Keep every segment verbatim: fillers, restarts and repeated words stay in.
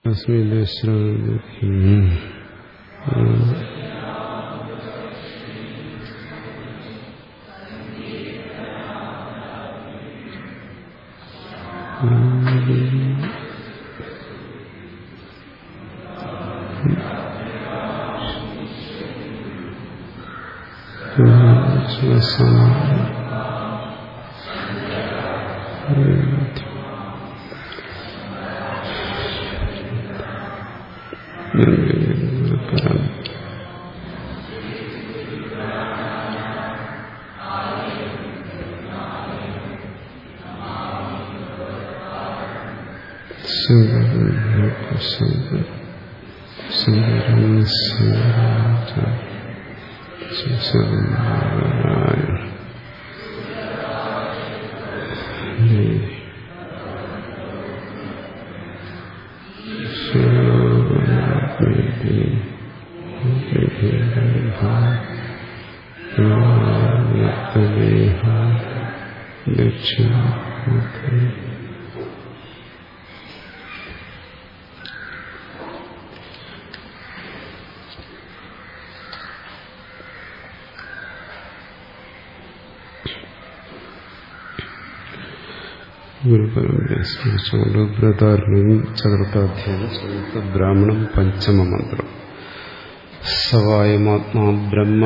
ഗുരുപരമ്പരസ്മരിച്ചുകൊണ്ട് ബ്രതാരണയും ചതുർത്ഥാധ്യായം ചതുർത്ഥ ബ്രാഹ്മണം പഞ്ചമ മന്ത്രം. സവായമാത്മാ ബ്രഹ്മ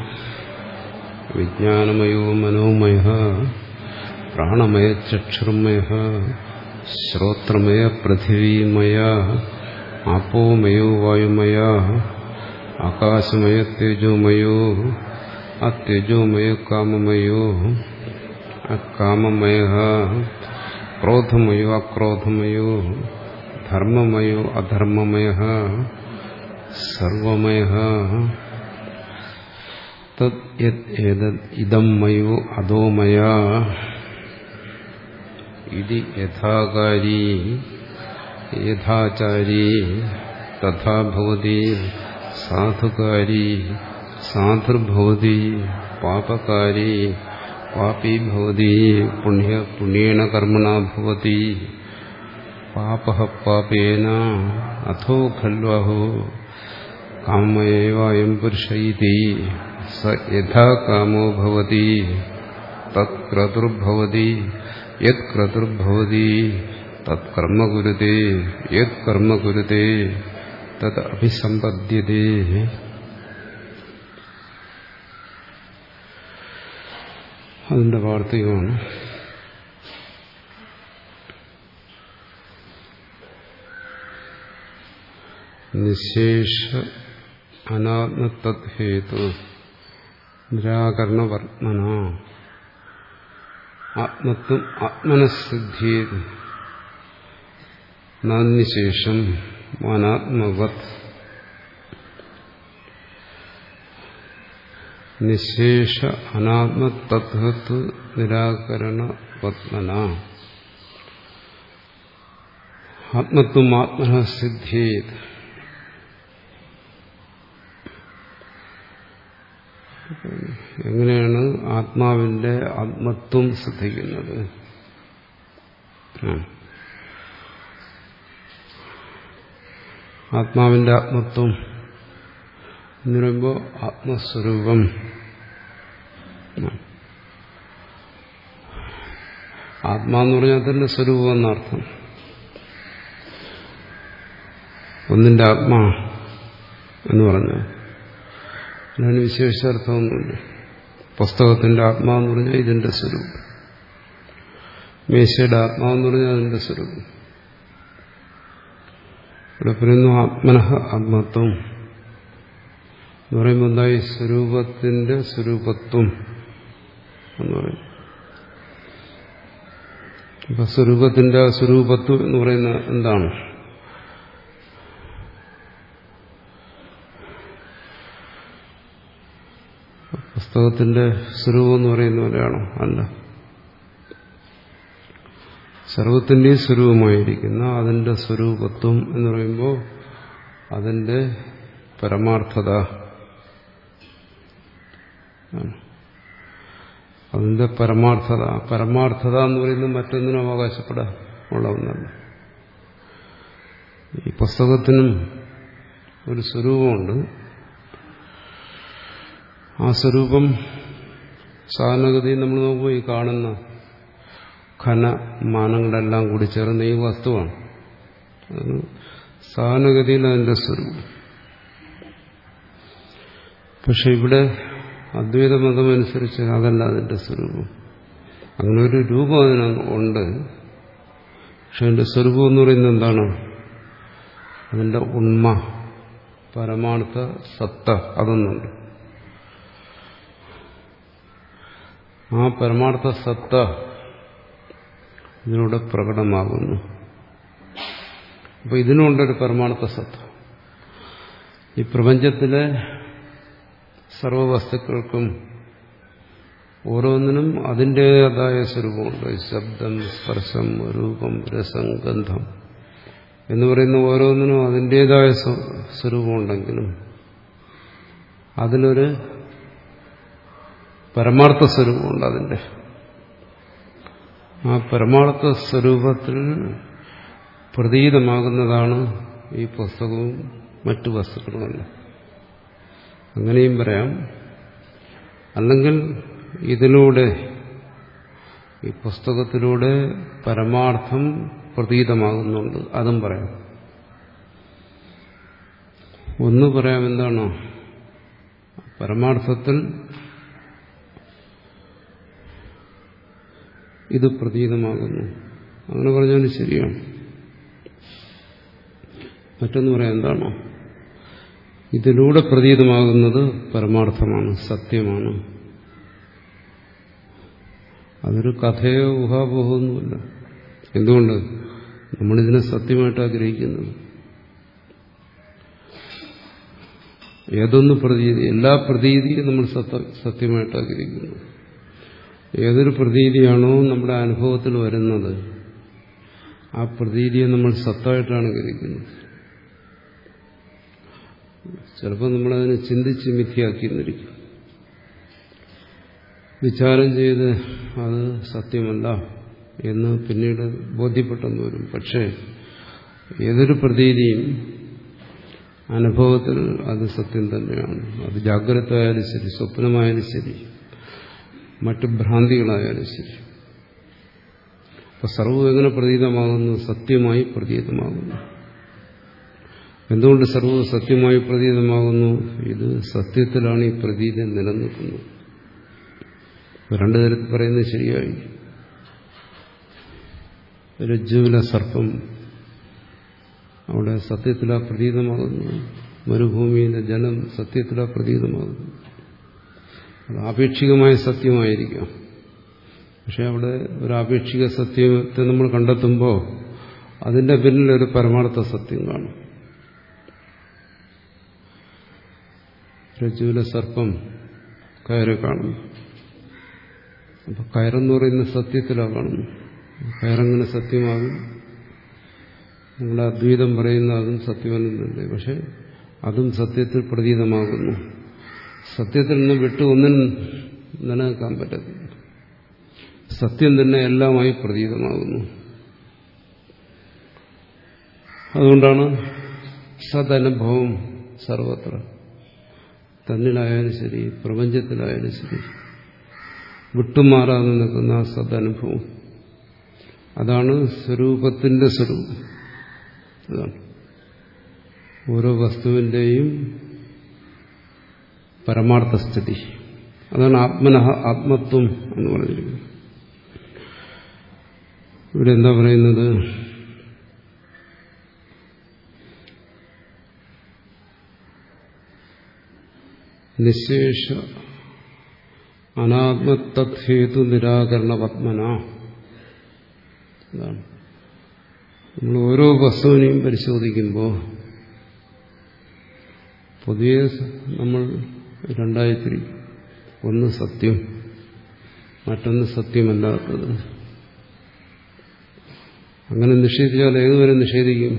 വിജ്ഞാനമയോ മനോമയ പ്രാണമയ ചക്ഷുർമയ ശ്രോത്രമയ പൃഥിവീമയ ആപോമയോ വായുമയ ആകാശമയ തേജോമയോ അത്യേജോമയ കാമമയോ അകാമമയ ക്രോധമയോ അക്രോധമയോ ധർമ്മമയോ അധർമ്മമയ സർവമയ ഇദം മയോ അധോമയ ഇതി യഥാകാരി യഥാചാരി തഥാ ഭവതി സാധുകാരി സാധുർഭവതി പാപകാരി പാപി ഭവതി പുണ്യ പുണ്യേന കർമ്മണ ഭവതി പാപഃ പാപേന അഥോ ഖൽവഹോ കാമയേവായം പുരുഷ ഇതി സ യഥാ കാമോ ഭവതി തത് ക്രതുർഭവതി യത് ക്രതുർഭവതി തത് കർമ്മ കുരുതേ യത് കർമ്മ കുരുതേ തത് അഭിസമ്പദ്യതേ. അതിന്റെ വാർത്തകമാണ്. നിശേഷ അനാത്മതത് ഹേതു നിരാകരണവർണ്ണന ആത്മത്വം ആത്മനസിദ്ധി നാന്യശേഷം അനാത്മവത്. നിശേഷ അനാത്മതത്വ നിരാകരണവർണ്ണന ആത്മത്വം ആത്മന സിദ്ധ്യേത്. എങ്ങനെയാണ് ആത്മാവിന്റെ ആത്മത്വം സിദ്ധിക്കുന്നത്? ആത്മാവിന്റെ ആത്മത്വം എന്ന് പറയുമ്പോൾ ആത്മസ്വരൂപം, ആത്മാന്ന് പറഞ്ഞാൽ തന്നെ സ്വരൂപം എന്നർത്ഥം. ഒന്നിന്റെ ആത്മാ എന്ന് പറഞ്ഞാൽ അതിന് വിശേഷാർത്ഥമൊന്നുമില്ല. പുസ്തകത്തിന്റെ ആത്മാവെന്ന് പറഞ്ഞാൽ ഇതിന്റെ സ്വരൂപം, മേശയുടെ ആത്മാവെന്ന് പറഞ്ഞാൽ അതിന്റെ സ്വരൂപം. ഇവിടെ പറയുന്നു ആത്മനഃ ആത്മത്വം എന്ന് പറയുമ്പോൾ എന്തായി? സ്വരൂപത്തിന്റെ സ്വരൂപത്വം എന്ന് പറയും. ഇപ്പൊ സ്വരൂപത്തിന്റെ സ്വരൂപത്വം എന്ന് പറയുന്ന എന്താണ്? പുസ്തകത്തിന്റെ സ്വരൂപം എന്ന് പറയുന്ന പോലെയാണോ? അല്ല. സർവത്തിന്റെയും സ്വരൂപമായിരിക്കുന്ന അതിന്റെ സ്വരൂപത്വം എന്ന് പറയുമ്പോൾ അതിന്റെ പരമാർത്ഥത, അതിന്റെ പരമാർത്ഥത പരമാർത്ഥത എന്ന് പറയുന്നത് മറ്റൊന്നിനും അവകാശപ്പെടാൻ ഉള്ള ഒന്നല്ല. ഈ പുസ്തകത്തിനും ഒരു സ്വരൂപമുണ്ട്. ആ സ്വരൂപം സാധാരണഗതിയിൽ നമ്മൾ നോക്കുമ്പോൾ ഈ കാണുന്ന ഘന മാനങ്ങളെല്ലാം കൂടി ചേർന്ന ഈ വസ്തുവാണ്. അതാണ് സാധാരണഗതിയിൽ അതിൻ്റെ സ്വരൂപം. പക്ഷെ ഇവിടെ അദ്വൈത മതമനുസരിച്ച് അതല്ല അതിൻ്റെ സ്വരൂപം. അങ്ങനെ ഒരു രൂപം അതിന് ഉണ്ട്. പക്ഷെ അതിൻ്റെ സ്വരൂപം എന്ന് പറയുന്നത് എന്താണ്? അതിൻ്റെ ഉണ്മ, പരമാർത്ഥ സത്ത, അതൊന്നുണ്ട്. ആ പരമാർത്ഥ സത്ത ഇതിലൂടെ പ്രകടമാകുന്നു. അപ്പോൾ ഇതിനുണ്ടൊരു പരമാർത്ഥ സത്ത. ഈ പ്രപഞ്ചത്തിലെ സർവവസ്തുക്കൾക്കും ഓരോന്നിനും അതിൻ്റേതായ സ്വരൂപമുണ്ട്. ശബ്ദം, സ്പർശം, രൂപം, രസം, ഗന്ധം എന്ന് പറയുന്ന ഓരോന്നിനും അതിൻ്റേതായ സ്വരൂപമുണ്ടെങ്കിലും അതിലൊരു പരമാർത്ഥ സ്വരൂപമുണ്ട്. അതിൻ്റെ ആ പരമാർത്ഥ സ്വരൂപത്തിൽ പ്രതീതമാകുന്നതാണ് ഈ പുസ്തകവും മറ്റു വസ്തുക്കളുമല്ല. അങ്ങനെയും പറയാം. അല്ലെങ്കിൽ ഇതിലൂടെ, ഈ പുസ്തകത്തിലൂടെ പരമാർത്ഥം പ്രതീതമാകുന്നുണ്ട്, അതും പറയാം. ഒന്ന് പറയാം, എന്താണോ പരമാർത്ഥത്തിൽ ഇത് പ്രതീതമാകുന്നു, അങ്ങനെ പറഞ്ഞാൽ ശരിയാണ്. മറ്റൊന്ന് പറയാം, എന്താണോ ഇതിലൂടെ പ്രതീതമാകുന്നത് പരമാർത്ഥമാണ്, സത്യമാണ്. അതൊരു കഥയോ ഊഹാപോഹമൊന്നുമില്ല. എന്തുകൊണ്ട്? നമ്മളിതിനെ സത്യമായിട്ട് ആഗ്രഹിക്കുന്നത്. ഏതൊന്ന് പ്രതീതി, എല്ലാ പ്രതീതിയും നമ്മൾ സത്യമായിട്ട് ആഗ്രഹിക്കുന്നു. ഏതൊരു പ്രതീതിയാണോ നമ്മുടെ അനുഭവത്തിൽ വരുന്നത്, ആ പ്രതീതിയെ നമ്മൾ സത്തായിട്ടാണ് ഗ്രഹിക്കുന്നത്. ചിലപ്പോൾ നമ്മളതിനെ ചിന്തിച്ച് മിഥ്യയാക്കിയെന്നിരിക്കും, വിചാരം ചെയ്ത് അത് സത്യമല്ല എന്ന് പിന്നീട് ബോധ്യപ്പെട്ടെന്ന് വരും. പക്ഷേ ഏതൊരു പ്രതീതിയും അനുഭവത്തിൽ അത് സത്യം തന്നെയാണ്. അത് ജാഗ്രത ആയാലും ശരി, സ്വപ്നമായാലും ശരി, മറ്റ് ഭ്രാന്തികളായാലും ശരി. അപ്പോൾ സർവ്വം എങ്ങനെ പ്രതീതമാകുന്നു? സത്യമായി പ്രതീതമാകുന്നു. എന്തുകൊണ്ട് സർവ്വം സത്യമായി പ്രതീതമാകുന്നു? ഇത് സത്യത്തിലാണ് ഈ പ്രതീതി നിലനിൽക്കുന്നത്. രണ്ടു തരത്തിൽ പറയുന്നത് ശരിയായി. രജ്ജുവിലെ സർപ്പം അവിടെ സത്യത്തിലാ പ്രതീതമാകുന്നു. മരുഭൂമിയിലെ ജലം സത്യത്തിലാ പ്രതീതമാകുന്നു. അത് ആപേക്ഷികമായ സത്യമായിരിക്കാം. പക്ഷെ അവിടെ ഒരു ആപേക്ഷിക സത്യത്തെ നമ്മൾ കണ്ടെത്തുമ്പോൾ അതിന്റെ പിന്നിലൊരു പരമാർത്ഥ സത്യം കാണും. രജ്ജുവിലെ സർപ്പം കയറി കാണുന്നു. അപ്പൊ കയറെന്ന് പറയുന്ന സത്യത്തിലാണ് കാണുന്നു. കയറെങ്ങനെ സത്യമാകും? നിങ്ങളുടെ അദ്വൈതം പറയുന്ന അതും സത്യമെന്നുണ്ട്. പക്ഷെ അതും സത്യത്തിൽ പ്രതീതമാകുന്നു. സത്യത്തിൽ നിന്ന് വിട്ട് ഒന്നിനും നിലനിൽക്കാൻ പറ്റത്തില്ല. സത്യം തന്നെ എല്ലാമായി പ്രതീതമാകുന്നു. അതുകൊണ്ടാണ് സദനുഭവം സർവത്ര, തന്നിലായാലും ശരി പ്രപഞ്ചത്തിലായാലും ശരി, വിട്ടുമാറാതെ നിൽക്കുന്ന ആ സദനുഭവം. അതാണ് സ്വരൂപത്തിന്റെ സ്വരൂപം. അതാണ് ഓരോ വസ്തുവിന്റെയും പരമാർത്ഥസ്ഥിതി. അതാണ് ആത്മനഃ ആത്മത്വം എന്ന് പറഞ്ഞിരിക്കുന്നത്. ഇവിടെ എന്താ പറയുന്നത്? നിശേഷ അനാത്മതത്ഹേതു നിരാകരണ പത്മന. അതാണ് നമ്മൾ ഓരോ വസ്തുവിനെയും പരിശോധിക്കുമ്പോൾ പൊതുവെ നമ്മൾ രണ്ടായി തിരിക്കും. ഒന്ന് സത്യം, മറ്റൊന്ന് സത്യമല്ലാത്തത്. അങ്ങനെ നിഷേധിച്ചാൽ ഏതുവരെ നിഷേധിക്കും?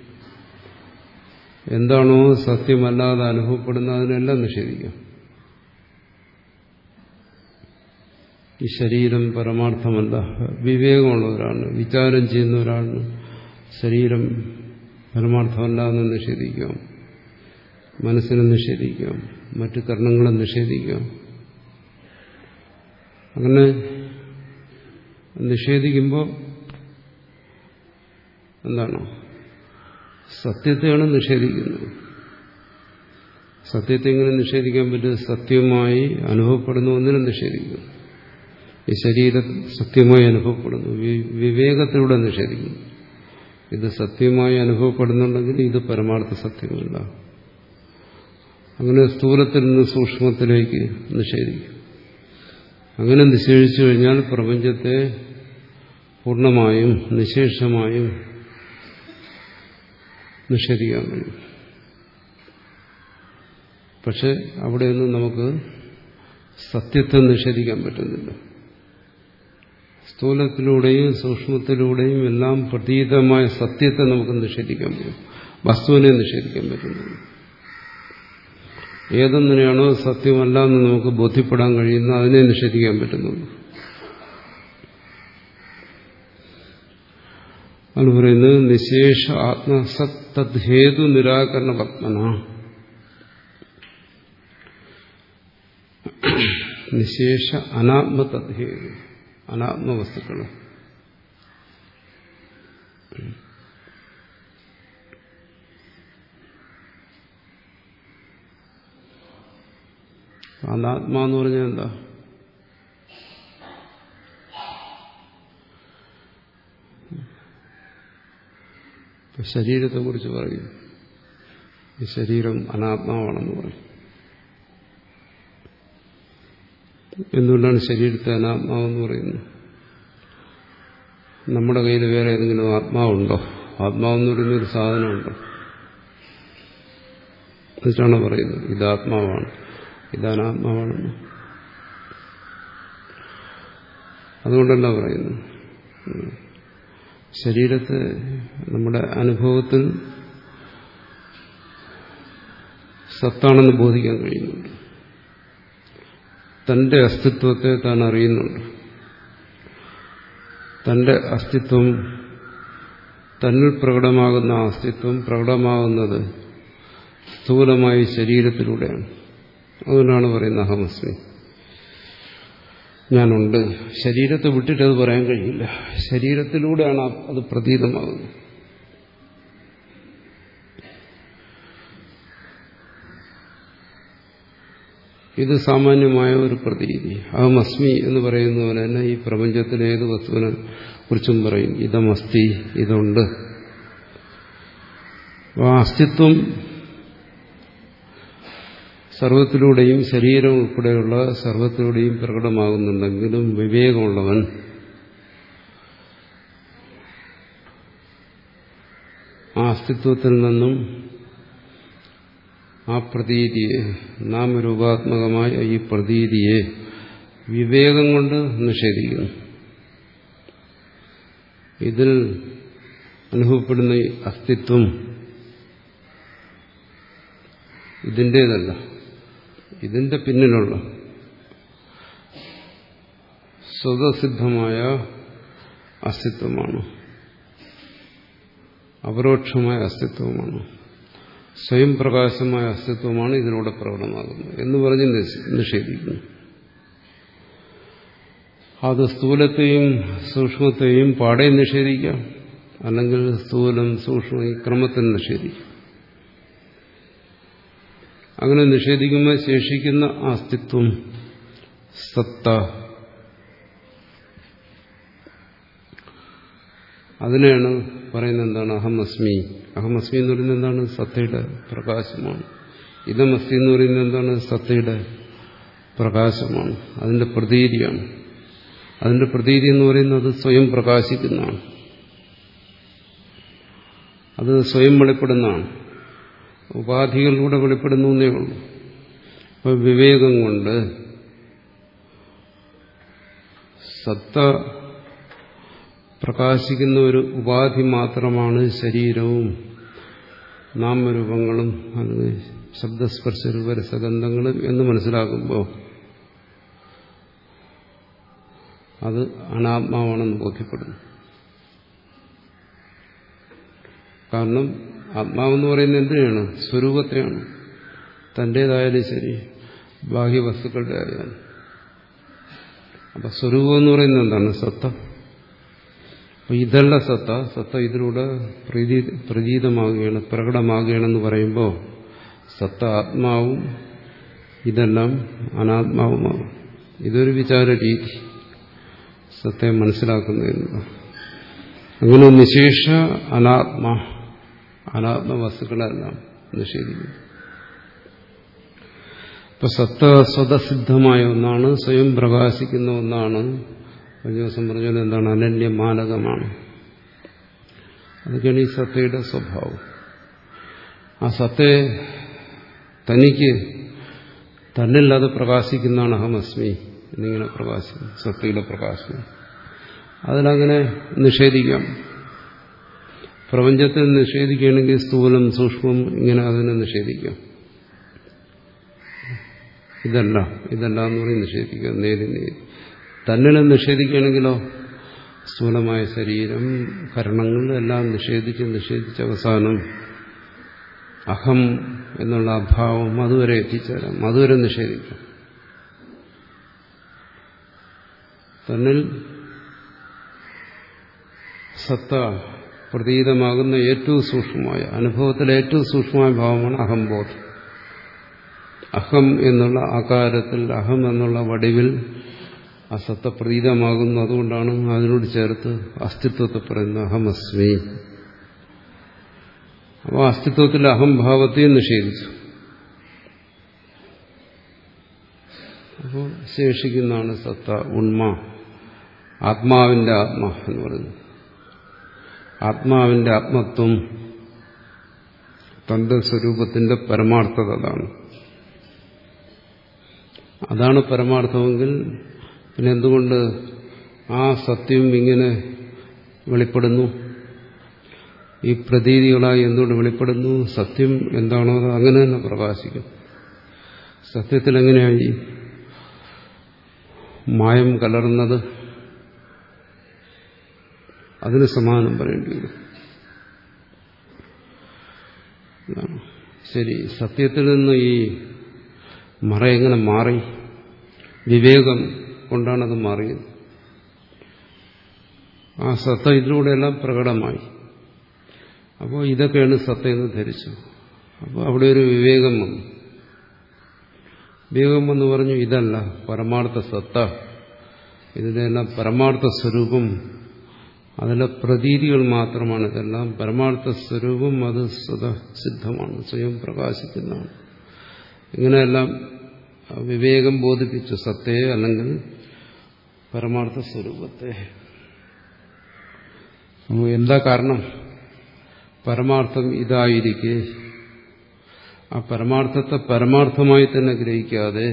എന്താണോ സത്യമല്ലാതെ അനുഭവപ്പെടുന്ന അതിനെല്ലാം നിഷേധിക്കാം. ഈ ശരീരം പരമാർത്ഥമല്ല. വിവേകമുള്ള ഒരാളാണ്, വിചാരം ചെയ്യുന്ന ഒരാളാണ് ശരീരം പരമാർത്ഥമല്ല എന്ന് നിഷേധിക്കാം, മനസ്സിനെ നിഷേധിക്കാം, മറ്റു കർണങ്ങളെ നിഷേധിക്കാം. അങ്ങനെ നിഷേധിക്കുമ്പോൾ എന്താണ്? സത്യത്തെയാണ് നിഷേധിക്കുന്നത്. സത്യത്തെ എങ്ങനെ നിഷേധിക്കാൻ പറ്റും? സത്യമായി അനുഭവപ്പെടുന്ന ഒന്നിനും നിഷേധിക്കുന്നു. ഈ ശരീരം സത്യമായി അനുഭവപ്പെടുന്നു, വിവേകത്തിലൂടെ നിഷേധിക്കുന്നു. ഇത് സത്യമായി അനുഭവപ്പെടുന്നുണ്ടെങ്കിൽ ഇത് പരമാർത്ഥ സത്യമല്ല. അങ്ങനെ സ്ഥൂലത്തിൽ നിന്ന് സൂക്ഷ്മത്തിലേക്ക് നിഷേധിക്കും. അങ്ങനെ നിഷേധിച്ചു കഴിഞ്ഞാൽ പ്രപഞ്ചത്തെ പൂർണ്ണമായും നിശേഷമായും നിഷേധിക്കാൻ കഴിയും. പക്ഷെ അവിടെയൊന്നും നമുക്ക് സത്യത്തെ നിഷേധിക്കാൻ പറ്റുന്നില്ല. സ്ഥൂലത്തിലൂടെയും സൂക്ഷ്മത്തിലൂടെയും എല്ലാം പ്രതീതമായ സത്യത്തെ നമുക്ക് നിഷേധിക്കാൻ പറ്റും, വസ്തുവിനെ നിഷേധിക്കാൻ പറ്റുന്നില്ല. ഏതൊന്നിനെയാണോ സത്യമല്ല എന്ന് നമുക്ക് ബോധ്യപ്പെടാൻ കഴിയുന്ന അതിനെ നിഷേധിക്കാൻ പറ്റുന്നുള്ളൂ. അത് പറയുന്നത് നിശേഷ ആത്മസത് തദ്ഹേതു നിരാകരണ പത്മന. നിശേഷ അനാത്മ തദ്ഹേതു, അനാത്മവസ്തുക്കൾ. അനാത്മാ എന്ന് പറഞ്ഞാൽ എന്താ? ശരീരത്തെ കുറിച്ച് പറയും, ഈ ശരീരം അനാത്മാവാണെന്ന് പറയും. എന്തുകൊണ്ടാണ് ശരീരത്തെ അനാത്മാവെന്ന് പറയുന്നത്? നമ്മുടെ കയ്യിൽ വേറെ ഏതെങ്കിലും ആത്മാവുണ്ടോ? ആത്മാവെന്ന് പറയുന്നൊരു സാധനമുണ്ടോ? എന്നിട്ടാണ് പറയുന്നത് ഇത് ആത്മാവാണ്, ഇത് അനാത്മാവാണെന്ന്. അതുകൊണ്ടല്ല പറയുന്നത്. ശരീരത്തെ നമ്മുടെ അനുഭവത്തിൽ സത്താണെന്ന് ബോധിക്കാൻ കഴിയുന്നുണ്ട്. തന്റെ അസ്തിത്വത്തെ താൻ അറിയുന്നുണ്ട്. തന്റെ അസ്തിത്വം, തന്നിൽ പ്രകടമാകുന്ന അസ്തിത്വം പ്രകടമാകുന്നത് സ്ഥൂലമായി ശരീരത്തിലൂടെയാണ്. അതുകൊണ്ടാണ് പറയുന്നത് അഹമസ്മി, ഞാനുണ്ട്. ശരീരത്തെ വിട്ടിട്ടത് പറയാൻ കഴിയില്ല. ശരീരത്തിലൂടെയാണ് അത് പ്രതീതമാകുന്നത്. ഇത് സാമാന്യമായ ഒരു പ്രതീതി. അഹമസ്മി എന്ന് പറയുന്ന പോലെ തന്നെ ഈ പ്രപഞ്ചത്തിലെ ഏത് വസ്തുവിനെ കുറിച്ചും പറയും ഇതമസ്തി, ഇതുണ്ട്. ആ അസ്തിത്വം സർവത്തിലൂടെയും ശരീരം ഉൾപ്പെടെയുള്ള സർവത്തിലൂടെയും പ്രകടമാകുന്നുണ്ടെങ്കിലും വിവേകമുള്ളവൻ ആ അസ്തിത്വത്തിൽ നിന്നും ആ പ്രതീതിയെ, നാമരൂപാത്മകമായ ഈ പ്രതീതിയെ വിവേകം കൊണ്ട് നിഷേധിക്കുന്നു. ഇതിൽ അനുഭവപ്പെടുന്ന ഈ അസ്തിത്വം ഇതിൻ്റേതല്ല, ഇതിന്റെ പിന്നിലുള്ള സ്വതസിദ്ധമായ അസ്തിത്വമാണ്, അപരോക്ഷമായ അസ്തിത്വമാണ്, സ്വയം പ്രകാശമായ അസ്തിത്വമാണ് ഇതിലൂടെ പ്രകടമാകുന്നത് എന്ന് പറഞ്ഞ് നിഷേധിക്കുന്നു. അത് സ്ഥൂലത്തെയും സൂക്ഷ്മത്തെയും പാടെ നിഷേധിക്കാം, അല്ലെങ്കിൽ സ്ഥൂലം സൂക്ഷ്മം ഈ ക്രമത്തിൽ നിഷേധിക്കാം. അങ്ങനെ നിഷേധിക്കുമ്പോൾ ശേഷിക്കുന്ന അസ്തിത്വം, സത്ത, അതിനെയാണ് പറയുന്നത് എന്താണ്? അഹമസ്മി. അഹമസ്മി എന്ന് പറയുന്നത് എന്താണ്? സത്തയുടെ പ്രകാശമാണ്. ഇതമസ്തി എന്ന് പറയുന്നത് എന്താണ്? സത്തയുടെ പ്രകാശമാണ്, അതിന്റെ പ്രതീതിയാണ്. അതിന്റെ പ്രതീതി എന്ന് പറയുന്നത് സ്വയം പ്രകാശിക്കുന്നതാണ്, അത് സ്വയം വെളിപ്പെടുന്നതാണ്, ഉപാധികളിലൂടെ വെളിപ്പെടുന്നു എന്നേ ഉള്ളൂ. അപ്പോൾ വിവേകം കൊണ്ട് സത്ത പ്രകാശിക്കുന്ന ഒരു ഉപാധി മാത്രമാണ് ശരീരവും നാമരൂപങ്ങളും അല്ലെങ്കിൽ ശബ്ദസ്പർശ രൂപരസഗന്ധങ്ങളും എന്ന് മനസ്സിലാക്കുമ്പോൾ അത് അനാത്മാവാണെന്ന് ബോധ്യപ്പെടുന്നു. കാരണം ആത്മാവെന്ന് പറയുന്നത് എന്തിനാണ്? സ്വരൂപത്തെയാണ്. തൻ്റേതായാലും ശരി, ബാഹ്യവസ്തുക്കളുടെ ആയാലും. അപ്പൊ സ്വരൂപം എന്ന് പറയുന്നത് എന്താണ്? സത്ത. അപ്പൊ ഇതല്ല സത്ത. സത്ത ഇതിലൂടെ പ്രതീ പ്രതീതമാകുകയാണ്, പ്രകടമാകുകയാണെന്ന് പറയുമ്പോൾ സത്ത ആത്മാവും ഇതെല്ലാം അനാത്മാവുമാകും. ഇതൊരു വിചാര രീതി, സത്തയെ മനസ്സിലാക്കുന്നതിനുള്ള. അങ്ങനെ നിശേഷ അനാത്മ അനാത്മ വസ്തുക്കളെല്ലാം നിഷേധിക്കുന്നു. ഇപ്പൊ സത്ത സ്വതസിദ്ധമായ ഒന്നാണ്, സ്വയം പ്രകാശിക്കുന്ന ഒന്നാണ്. കഴിഞ്ഞ ദിവസം പറഞ്ഞാൽ എന്താണ്? അനന്യമാനകമാണ്. അതൊക്കെയാണ് ഈ സത്തയുടെ സ്വഭാവം. ആ സത്തയെ തനിക്ക് തന്നിൽ അത് പ്രകാശിക്കുന്നതാണ് അഹമസ്മി എന്നിങ്ങനെ പ്രകാശിക്കും, സത്തയുടെ പ്രകാശനം. അതിലങ്ങനെ നിഷേധിക്കാം. പ്രപഞ്ചത്തെ നിഷേധിക്കുകയാണെങ്കിൽ സ്ഥൂലം സൂക്ഷ്മം ഇങ്ങനെ അതിനെ നിഷേധിക്കാം. ഇതല്ല ഇതല്ല എന്ന് പറഞ്ഞ് നിഷേധിക്കുക. നേരി നേരി തന്നിനെ നിഷേധിക്കുകയാണെങ്കിലോ സ്ഥൂലമായ ശരീരം, കരണങ്ങളെല്ലാം നിഷേധിച്ച് നിഷേധിച്ച് അവസാനം അഹം എന്നുള്ള അഭാവം അതുവരെ എത്തിച്ചേരാം, അതുവരെ നിഷേധിക്കാം. തന്നിൽ സത്ത പ്രതീതമാകുന്ന ഏറ്റവും സൂക്ഷ്മമായ, അനുഭവത്തിലെ ഏറ്റവും സൂക്ഷ്മമായ ഭാവമാണ് അഹംബോധം. അഹം എന്നുള്ള ആകാരത്തിൽ, അഹം എന്നുള്ള വടിവിൽ ആ സത്ത പ്രതീതമാകുന്നു. അതുകൊണ്ടാണ് അതിനോട് ചേർത്ത് അസ്തിത്വത്തെ പറയുന്നത് അഹമസ്മി. അപ്പോൾ അസ്തിത്വത്തിലെ അഹംഭാവത്തെയും നിഷേധിച്ചു. അപ്പോൾ ശേഷിക്കുന്നതാണ് സത്ത, ഉണ്മ, ആത്മാവിന്റെ ആത്മ എന്ന് പറയുന്നത്. ആത്മാവിന്റെ ആത്മത്വം, തന്റെ സ്വരൂപത്തിന്റെ പരമാർത്ഥത, അതാണ് അതാണ് പരമാർത്ഥമെങ്കിൽ പിന്നെ എന്തുകൊണ്ട് ആ സത്യം ഇങ്ങനെ വെളിപ്പെടുന്നു? ഈ പ്രതീതികളായി എന്തുകൊണ്ട് വെളിപ്പെടുന്നു? സത്യം എന്താണോ അത് അങ്ങനെ തന്നെ പ്രകാശിക്കും. സത്യത്തിൽ എങ്ങനെയായി മായം കലർന്നത്? അതിന് സമാനം പറയേണ്ടി വരും. ശരി, സത്യത്തിൽ നിന്ന് ഈ മറ എങ്ങനെ മാറി? വിവേകം കൊണ്ടാണത് മാറിയത്. ആ സത്ത ഇതിലൂടെയെല്ലാം പ്രകടമായി. അപ്പോൾ ഇതൊക്കെയാണ് സത്തയെന്ന് ധരിച്ചു. അപ്പോൾ അവിടെ ഒരു വിവേകം വന്നു. വിവേകം എന്ന് പറഞ്ഞു ഇതല്ല പരമാർത്ഥ സത്ത, ഇതിനെല്ലാം പരമാർത്ഥ സ്വരൂപം, അതിലെ പ്രതീതികൾ മാത്രമാണ് ഇതെല്ലാം. പരമാർത്ഥ സ്വരൂപം അത് സ്വതസിദ്ധമാണ്, സ്വയം പ്രകാശിക്കുന്നതാണ്. ഇങ്ങനെയെല്ലാം വിവേകം ബോധിപ്പിച്ചു സത്തയെ, അല്ലെങ്കിൽ പരമാർത്ഥ സ്വരൂപത്തെ. എന്താ കാരണം? പരമാർത്ഥം ഇതായിരിക്കെ ആ പരമാർത്ഥത്തെ പരമാർത്ഥമായി തന്നെ ഗ്രഹിക്കാതെ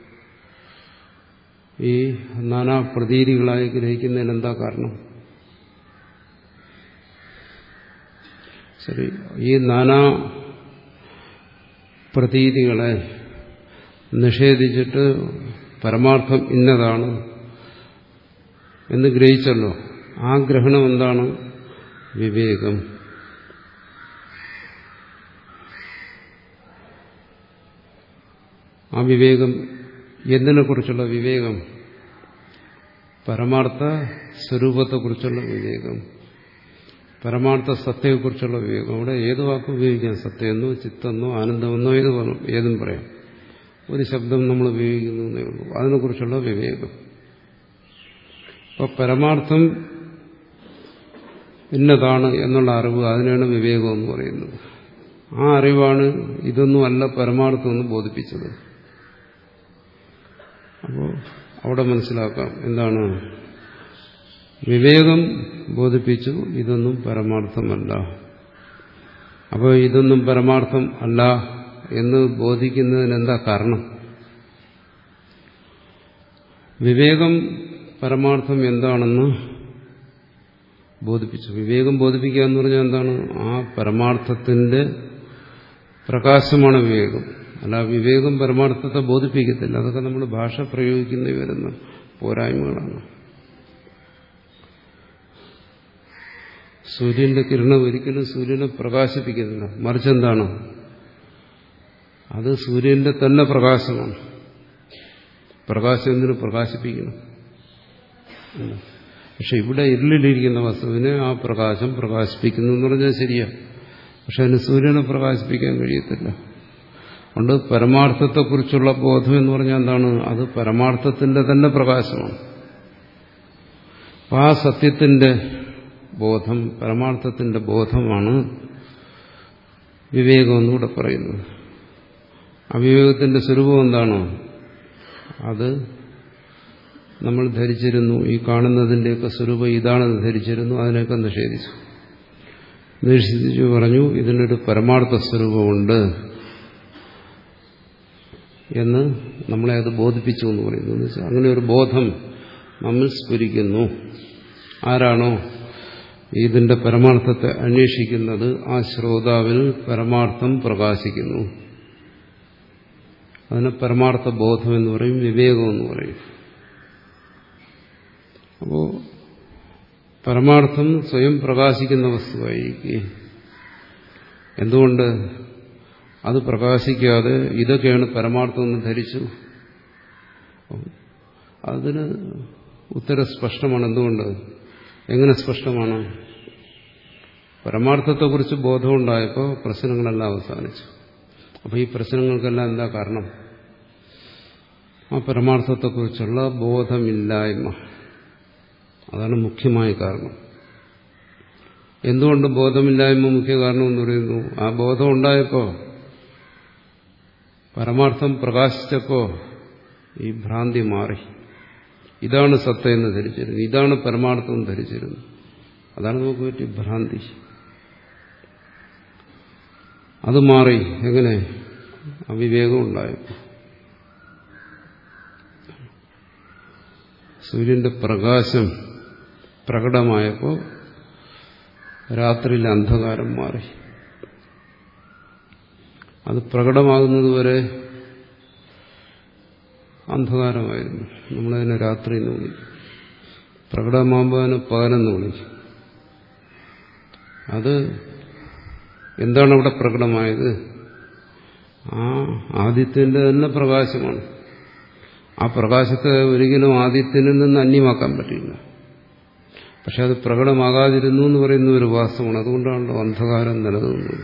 ഈ നാനാ പ്രതീതികളായി ഗ്രഹിക്കുന്നതിന് എന്താ കാരണം? ശരി, ഈ നാനാ പ്രതീതികളെ നിഷേധിച്ചിട്ട് പരമാർത്ഥം ഇന്നതാണ് എന്ന് ഗ്രഹിച്ചല്ലോ. ആ ഗ്രഹണം എന്താണ്? വിവേകം. ആ വിവേകം എന്തിനെക്കുറിച്ചുള്ള വിവേകം? പരമാർത്ഥ സ്വരൂപത്തെക്കുറിച്ചുള്ള വിവേകം, പരമാർത്ഥ സത്തയെക്കുറിച്ചുള്ള വിവേകം. അവിടെ ഏത് വാക്കും ഉപയോഗിക്കാം. സത്തയെന്നോ ചിത്തെന്നോ ആനന്ദമെന്നോ ഏത് ഏതും പറയാം. ഒരു ശബ്ദം നമ്മൾ ഉപയോഗിക്കുന്നതേ ഉള്ളൂ. അതിനെക്കുറിച്ചുള്ള വിവേകം. അപ്പോൾ പരമാർത്ഥം ഇന്നതാണ് എന്നുള്ള അറിവ്, അതിനാണ് വിവേകം എന്ന് പറയുന്നത്. ആ അറിവാണ് ഇതൊന്നും അല്ല പരമാർത്ഥം എന്ന് ബോധിപ്പിച്ചത്. അപ്പോൾ അവിടെ മനസ്സിലാക്കാം എന്താണ് വിവേകം ബോധിപ്പിച്ചു, ഇതൊന്നും പരമാർത്ഥമല്ല. അപ്പോൾ ഇതൊന്നും പരമാർത്ഥം അല്ല എന്ന് ബോധിക്കുന്നതിന് എന്താ കാരണം? വിവേകം പരമാർത്ഥം എന്താണെന്ന് ബോധിപ്പിച്ചു. വിവേകം ബോധിപ്പിക്കുക എന്ന് പറഞ്ഞാൽ എന്താണ്? ആ പരമാർത്ഥത്തിന്റെ പ്രകാശമാണ് വിവേകം. അല്ല, വിവേകം പരമാർത്ഥത്തെ ബോധിപ്പിക്കത്തില്ല. അതൊക്കെ നമ്മൾ ഭാഷ പ്രയോഗിക്കുന്ന വരുന്ന പോരായ്മകളാണ്. സൂര്യന്റെ കിരണം ഒരിക്കലും സൂര്യനെ പ്രകാശിപ്പിക്കുന്നില്ല. മറിച്ച് എന്താണ്? അത് സൂര്യന്റെ തന്നെ പ്രകാശമാണ്. പ്രകാശം എന്തിനു പ്രകാശിപ്പിക്കണം? പക്ഷെ ഇവിടെ ഇരുളിലിരിക്കുന്ന വസ്തുവിനെ ആ പ്രകാശം പ്രകാശിപ്പിക്കുന്നു എന്ന് പറഞ്ഞാൽ ശരിയാ. പക്ഷെ അതിന് സൂര്യനെ പ്രകാശിപ്പിക്കാൻ കഴിയത്തില്ല. അതുകൊണ്ട് പരമാർത്ഥത്തെക്കുറിച്ചുള്ള ബോധം എന്ന് പറഞ്ഞാൽ എന്താണ്? അത് പരമാർത്ഥത്തിന്റെ തന്നെ പ്രകാശമാണ്. ആ സത്യത്തിന്റെ ബോധം, പരമാർത്ഥത്തിന്റെ ബോധമാണ് വിവേകം എന്നുകൂടെ പറയുന്നത്. അവിവേകത്തിന്റെ സ്വരൂപം എന്താണ്? അത് നമ്മൾ ധരിച്ചിരുന്നു, ഈ കാണുന്നതിൻ്റെയൊക്കെ സ്വരൂപം ഇതാണെന്ന് ധരിച്ചിരുന്നു, അതിനെയൊക്കെ നിഷേധിച്ചു. നിഷേധിച്ചു പറഞ്ഞു ഇതിനൊരു പരമാർത്ഥ സ്വരൂപമുണ്ട് എന്ന് നമ്മളെ അത് ബോധിപ്പിച്ചു എന്ന് പറയുന്നു. എന്ന് വെച്ചാൽ അങ്ങനെ ഒരു ബോധം നമ്മൾ സ്ഫുരിക്കുന്നു. ആരാണോ ഇതിന്റെ പരമാർത്ഥത്തെ അന്വേഷിക്കുന്നത് ആ ശ്രോതാവിൽ പരമാർത്ഥം പ്രകാശിക്കുന്നു. അതിന് പരമാർത്ഥ ബോധം എന്ന് പറയും, വിവേകം എന്ന് പറയും. അപ്പോ പരമാർത്ഥം സ്വയം പ്രകാശിക്കുന്ന വസ്തുവായിരിക്കും. എന്തുകൊണ്ട് അത് പ്രകാശിക്കാതെ ഇതൊക്കെയാണ് പരമാർത്ഥം എന്ന് ധരിച്ചു? അതിന് ഉത്തരം സ്പഷ്ടമാണ്. എന്തുകൊണ്ട്? എങ്ങനെ സ്പഷ്ടമാണ്? പരമാർത്ഥത്തെക്കുറിച്ച് ബോധമുണ്ടായപ്പോൾ പ്രശ്നങ്ങളെല്ലാം അവസാനിച്ചു. അപ്പോൾ ഈ പ്രശ്നങ്ങൾക്കെല്ലാം എന്താ കാരണം? ആ പരമാർത്ഥത്തെക്കുറിച്ചുള്ള ബോധമില്ലായ്മ. അതാണ് മുഖ്യമായ കാരണം. എന്തുകൊണ്ട് ബോധമില്ലായ്മ മുഖ്യ കാരണം എന്ന് പറയുന്നു? ആ ബോധം ഉണ്ടായപ്പോൾ, പരമാർത്ഥം പ്രകാശിച്ചപ്പോൾ ഈ ഭ്രാന്തി മാറി. ഇതാണ് സത്ത എന്ന് ധരിച്ചിരുന്നു, ഇതാണ് പരമാർത്ഥം എന്ന് ധരിച്ചിരുന്നു. അതാണ് നമുക്ക് പറ്റിയ ഭ്രാന്തി. അത് മാറി. എങ്ങനെ? അവിവേകം ഉണ്ടായപ്പോൾ. സൂര്യന്റെ പ്രകാശം പ്രകടമായപ്പോൾ രാത്രിയിലെ അന്ധകാരം മാറി. അത് പ്രകടമാകുന്നതുവരെ അന്ധകാരമായിരുന്നു. നമ്മളതിനെ രാത്രി എന്ന് വിളിക്കും. പ്രകടമാകുമ്പോൾ അതിനെ പകലെന്ന് വിളിക്കും. അത് എന്താണ് അവിടെ പ്രകടമായത്? ആ ആദിത്യന്റെ തന്നെ പ്രകാശമാണ്. ആ പ്രകാശത്തെ ഒരിക്കലും ആദിത്യനിൽ നിന്ന് അന്യമാക്കാൻ പറ്റില്ല. പക്ഷെ അത് പ്രകടമാകാതിരുന്നു എന്ന് പറയുന്ന ഒരു വാസ്തവമാണ്. അതുകൊണ്ടാണല്ലോ അന്ധകാരം നിലനിന്നത്.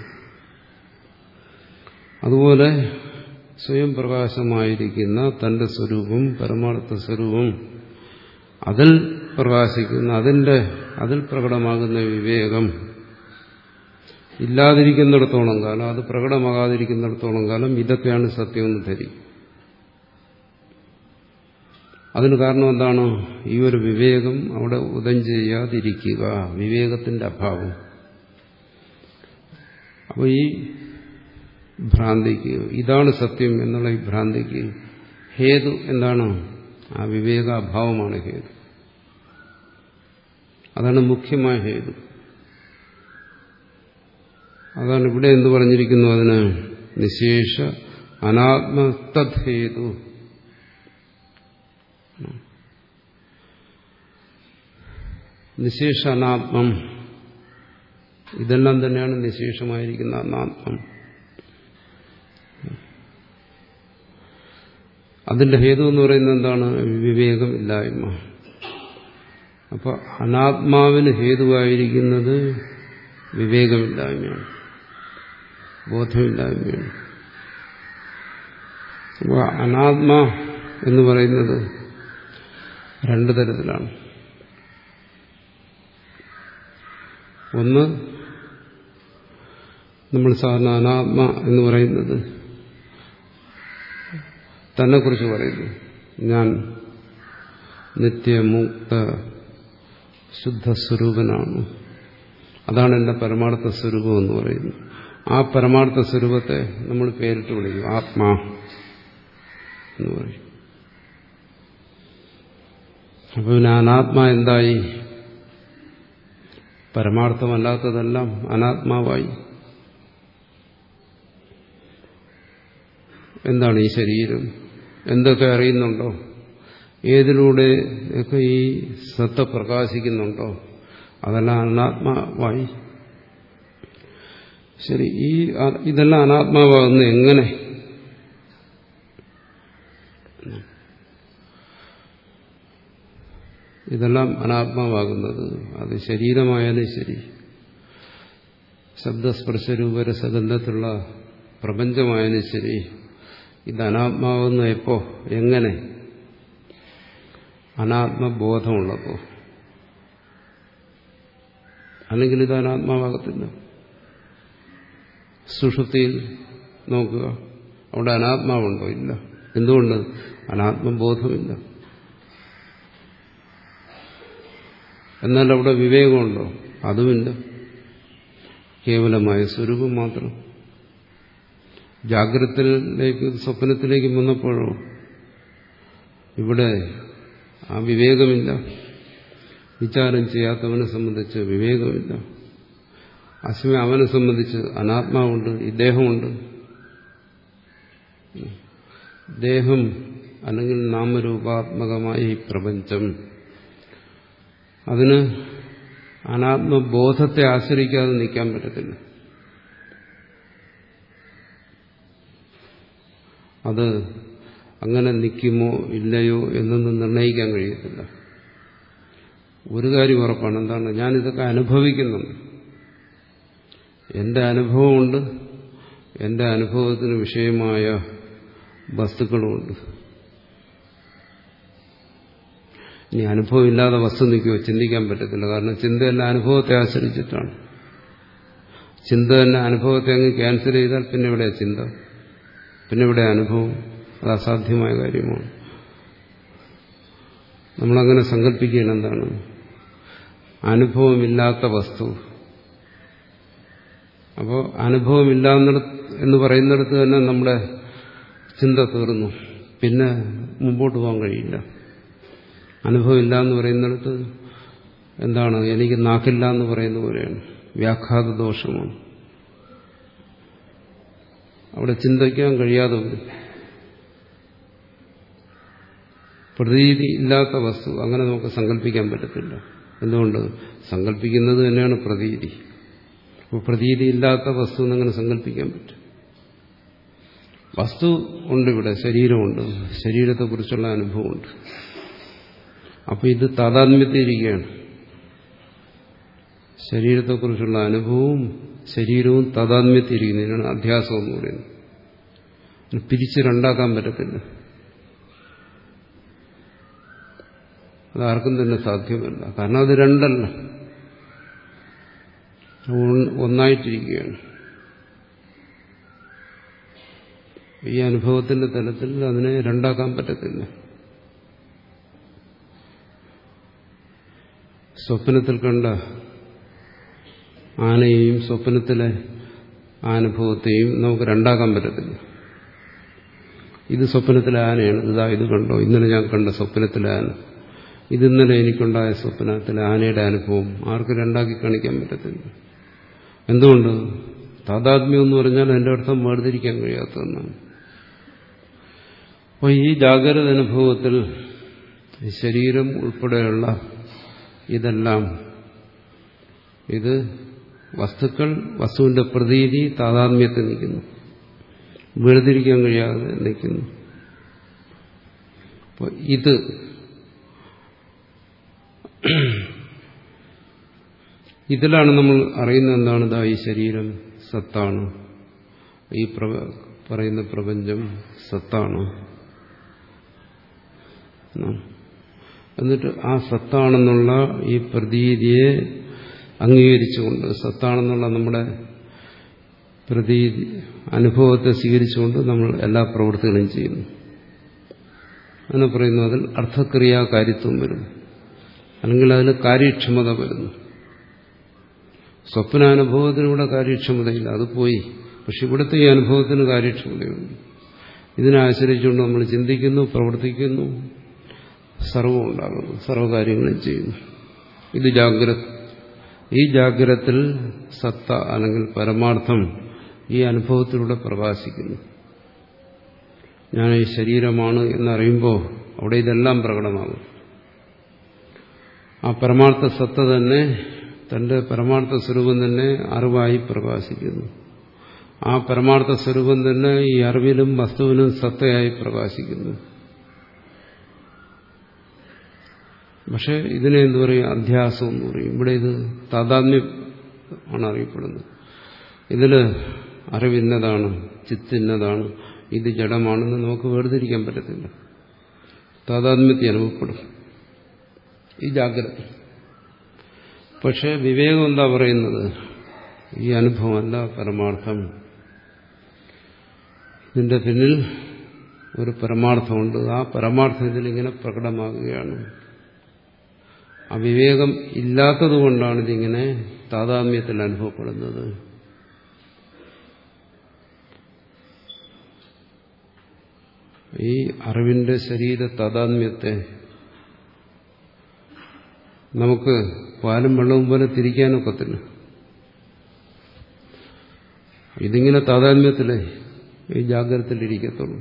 അതുപോലെ സ്വയം പ്രകാശമായിരിക്കുന്ന തന്റെ സ്വരൂപം, പരമാർത്ഥ സ്വരൂപം, അതിൽ പ്രകാശിക്കുന്ന, അതിന്റെ അതിൽ പ്രകടമാകുന്ന വിവേകം ഇല്ലാതിരിക്കുന്നിടത്തോളം കാലം, അത് പ്രകടമാകാതിരിക്കുന്നിടത്തോളം കാലം ഇതൊക്കെയാണ് സത്യമെന്ന് ധരിക്കും. അതിന് കാരണം എന്താണ്? ഈ ഒരു വിവേകം അവിടെ ഉദയം ചെയ്യാതിരിക്കുക, വിവേകത്തിന്റെ അഭാവം. അപ്പോൾ ഈ ഭ്രാന്തിക്ക്, ഇതാണ് സത്യം എന്നുള്ള ഈ ഭ്രാന്തിക്ക് ഹേതു എന്താണ്? ആ വിവേകാഭാവമാണ് ഹേതു. അതാണ് മുഖ്യമായ ഹേതു. അതാണ് ഇവിടെ എന്ത് പറഞ്ഞിരിക്കുന്നു? അതിന് നിശേഷ അനാത്മതദ് ഹേതു. നിശേഷ അനാത്മം, ഇതെല്ലാം തന്നെയാണ് നിശേഷമായിരിക്കുന്ന അനാത്മം. അതിന്റെ ഹേതു എന്ന് പറയുന്നത് എന്താണ്? വിവേകം ഇല്ലായ്മ. അപ്പൊ അനാത്മാവിന് ഹേതുവായിരിക്കുന്നത് വിവേകമില്ലായ്മയാണ്, ബോധമില്ലായ്മയാണ്. അപ്പോൾ അനാത്മ എന്ന് പറയുന്നത് രണ്ടു തരത്തിലാണ്. ഒന്ന്, നമ്മൾ സാധാരണ അനാത്മ എന്ന് പറയുന്നത് തന്നെക്കുറിച്ച് പറയുന്നു. ഞാൻ നിത്യമുക്ത ശുദ്ധസ്വരൂപനാണ്, അതാണ് എൻ്റെ പരമാർത്ഥ സ്വരൂപം എന്ന് പറയുന്നു. ആ പരമാർത്ഥ സ്വരൂപത്തെ നമ്മൾ പേരിട്ട് വിളിക്കും, ആത്മാ എന്ന് പറയും. അപ്പോൾ പിന്നെ അനാത്മാ എന്തായി? പരമാർത്ഥമല്ലാത്തതെല്ലാം അനാത്മാവായി. എന്താണ് ഈ ശരീരം? എന്തൊക്കെ അറിയുന്നുണ്ടോ? ഏതിലൂടെ ഒക്കെ ഈ സത്ത പ്രകാശിക്കുന്നുണ്ടോ അതെല്ലാം അനാത്മാവായി. ശരി, ഈ ഇതെല്ലാം അനാത്മാവാകുന്ന എങ്ങനെ? ഇതെല്ലാം അനാത്മാവാകുന്നത് അത് ശരീരമായാലും ശരി, ശബ്ദസ്പർശ രൂപരസഗന്ധത്തിലുള്ള പ്രപഞ്ചമായാലും ശരി, ഇത് അനാത്മാവെന്ന് എപ്പോ, എങ്ങനെ? അനാത്മബോധമുള്ളപ്പോ. അല്ലെങ്കിൽ ഇത് അനാത്മാവാകത്തില്ല. സുഷുപ്തിയിൽ നോക്കുക, അവിടെ അനാത്മാവുണ്ടോ? ഇല്ല. എന്തുകൊണ്ട്? അനാത്മബോധമില്ല. എന്നാൽ അവിടെ വിവേകമുണ്ടോ? അതുമില്ല. കേവലമായ സ്വരൂപം മാത്രം. ജാഗ്രതയിലേക്ക് സ്വപ്നത്തിലേക്ക് വന്നപ്പോഴോ ഇവിടെ ആ വിവേകമില്ല. വിചാരം ചെയ്യാത്തവനെ സംബന്ധിച്ച് വിവേകമില്ല. അസമയം അവനെ സംബന്ധിച്ച് അനാത്മാവുണ്ട്, ഇദ്ദേഹമുണ്ട്. ദേഹം അല്ലെങ്കിൽ നാമരൂപാത്മകമായ ഈ പ്രപഞ്ചം, അതിന് അനാത്മബോധത്തെ ആശ്രയിക്കാതെ നിൽക്കാൻ പറ്റത്തില്ല. അത് അങ്ങനെ നിൽക്കുമോ ഇല്ലയോ എന്നൊന്നും നിർണ്ണയിക്കാൻ കഴിയത്തില്ല. ഒരു കാര്യം ഉറപ്പാണ്. എന്താണ്? ഞാനിതൊക്കെ അനുഭവിക്കുന്നുണ്ട്. എന്റെ അനുഭവമുണ്ട്, എന്റെ അനുഭവത്തിന് വിഷയമായ വസ്തുക്കളുമുണ്ട്. ഇനി അനുഭവമില്ലാതെ വസ്തു നിൽക്കുമോ? ചിന്തിക്കാൻ പറ്റത്തില്ല. കാരണം ചിന്തയെല്ലാം അനുഭവത്തെ ആശ്രയിച്ചിട്ടാണ്. ചിന്ത തന്നെ അനുഭവത്തെ അങ്ങ് ക്യാൻസൽ ചെയ്താൽ പിന്നെ എവിടെയാ ചിന്ത? പിന്നെ ഇവിടെ അനുഭവം? അത് അസാധ്യമായ കാര്യമാണ്. നമ്മളങ്ങനെ സങ്കല്പിക്കുകയാണ്. എന്താണ്? അനുഭവമില്ലാത്ത വസ്തു. അപ്പോൾ അനുഭവമില്ല എന്ന് പറയുന്നിടത്ത് തന്നെ നമ്മുടെ ചിന്ത തീർന്നു. പിന്നെ മുമ്പോട്ട് പോകാൻ കഴിയില്ല. അനുഭവമില്ല എന്ന് പറയുന്നിടത്ത് എന്താണ്? എനിക്ക് നാക്കില്ല എന്ന് പറയുന്ന പോലെയാണ്. വ്യാഘാത ദോഷമാണ്. അവിടെ ചിന്തിക്കാൻ കഴിയാതെ വരും. പ്രതീതി ഇല്ലാത്ത വസ്തു അങ്ങനെ നമുക്ക് സങ്കല്പിക്കാൻ പറ്റത്തില്ല. എന്തുകൊണ്ട്? സങ്കല്പിക്കുന്നത് തന്നെയാണ് പ്രതീതി. അപ്പോൾ പ്രതീതി ഇല്ലാത്ത വസ്തു എന്നങ്ങനെ സങ്കല്പിക്കാൻ പറ്റും. വസ്തു ഉണ്ട്, ഇവിടെ ശരീരമുണ്ട്, ശരീരത്തെക്കുറിച്ചുള്ള അനുഭവമുണ്ട്. അപ്പോൾ ഇത് താതാത്മ്യത്തിരിക്കുകയാണ്. ശരീരത്തെക്കുറിച്ചുള്ള അനുഭവവും ശരീരവും താതാത്മ്യത്തിരിക്കുന്നു. ഇതിനാണ് അധ്യാസം എന്ന് പറയുന്നത്. പിരിച്ച് രണ്ടാക്കാൻ പറ്റത്തില്ല. അതാർക്കും തന്നെ സാധ്യമല്ല. കാരണം അത് രണ്ടല്ല, ഒന്നായിട്ടിരിക്കുകയാണ്. ഈ അനുഭവത്തിന്റെ തലത്തിൽ അതിനെ രണ്ടാക്കാൻ പറ്റത്തില്ല. സ്വപ്നത്തിൽ കണ്ട ആനയെയും സ്വപ്നത്തിലെ അനുഭവത്തെയും നമുക്ക് രണ്ടാക്കാൻ പറ്റത്തില്ല. ഇത് സ്വപ്നത്തിലെ ആനയാണ്, ഇതാ ഇത് കണ്ടോ, ഇന്നലെ ഞാൻ കണ്ട സ്വപ്നത്തിലെ ആന, ഇത് ഇന്നലെ എനിക്കുണ്ടായ സ്വപ്നത്തിലെ ആനയുടെ അനുഭവം ആർക്ക് രണ്ടാക്കി കാണിക്കാൻ പറ്റത്തില്ല. എന്തുകൊണ്ട്? താതാത്മ്യം എന്ന് പറഞ്ഞാൽ അതിന്റെ അർത്ഥം വേർതിരിക്കാൻ കഴിയാത്തതെന്നാണ്. അപ്പോൾ ഈ ജാഗ്രത അനുഭവത്തിൽ ശരീരം ഉൾപ്പെടെയുള്ള ഇതെല്ലാം, ഇത് വസ്തുക്കൾ, വസ്തുവിന്റെ പ്രതീതി താതാത്മ്യത്തിൽ നിൽക്കുന്നു, വേർതിരിക്കാൻ കഴിയാതെ നിൽക്കുന്നു. അപ്പോൾ ഇത് ഇതിലാണ് നമ്മൾ അറിയുന്നത് എന്താണ്? ഇതാ ഈ ശരീരം സത്താണ്, ഈ പറയുന്ന പ്രപഞ്ചം സത്താണ്. എന്നിട്ട് ആ സത്താണെന്നുള്ള ഈ പ്രതീതിയെ അംഗീകരിച്ചുകൊണ്ട്, സത്താണെന്നുള്ള നമ്മുടെ പ്രതീതി അനുഭവത്തെ സ്വീകരിച്ചുകൊണ്ട് നമ്മൾ എല്ലാ പ്രവൃത്തികളും ചെയ്യുന്നു. അങ്ങനെ പറയുന്നു. അതിൽ അർത്ഥക്രിയാകാരിത്വം വരുന്നു, അല്ലെങ്കിൽ അതിൽ കാര്യക്ഷമത വരുന്നു. സ്വപ്നാനുഭവത്തിനിവിടെ കാര്യക്ഷമതയില്ല, അത് പോയി. പക്ഷെ ഇവിടുത്തെ ഈ അനുഭവത്തിന് കാര്യക്ഷമതയുണ്ട്. ഇതിനെ ആശ്രയിച്ചുകൊണ്ട് നമ്മൾ ചിന്തിക്കുന്നു, പ്രവർത്തിക്കുന്നു, സർവ്വം ഉണ്ടാകുന്നു, സർവ്വകാര്യങ്ങളും ചെയ്യുന്നു. ഇത് ജാഗ്രത. ഈ ജാഗ്രതത്തിൽ സത്ത അല്ലെങ്കിൽ പരമാർത്ഥം ഈ അനുഭവത്തിലൂടെ പ്രകാശിക്കുന്നു. ഞാൻ ഈ ശരീരമാണ് എന്നറിയുമ്പോൾ അവിടെ ഇതെല്ലാം പ്രകടമാകും. ആ പരമാർത്ഥ സത്ത തന്നെ തന്റെ പരമാർത്ഥ സ്വരൂപം തന്നെ അറിവായി പ്രകാശിക്കുന്നു. ആ പരമാർത്ഥ സ്വരൂപം തന്നെ ഈ അറിവിലും വസ്തുവിലും സത്തയായി പ്രകാശിക്കുന്നു. പക്ഷെ ഇതിനെ എന്തു പറയും? അധ്യാസം എന്ന് പറയും. ഇവിടെ ഇത് താതാത്മ്യം ആണ് അറിയപ്പെടുന്നത്. ഇതില് അറിവിന്നതാണ്, ചിത്തിന്നതാണ്, ഇത് ജഡമാണെന്ന് നമുക്ക് വേർതിരിക്കാൻ പറ്റത്തില്ല. താതാത്മ്യത്തെ അനുഭവപ്പെടും ഈ ജാഗ്രത. പക്ഷെ വിവേകം എന്താ പറയുന്നത്? ഈ അനുഭവമല്ല പരമാർത്ഥം, ഇതിന്റെ പിന്നിൽ ഒരു പരമാർത്ഥമുണ്ട്. ആ പരമാർത്ഥം ഇതിലിങ്ങനെ പ്രകടമാകുകയാണ്. ആ വിവേകം ഇല്ലാത്തതുകൊണ്ടാണ് ഇതിങ്ങനെ താതാത്മ്യത്തിൽ അനുഭവപ്പെടുന്നത്. ഈ അറിവിന്റെ ശരീര താതാത്മ്യത്തെ നമുക്ക് പാലും വെള്ളവും പോലെ തിരിക്കാനൊക്കത്തില്ല. ഇതിങ്ങനെ താതാത്മ്യത്തിലേ ഈ ജാഗ്രതയിലിരിക്കത്തുള്ളൂ.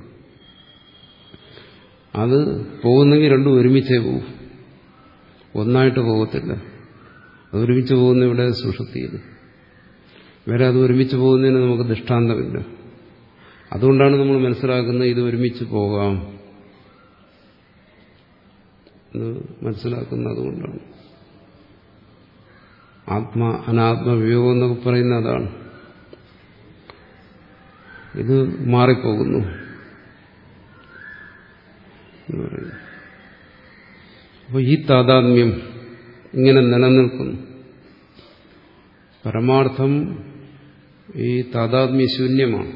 അത് പോകുന്നെങ്കിൽ രണ്ടും ഒരുമിച്ചേ പോകും, ഒന്നായിട്ട് പോകത്തില്ല. അത് ഒരുമിച്ച് പോകുന്ന ഇവിടെ സുഷുപ്തിയിൽ. വേറെ അത് ഒരുമിച്ച് പോകുന്നതിന് നമുക്ക് ദൃഷ്ടാന്തമില്ല. അതുകൊണ്ടാണ് നമ്മൾ മനസ്സിലാക്കുന്നത് ഇത് ഒരുമിച്ച് പോകാം എന്ന് മനസ്സിലാക്കുന്നത്. അതുകൊണ്ടാണ് ആത്മ അനാത്മ വിവേകം എന്നൊക്കെ പറയുന്ന അതാണ്. ഇത് മാറിപ്പോകുന്നു എന്ന് പറയുന്നു. അപ്പോൾ ഈ താതാത്മ്യം ഇങ്ങനെ നിലനിൽക്കുന്നു. പരമാർത്ഥം ഈ താതാത്മ്യശൂന്യമാണ്.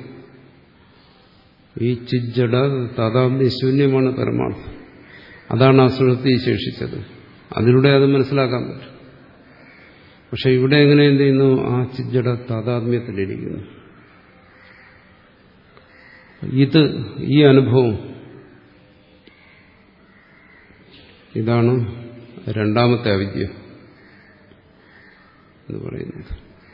ഈ ചിജ്ജട താതാത്മ്യശൂന്യമാണ് പരമാർത്ഥം. അതാണ് ആ സുഷുപ്തി ശേഷിച്ചത്. അതിലൂടെ അത് മനസ്സിലാക്കാൻ പറ്റും. പക്ഷെ ഇവിടെ എങ്ങനെ എന്ത് ചെയ്യുന്നു? ആ ചിജ്ജട താതാത്മ്യത്തിലിരിക്കുന്നു. ഇത് ഈ അനുഭവം ഇതാണ് രണ്ടാമത്തെ അവിദ്യ എന്ന് പറയുന്നത്.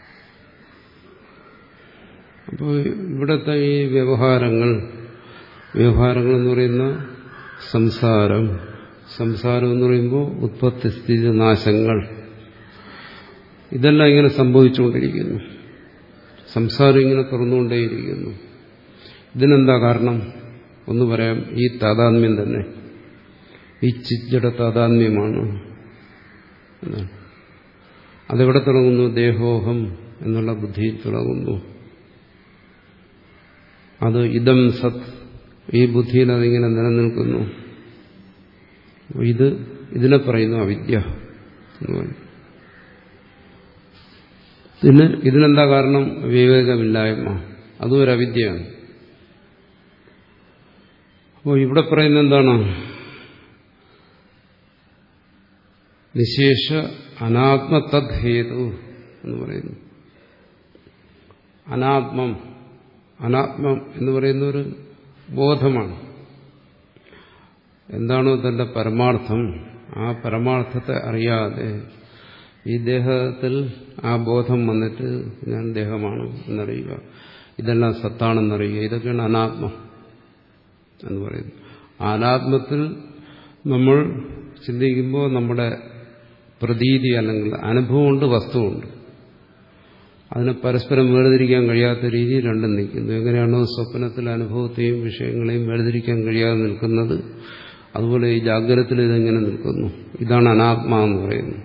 അപ്പോൾ ഇവിടുത്തെ ഈ വ്യവഹാരങ്ങൾ വ്യവഹാരങ്ങൾ എന്ന് പറയുന്ന സംസാരം സംസാരം എന്ന് പറയുമ്പോൾ ഉത്പത്തി സ്ഥിതി നാശങ്ങൾ, ഇതെല്ലാം ഇങ്ങനെ സംഭവിച്ചുകൊണ്ടിരിക്കുന്നു. സംസാരം ഇങ്ങനെ തുറന്നുകൊണ്ടേയിരിക്കുന്നു. ഇതിനെന്താ കാരണം? ഒന്ന് പറയാം, ഈ താതാത്മ്യം തന്നെ, ഈ ചിജ്ജട താതാത്മ്യമാണ് എന്നാണ്. അതെവിടെ തുടങ്ങുന്നു? ദേഹോഹം എന്നുള്ള ബുദ്ധിയിൽ തുടങ്ങുന്നു. അത് ഇദം സത്, ഈ ബുദ്ധിയിൽ അതിങ്ങനെ നിലനിൽക്കുന്നു. ഇത് ഇതിനെ പറയുന്നു അവിദ്യ എന്ന് പറയും. ഇതിന് ഇതിനെന്താ കാരണം? വിവേകമില്ലായ്മ. അതും ഒരു അവിദ്യയാണ്. അപ്പോൾ ഇവിടെ പറയുന്നത് എന്താണ്? നിശേഷ അനാത്മ തദ് ഹേതു എന്ന് പറയുന്നു. അനാത്മം അനാത്മം എന്ന് പറയുന്ന ഒരു ബോധമാണ്. എന്താണോ തന്റെ പരമാർത്ഥം, ആ പരമാർത്ഥത്തെ അറിയാതെ ഈ ദേഹത്തിൽ ആ ബോധം വന്നിട്ട് ഞാൻ ദേഹമാണ് എന്നറിയുക, ഇതെല്ലാം സത്താണെന്നറിയുക, ഇതൊക്കെയാണ് അനാത്മം എന്ന് പറയുന്നത്. അനാത്മത്തിൽ നമ്മൾ ചിന്തിക്കുമ്പോൾ നമ്മുടെ പ്രതീതി അല്ലെങ്കിൽ അനുഭവമുണ്ട്, വസ്തുവുണ്ട്. അതിനെ പരസ്പരം വേർതിരിക്കാൻ കഴിയാത്ത രീതിയിൽ രണ്ടും നിൽക്കുന്നു. എങ്ങനെയാണോ സ്വപ്നത്തിൽ അനുഭവത്തെയും വിഷയങ്ങളെയും വേർതിരിക്കാൻ കഴിയാതെ നിൽക്കുന്നത്, അതുപോലെ ഈ ജാഗ്രതത്തിൽ ഇതെങ്ങനെ നിൽക്കുന്നു. ഇതാണ് അനാത്മാ എന്ന് പറയുന്നത്.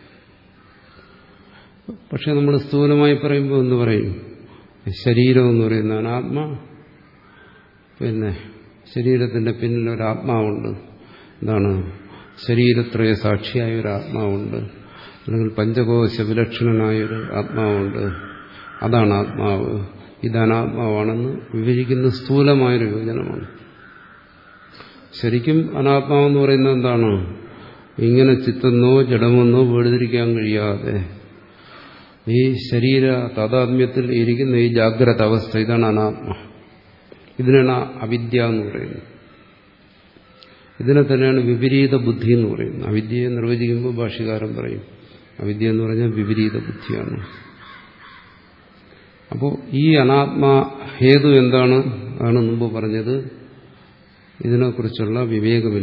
പക്ഷെ നമ്മൾ സ്ഥൂലമായി പറയുമ്പോൾ എന്ന് പറയും, ശരീരം എന്ന് പറയുന്ന അനാത്മ, പിന്നെ ശരീരത്തിന്റെ പിന്നിൽ ഒരു ആത്മാവുണ്ട്. എന്താണ്? ശരീരത്രയ സാക്ഷിയായ ഒരു ആത്മാവുണ്ട്, അല്ലെങ്കിൽ പഞ്ചകോശ വിലക്ഷണനായൊരു ആത്മാവുണ്ട്. അതാണ് ആത്മാവ്, ഇത് അനാത്മാവാണെന്ന് വിവരിക്കുന്ന സ്ഥൂലമായൊരു വിഭജനമാണ്. ശരിക്കും അനാത്മാവെന്ന് പറയുന്നത് എന്താണ്? ഇങ്ങനെ ചിത്തെന്നോ ജഡമെന്നോ വേർതിരിക്കാൻ കഴിയാതെ ഈ ശരീര താതാത്മ്യത്തിൽ ഇരിക്കുന്ന ഈ ജാഗ്രത അവസ്ഥ, ഇതാണ് അനാത്മ. ഇതിനാണ് അവിദ്യ എന്ന് പറയുന്നത്. ഇതിനെ തന്നെയാണ് വിപരീത ബുദ്ധി എന്ന് പറയുന്നത്. അവിദ്യയെ നിർവചിക്കുമ്പോൾ ഭാഷ്യകാരൻ പറയും അവിദ്യ എന്ന് പറഞ്ഞാൽ വിപരീത ബുദ്ധിയാണ്. അപ്പോൾ ഈ അനാത്മാ ഹേതു എന്താണ്? ആണ് മുമ്പ് പറഞ്ഞത്, ഇതിനെക്കുറിച്ചുള്ള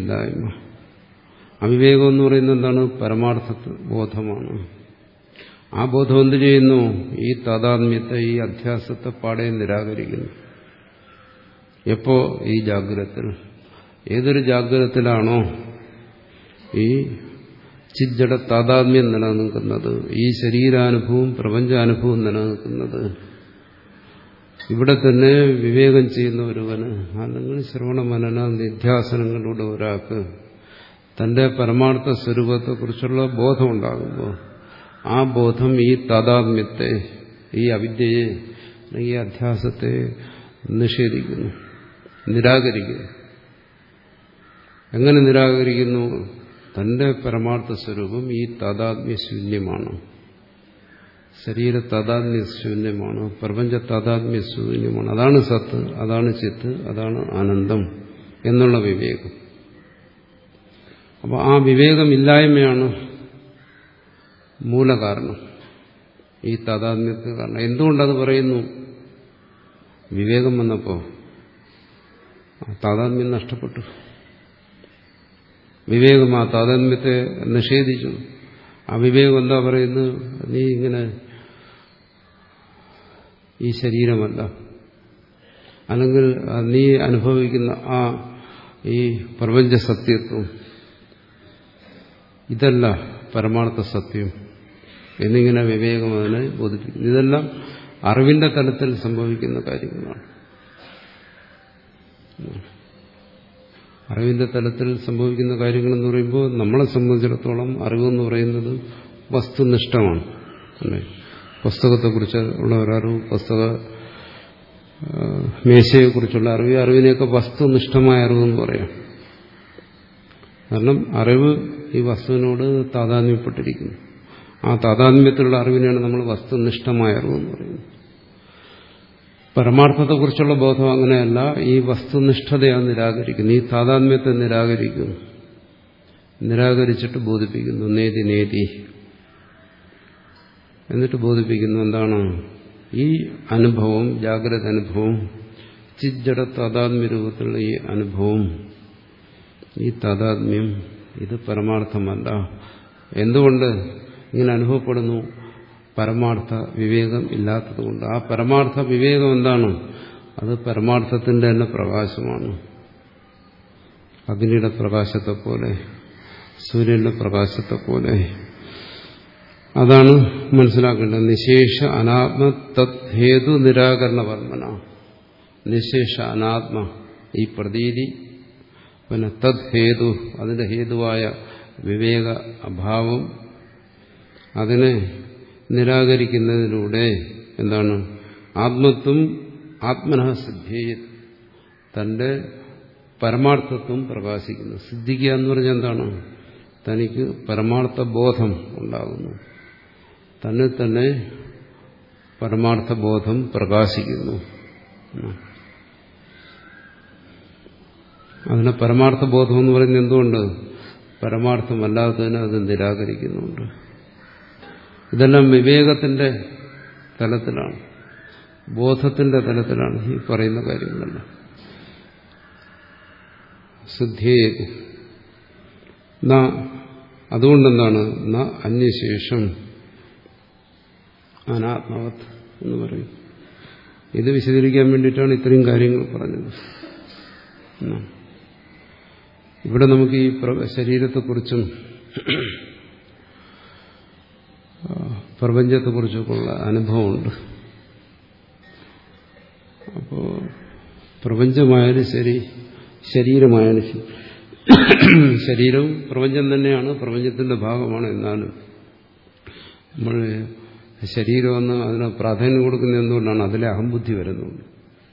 വിവേകമില്ലായ്മ. അവിവേകം എന്ന് പറയുന്നത് എന്താണ്? പരമാർത്ഥ ബോധമാണ്. ആ ബോധം എന്ത് ചെയ്യുന്നു? ഈ താതാത്മ്യത്തെ, ഈ അധ്യാസത്തെ പാടെ നിരാകരിക്കുന്നു. എപ്പോ? ഈ ജാഗ്രതത്തിൽ. ഏതൊരു ജാഗ്രതത്തിലാണോ ഈ ചിജ്ജട താതാത്മ്യം നിലനിൽക്കുന്നത്, ഈ ശരീരാനുഭവവും പ്രപഞ്ചാനുഭവവും നിലനിൽക്കുന്നത്, ഇവിടെ തന്നെ വിവേകം ചെയ്യുന്ന ഒരുവന്, അല്ലെങ്കിൽ ശ്രവണ മനന നിധ്യാസനങ്ങളിലൂടെ ഒരാൾക്ക് തന്റെ പരമാർത്ഥ സ്വരൂപത്തെക്കുറിച്ചുള്ള ബോധമുണ്ടാകുമ്പോൾ ആ ബോധം ഈ താതാത്മ്യത്തെ, ഈ അവിദ്യയെ, ഈ അധ്യാസത്തെ നിഷേധിക്കുന്നു, നിരാകരിക്കുന്നു. എങ്ങനെ നിരാകരിക്കുന്നു? തന്റെ പരമാർത്ഥ സ്വരൂപം ഈ താതാത്മ്യ ശൂന്യമാണ്, ശരീര താതാത്മ്യ ശൂന്യമാണ്, പ്രപഞ്ച താതാത്മ്യ ശൂന്യമാണ്. അതാണ് സത്ത്, അതാണ് ചിത്ത്, അതാണ് ആനന്ദം എന്നുള്ള വിവേകം. അപ്പോൾ ആ വിവേകമില്ലായ്മയാണ് മൂലകാരണം, ഈ താതാത്മ്യത്തിന് കാരണം. എന്തുകൊണ്ടത് പറയുന്നു? വിവേകം വന്നപ്പോൾ താതാത്മ്യം നഷ്ടപ്പെട്ടു. വിവേകം ആ താതാത്മ്യത്തെ നിഷേധിച്ചു. ആ വിവേകം എന്താ പറയുന്നത്? നീ ഇങ്ങനെ ഈ ശരീരമല്ല, അല്ലെങ്കിൽ നീ അനുഭവിക്കുന്ന ആ ഈ പ്രപഞ്ച സത്യത്വം ഇതല്ല പരമാർത്ഥ സത്യം എന്നിങ്ങനെ വിവേകം അതിനെ ബോധിപ്പിക്കുന്നു. ഇതെല്ലാം അറിവിന്റെ തലത്തിൽ സംഭവിക്കുന്ന കാര്യങ്ങളാണ്. അറിവിന്റെ തലത്തിൽ സംഭവിക്കുന്ന കാര്യങ്ങളെന്ന് പറയുമ്പോൾ നമ്മളെ സംബന്ധിച്ചിടത്തോളം അറിവെന്ന് പറയുന്നത് വസ്തുനിഷ്ഠമാണ്. അല്ലേ? പുസ്തകത്തെക്കുറിച്ച് ഉള്ള ഒരറിവ്, പുസ്തക മേശയെക്കുറിച്ചുള്ള അറിവ്, അറിവിനെയൊക്കെ വസ്തുനിഷ്ഠമായ അറിവെന്ന് പറയാം. കാരണം അറിവ് ഈ വസ്തുവിനോട് താതാത്മ്യപ്പെട്ടിരിക്കുന്നു. ആ താതാത്മ്യത്തിലുള്ള അറിവിനെയാണ് നമ്മൾ വസ്തുനിഷ്ഠമായ അറിവെന്ന് പറയുന്നത്. പരമാർത്ഥത്തെക്കുറിച്ചുള്ള ബോധം അങ്ങനെയല്ല. ഈ വസ്തുനിഷ്ഠതയാണ് നിരാകരിക്കുന്നു, ഈ താതാത്മ്യത്തെ നിരാകരിക്കുന്നു. നിരാകരിച്ചിട്ട് ബോധിപ്പിക്കുന്നു, നേതി നേതി എന്നിട്ട് ബോധിപ്പിക്കുന്നു. എന്താണ്? ഈ അനുഭവം, ജാഗ്രത അനുഭവം, ചിജ്ജട താതാത്മ്യ രൂപത്തിലുള്ള ഈ അനുഭവം, ഈ താതാത്മ്യം, ഇത് പരമാർത്ഥമല്ല. എന്തുകൊണ്ട് ഇങ്ങനെ അനുഭവപ്പെടുന്നു? പരമാർത്ഥ വിവേകം ഇല്ലാത്തതുകൊണ്ട്. ആ പരമാർത്ഥ വിവേകം എന്താണ്? അത് പരമാർത്ഥത്തിന്റെ തന്നെ പ്രകാശമാണ്. അഗ്നിയുടെ പ്രകാശത്തെ പോലെ, സൂര്യന്റെ പ്രകാശത്തെ പോലെ. അതാണ് മനസ്സിലാക്കേണ്ടത്. നിശേഷ അനാത്മ തത് ഹേതു നിരാകരണ വർമ്മന. നിശേഷ അനാത്മ, ഈ പ്രതീതി, പിന്നെ തത് ഹേതു, അതിന്റെ ഹേതുവായ വിവേക അഭാവം, അതിനെ നിരാകരിക്കുന്നതിലൂടെ എന്താണ്? ആത്മത്വം ആത്മനഃ സിദ്ധിയെ, തന്റെ പരമാർത്ഥത്വം പ്രകാശിക്കുന്നു. സിദ്ധിക്കുക എന്ന് പറഞ്ഞാൽ എന്താണ്? തനിക്ക് പരമാർത്ഥ ബോധം ഉണ്ടാകുന്നു, തന്നെ തന്നെ പരമാർത്ഥ ബോധം പ്രകാശിക്കുന്നു. അതിനെ പരമാർത്ഥ ബോധം എന്ന് പറയുന്നത് എന്തുകൊണ്ട്? പരമാർത്ഥമല്ലാത്തതിനെ അത് നിരാകരിക്കുന്നുണ്ട്. ഇതെല്ലാം വിവേകത്തിന്റെ തലത്തിലാണ്, ബോധത്തിന്റെ തലത്തിലാണ് ഈ പറയുന്ന കാര്യങ്ങളെല്ലാം. സിദ്ധിയെ അതുകൊണ്ടെന്താണ്? ന അന്യശേഷം അനാത്മവത് എന്ന് പറയും. ഇത് വിശദീകരിക്കാൻ വേണ്ടിയിട്ടാണ് ഇത്രയും കാര്യങ്ങൾ പറഞ്ഞത്. ഇവിടെ നമുക്ക് ഈ ശരീരത്തെക്കുറിച്ചും പ്രപഞ്ചത്തെക്കുറിച്ചൊക്കെയുള്ള അനുഭവമുണ്ട്. അപ്പോൾ പ്രപഞ്ചമായാലും ശരി, ശരീരമായാലും ശരി, ശരീരവും പ്രപഞ്ചം തന്നെയാണ്, പ്രപഞ്ചത്തിന്റെ ഭാഗമാണ്. എന്നാലും നമ്മൾ ശരീരമെന്ന് അതിന് പ്രാധാന്യം കൊടുക്കുന്നത് എന്തുകൊണ്ടാണ്? അതിലെ അഹംബുദ്ധി വരുന്നുണ്ട്.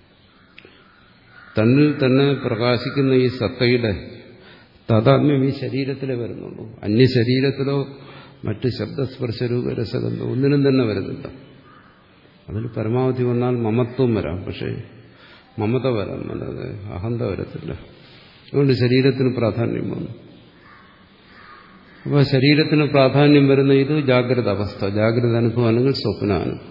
തന്നിൽ തന്നെ പ്രകാശിക്കുന്ന ഈ സത്തയുടെ താതാത്മ്യം ഈ ശരീരത്തിലേ വരുന്നുള്ളൂ. അന്യശരീരത്തിലോ മറ്റ് ശബ്ദസ്പർശരൂപ രസഗന്ധോ ഒന്നിനും തന്നെ വരുന്നില്ല. അതിൽ പരമാവധി വന്നാൽ മമത്വം വരാം, പക്ഷേ മമത വരാം, അല്ലാതെ അഹന്ത വരത്തില്ല. അതുകൊണ്ട് ശരീരത്തിന് പ്രാധാന്യം വന്നു. അപ്പോൾ ശരീരത്തിന് പ്രാധാന്യം വരുന്ന ഇത് ജാഗ്രത അവസ്ഥ, ജാഗ്രത അനുഭവം അല്ലെങ്കിൽ സ്വപ്നാനുഭവം.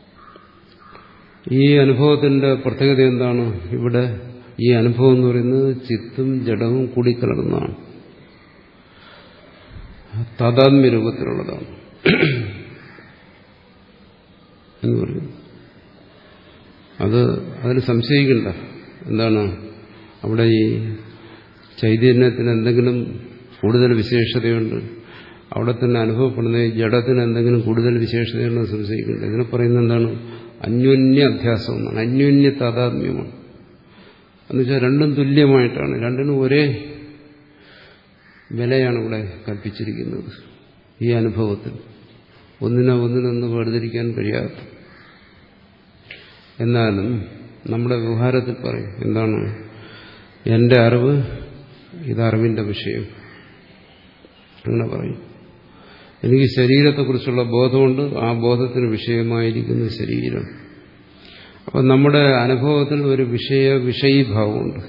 ഈ അനുഭവത്തിന്റെ പ്രത്യേകത എന്താണ്? ഇവിടെ ഈ അനുഭവം എന്ന് പറയുന്നത് ചിത്തും ജഡവും കൂടിക്കലർന്നതാണ്, താതാത്മ്യ രൂപത്തിലുള്ളതാണ്. എന്ന് പറയുന്നു. അത് അതിൽ സംശയിക്കണ്ട. എന്താണ് അവിടെ ഈ ചൈതന്യത്തിന് എന്തെങ്കിലും കൂടുതൽ വിശേഷതയുണ്ട്, അവിടെ തന്നെ അനുഭവപ്പെടുന്ന ഈ ജഡത്തിന് എന്തെങ്കിലും കൂടുതൽ വിശേഷതയുണ്ടെന്ന് സംശയിക്കണ്ട. ഇതിനെ പറയുന്നത് എന്താണ്? അന്യോന്യ അധ്യാസം എന്നാണ്, അന്യോന്യ താതാത്മ്യമാണ്. എന്നുവെച്ചാൽ രണ്ടും തുല്യമായിട്ടാണ്, രണ്ടിനും ഒരേ വിലയാണ് ഇവിടെ കൽപ്പിച്ചിരിക്കുന്നത്. ഈ അനുഭവത്തിൽ ഒന്നിനെ ഒന്നിനൊന്ന് വേർതിരിക്കാൻ കഴിയാത്ത. എന്നാലും നമ്മുടെ വ്യവഹാരത്തിൽ പറയും എന്താണ്? എൻ്റെ അറിവ് ഇതറിവിൻ്റെ വിഷയം, അങ്ങനെ പറയും. എനിക്ക് ശരീരത്തെക്കുറിച്ചുള്ള ബോധമുണ്ട്, ആ ബോധത്തിന് വിഷയമായിരിക്കുന്ന ശരീരം. അപ്പം നമ്മുടെ അനുഭവത്തിൽ ഒരു വിഷയ വിഷയീഭാവമുണ്ട്.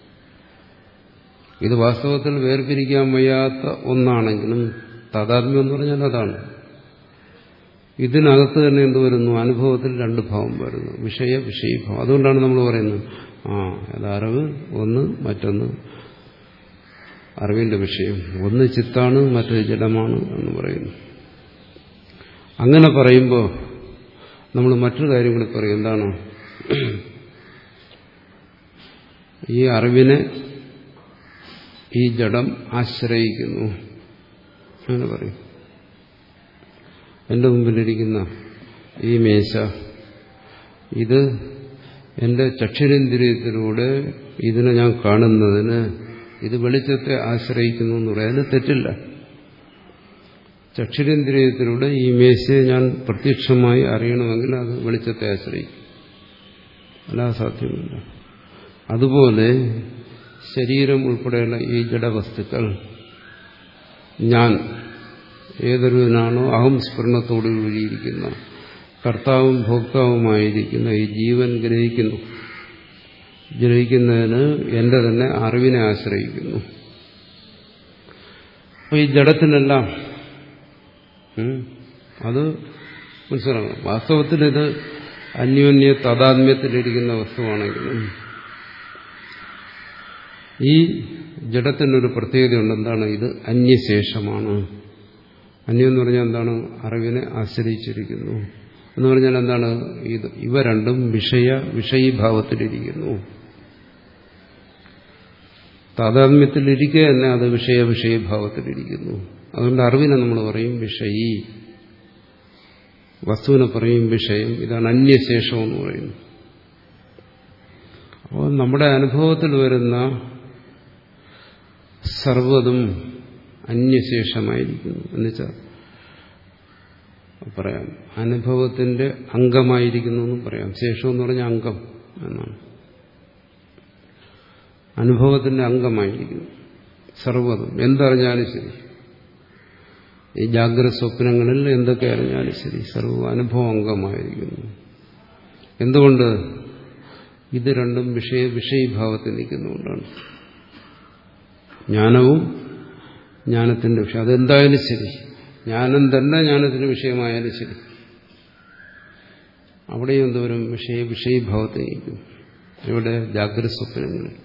ഇത് വാസ്തവത്തിൽ വേർപിരിക്കാൻ വയ്യാത്ത ഒന്നാണെങ്കിലും താതാത്മ്യം എന്ന് പറഞ്ഞാൽ അതാണ്. ഇതിനകത്ത് തന്നെ എന്ത് വരുന്നു? അനുഭവത്തിൽ രണ്ട് ഭാവം വരുന്നു, വിഷയ വിഷയീഭാവം. അതുകൊണ്ടാണ് നമ്മൾ പറയുന്നത് ആ അത് അറിവ് ഒന്ന്, മറ്റൊന്ന് അറിവിന്റെ വിഷയം. ഒന്ന് ചിത്താണ്, മറ്റൊരു ജഡമാണ് എന്ന് പറയുന്നു. അങ്ങനെ പറയുമ്പോൾ നമ്മൾ മറ്റൊരു കാര്യം കൂടി പറയും. എന്താണ്? ഈ അറിവിനെ ഈ ജഡം ആശ്രയിക്കുന്നു അങ്ങനെ പറയും. എൻ്റെ മുമ്പിലിരിക്കുന്ന ഈ മേശ, ഇത് എൻ്റെ ചക്ഷുരേന്ദ്രിയത്തിലൂടെ ഇതിനെ ഞാൻ കാണുന്നതിന് ഇത് വെളിച്ചത്തെ ആശ്രയിക്കുന്നു എന്ന് പറയാം. അതിന് തെറ്റില്ല. ചക്ഷുരേന്ദ്രിയത്തിലൂടെ ഈ മേശയെ ഞാൻ പ്രത്യക്ഷമായി അറിയണമെങ്കിൽ അത് വെളിച്ചത്തെ ആശ്രയിക്കും, അല്ലാതെ സാധ്യമല്ല. അതുപോലെ ശരീരം ഉൾപ്പെടെയുള്ള ഈ ജഡവസ്തുക്കൾ, ഞാൻ ഏതൊരുവനാണോ അഹം സ്ഫുരണത്തോടുകൂടിയിരിക്കുന്ന കർത്താവും ഭോക്താവുമായിരിക്കുന്ന ഈ ജീവൻ ഗ്രഹിക്കുന്നു. ഗ്രഹിക്കുന്നതിന് എൻ്റെ തന്നെ അറിവിനെ ആശ്രയിക്കുന്നു. അപ്പോൾ ഈ ജഡത്തിനെല്ലാം അത് മനസ്സിലാക്കണം. വാസ്തവത്തിൽ ഇത് അന്യോന്യ താതാത്മ്യത്തിലിരിക്കുന്ന വസ്തുവാണെങ്കിലും ഈ ജഡത്തിനൊരു പ്രത്യേകതയുണ്ട്. എന്താണ്? ഇത് അന്യശേഷമാണ്. അന്യം എന്ന് പറഞ്ഞാൽ എന്താണ്? അറിവിനെ ആശ്രയിച്ചിരിക്കുന്നു എന്ന് പറഞ്ഞാൽ എന്താണ്? ഇത് ഇവ രണ്ടും വിഷയ വിഷയീഭാവത്തിലിരിക്കുന്നു. താതാത്മ്യത്തിലിരിക്കുക തന്നെ അത് വിഷയ വിഷയീഭാവത്തിലിരിക്കുന്നു. അതുകൊണ്ട് അറിവിനെ നമ്മൾ പറയും വിഷയീ, വസ്തുവിനെ പറയും വിഷയം. ഇതാണ് അന്യശേഷം എന്ന് പറയുന്നത്. അപ്പോൾ നമ്മുടെ അനുഭവത്തിൽ വരുന്ന സർവ്വതും അന്യശേഷമായിരിക്കുന്നു എന്നുവെച്ചാൽ പറയാം അനുഭവത്തിന്റെ അംഗമായിരിക്കുന്നു എന്നും പറയാം. ശേഷം എന്ന് പറഞ്ഞാൽ അംഗം എന്നാണ്. അനുഭവത്തിന്റെ അംഗമായിരിക്കുന്നു സർവ്വതും. എന്തറിഞ്ഞാലും ശരി, ഈ ജാഗ്രത സ്വപ്നങ്ങളിൽ എന്തൊക്കെ അറിഞ്ഞാലും ശരി, സർവ്വ അനുഭവ അംഗമായിരിക്കുന്നു. എന്തുകൊണ്ട്? ഇത് രണ്ടും വിഷയ വിഷയീഭാവത്തിൽ നിൽക്കുന്നുകൊണ്ടാണ്. ജ്ഞാനവും ജ്ഞാനത്തിന്റെ വിഷയം, അതെന്തായാലും ശരി, ജ്ഞാനം തന്നെ ജ്ഞാനത്തിന് വിഷയമായാലും ശരി, അവിടെയും എന്തോരം വിഷയ വിഷയീഭാവത്തിൽ നിൽക്കും. ഇവിടെ ജാഗ്രത സ്വപ്നങ്ങളിൽ.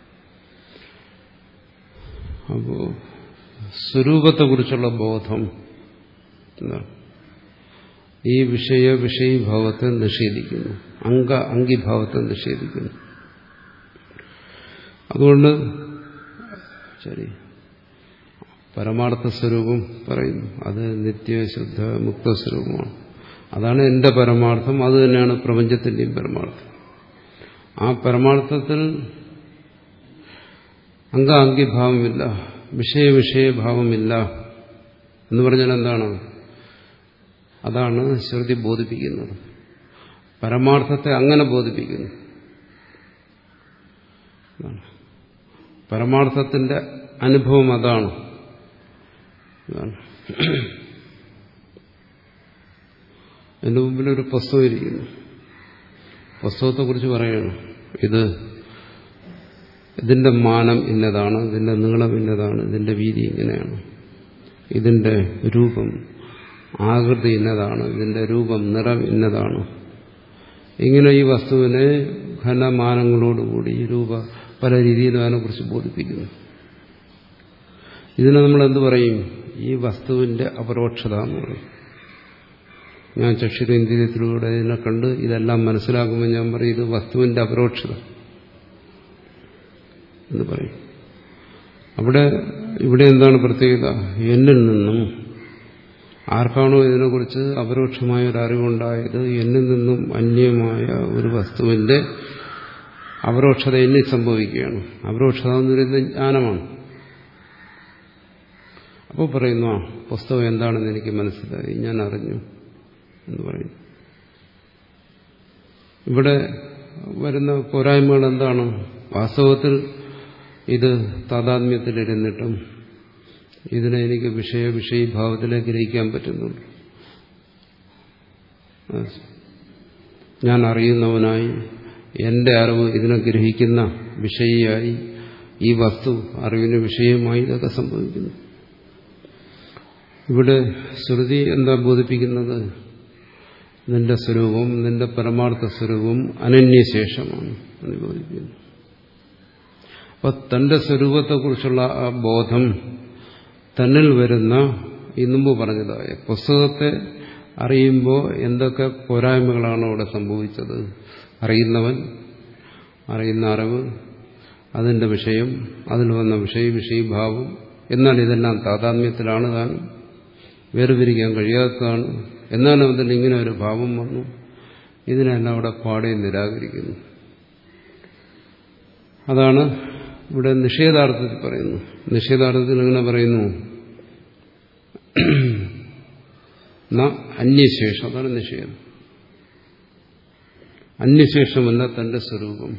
അപ്പോ സ്വരൂപത്തെക്കുറിച്ചുള്ള ബോധം എന്താണ്? ഈ വിഷയ വിഷയീഭാവത്തെ നിഷേധിക്കുന്നു, അംഗ അംഗീഭാവത്തെ നിഷേധിക്കുന്നു. അതുകൊണ്ട് ശരി, പരമാർത്ഥ സ്വരൂപം പറയുന്നു, അത് നിത്യശുദ്ധ മുക്തസ്വരൂപമാണ്. അതാണ് എന്റെ പരമാർത്ഥം, അത് തന്നെയാണ് പ്രപഞ്ചത്തിന്റെയും പരമാർത്ഥം. ആ പരമാർത്ഥത്തിൽ അംഗാംഗിഭാവമില്ല, വിഷയവിഷയഭാവമില്ല എന്ന് പറഞ്ഞാൽ എന്താണ്? അതാണ് ശ്രുതി ബോധിപ്പിക്കുന്നത്. പരമാർത്ഥത്തെ അങ്ങനെ ബോധിപ്പിക്കുന്നു. പരമാർത്ഥത്തിന്റെ അനുഭവം അതാണ്. എന്റെ മുമ്പിലൊരു പുസ്തകം ഇരിക്കുന്നു. പുസ്തകത്തെക്കുറിച്ച് പറയുകയാണ്, ഇത് ഇതിന്റെ മാനം ഇന്നതാണ്, ഇതിന്റെ നീളം ഇന്നതാണ്, ഇതിന്റെ വീതി ഇങ്ങനെയാണ്, ഇതിന്റെ രൂപം ആകൃതി ഇന്നതാണ്, ഇതിന്റെ രൂപം നിറം ഇന്നതാണ്. ഇങ്ങനെ ഈ വസ്തുവിനെ ഘനമാനങ്ങളോടുകൂടി രൂപ പല രീതിയിലും അതിനെക്കുറിച്ച് ബോധിപ്പിക്കുന്നു. ഇതിനെ നമ്മൾ എന്ത് പറയും? ഈ വസ്തുവിന്റെ അപരോക്ഷത എന്ന് പറയും. ഞാൻ ചക്ഷുരേന്ദ്രിയത്തിലൂടെ ഇതിനെ കണ്ട് ഇതെല്ലാം മനസ്സിലാക്കുമ്പോൾ ഞാൻ പറയും ഇത് വസ്തുവിന്റെ അപരോക്ഷത എന്ന് പറയും. അവിടെ ഇവിടെ എന്താണ് പ്രത്യേകത? എന്നിൽ നിന്നും ആർക്കാണോ ഇതിനെക്കുറിച്ച് അപരോക്ഷമായ ഒരു അറിവുണ്ടായത്, എന്നിൽ നിന്നും അന്യമായ ഒരു വസ്തുവിന്റെ അപരോക്ഷത എന്നിൽ സംഭവിക്കുകയാണ്. അപരോക്ഷത എന്ന് പറയുന്നത് ജ്ഞാനമാണ്. അപ്പോൾ പറയുന്നു, ആ പുസ്തകം എന്താണെന്ന് എനിക്ക് മനസ്സിലായി, ഞാൻ അറിഞ്ഞു എന്ന് പറയുന്നു. ഇവിടെ വരുന്ന പോരായ്മകൾ എന്താണ്? വാസ്തവത്തിൽ ഇത് താതാത്മ്യത്തിലിരുന്നിട്ടും ഇതിനെ എനിക്ക് വിഷയ വിഷയീഭാവത്തിലേക്ക് ഗ്രഹിക്കാൻ പറ്റുന്നുണ്ട്. ഞാൻ അറിയുന്നവനായി, എന്റെ അറിവ് ഇതിനെ ഗ്രഹിക്കുന്ന വിഷയിയായി, ഈ വസ്തു അറിവിന് വിഷയമായി ഇതൊക്കെ സംഭവിക്കുന്നു. ഇവിടെ ശ്രുതി എന്താ ബോധിപ്പിക്കുന്നത്? നിന്റെ സ്വരൂപം, നിന്റെ പരമാർത്ഥ സ്വരൂപം അനന്യശേഷമാണ് എന്ന് ബോധിപ്പിക്കുന്നു. അപ്പൊ തന്റെ സ്വരൂപത്തെക്കുറിച്ചുള്ള ആ ബോധം തന്നിൽ വരുന്ന, ഈ മുമ്പ് പറഞ്ഞതായ പുസ്തകത്തെ അറിയുമ്പോൾ എന്തൊക്കെ പോരായ്മകളാണ് അവിടെ സംഭവിച്ചത്? അറിയുന്നവൻ, അറിയുന്ന അറിവ്, അതിന്റെ വിഷയം, അതിൽ വന്ന വിഷയ വിഷയീഭാവം. എന്നാൽ ഇതെല്ലാം താതാത്മ്യത്തിലാണ്, താൻ വേർതിരിക്കാൻ കഴിയാത്തതാണ്. എന്നാലും അതിൽ ഇങ്ങനെ ഒരു ഭാവം വന്നു. ഇതിനെല്ലാം അവിടെ പാടെ നിരാകരിക്കുന്നു. അതാണ് ഇവിടെ നിഷേധാർത്ഥത്തിൽ പറയുന്നു. നിഷേധാർത്ഥത്തിൽ എങ്ങനെ പറയുന്നു? അന്യശേഷം, അതാണ് നിഷേധം. അന്യശേഷമല്ല തന്റെ സ്വരൂപം.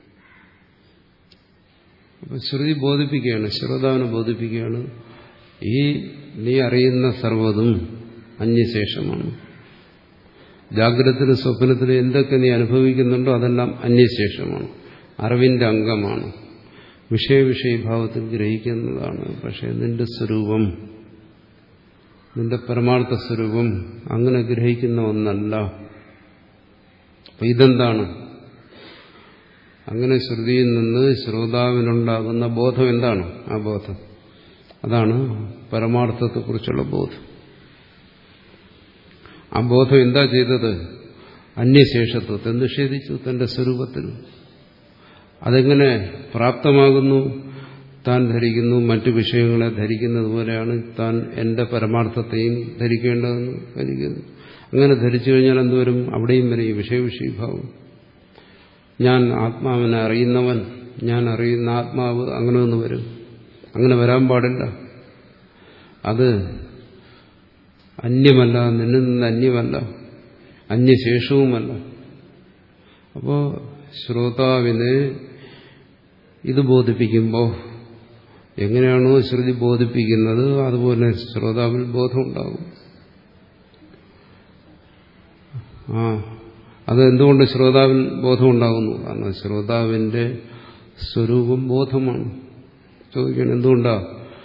അപ്പൊ ശ്രുതി ബോധിപ്പിക്കുകയാണ്, ശ്രോതാവിനെ ബോധിപ്പിക്കുകയാണ്, ഈ നീ അറിയുന്ന സർവ്വതും അന്യശേഷമാണ്. ജാഗ്രതത്തിലും സ്വപ്നത്തിലും എന്തൊക്കെ നീ അനുഭവിക്കുന്നുണ്ടോ അതെല്ലാം അന്യശേഷമാണ്, അറിവിന്റെ അംഗമാണ്, വിഷയവിഷയീഭാവത്തിൽ ഗ്രഹിക്കുന്നതാണ്. പക്ഷെ നിന്റെ സ്വരൂപം, നിന്റെ പരമാർത്ഥ സ്വരൂപം അങ്ങനെ ഗ്രഹിക്കുന്ന ഒന്നല്ല. അപ്പൊ ഇതെന്താണ്? അങ്ങനെ ശ്രുതിയിൽ നിന്ന് ശ്രോതാവിനുണ്ടാകുന്ന ബോധം എന്താണ്? ആ ബോധം അതാണ് പരമാർത്ഥത്തെക്കുറിച്ചുള്ള ബോധം. ആ ബോധം എന്താ ചെയ്തത്? അന്യശേഷത്വത്തെ നിഷേധിച്ചു തന്റെ സ്വരൂപത്തിൽ. അതെങ്ങനെ പ്രാപ്തമാകുന്നു? താൻ ധരിക്കുന്നു മറ്റു വിഷയങ്ങളെ ധരിക്കുന്നത് പോലെയാണ് താൻ എന്റെ പരമാർത്ഥത്തെയും ധരിക്കേണ്ടതെന്ന് ധരിക്കുന്നു. അങ്ങനെ ധരിച്ചു കഴിഞ്ഞാൽ എന്തുവരും? അവിടെയും വരും ഈ വിഷയവിഷയീഭാവം. ഞാൻ ആത്മാവിനെ അറിയുന്നവൻ, ഞാൻ അറിയുന്ന ആത്മാവ്, അങ്ങനെ ഒന്ന് വരും. അങ്ങനെ വരാൻ പാടില്ല. അത് അന്യമല്ല, നിന്നിൽ നിന്ന് അന്യമല്ല, അന്യശേഷവുമല്ല. അപ്പോ ശ്രോതാവിനെ ഇത് ബോധിപ്പിക്കുമ്പോൾ എങ്ങനെയാണോ ശ്രുതി ബോധിപ്പിക്കുന്നത് അതുപോലെ ശ്രോതാവിൽ ബോധമുണ്ടാകും. ആ അതെന്തുകൊണ്ട് ശ്രോതാവിൽ ബോധമുണ്ടാകുന്നു? കാരണം ശ്രോതാവിന്റെ സ്വരൂപം ബോധമാണ്. ചോദിക്കണം, എന്തുകൊണ്ടാ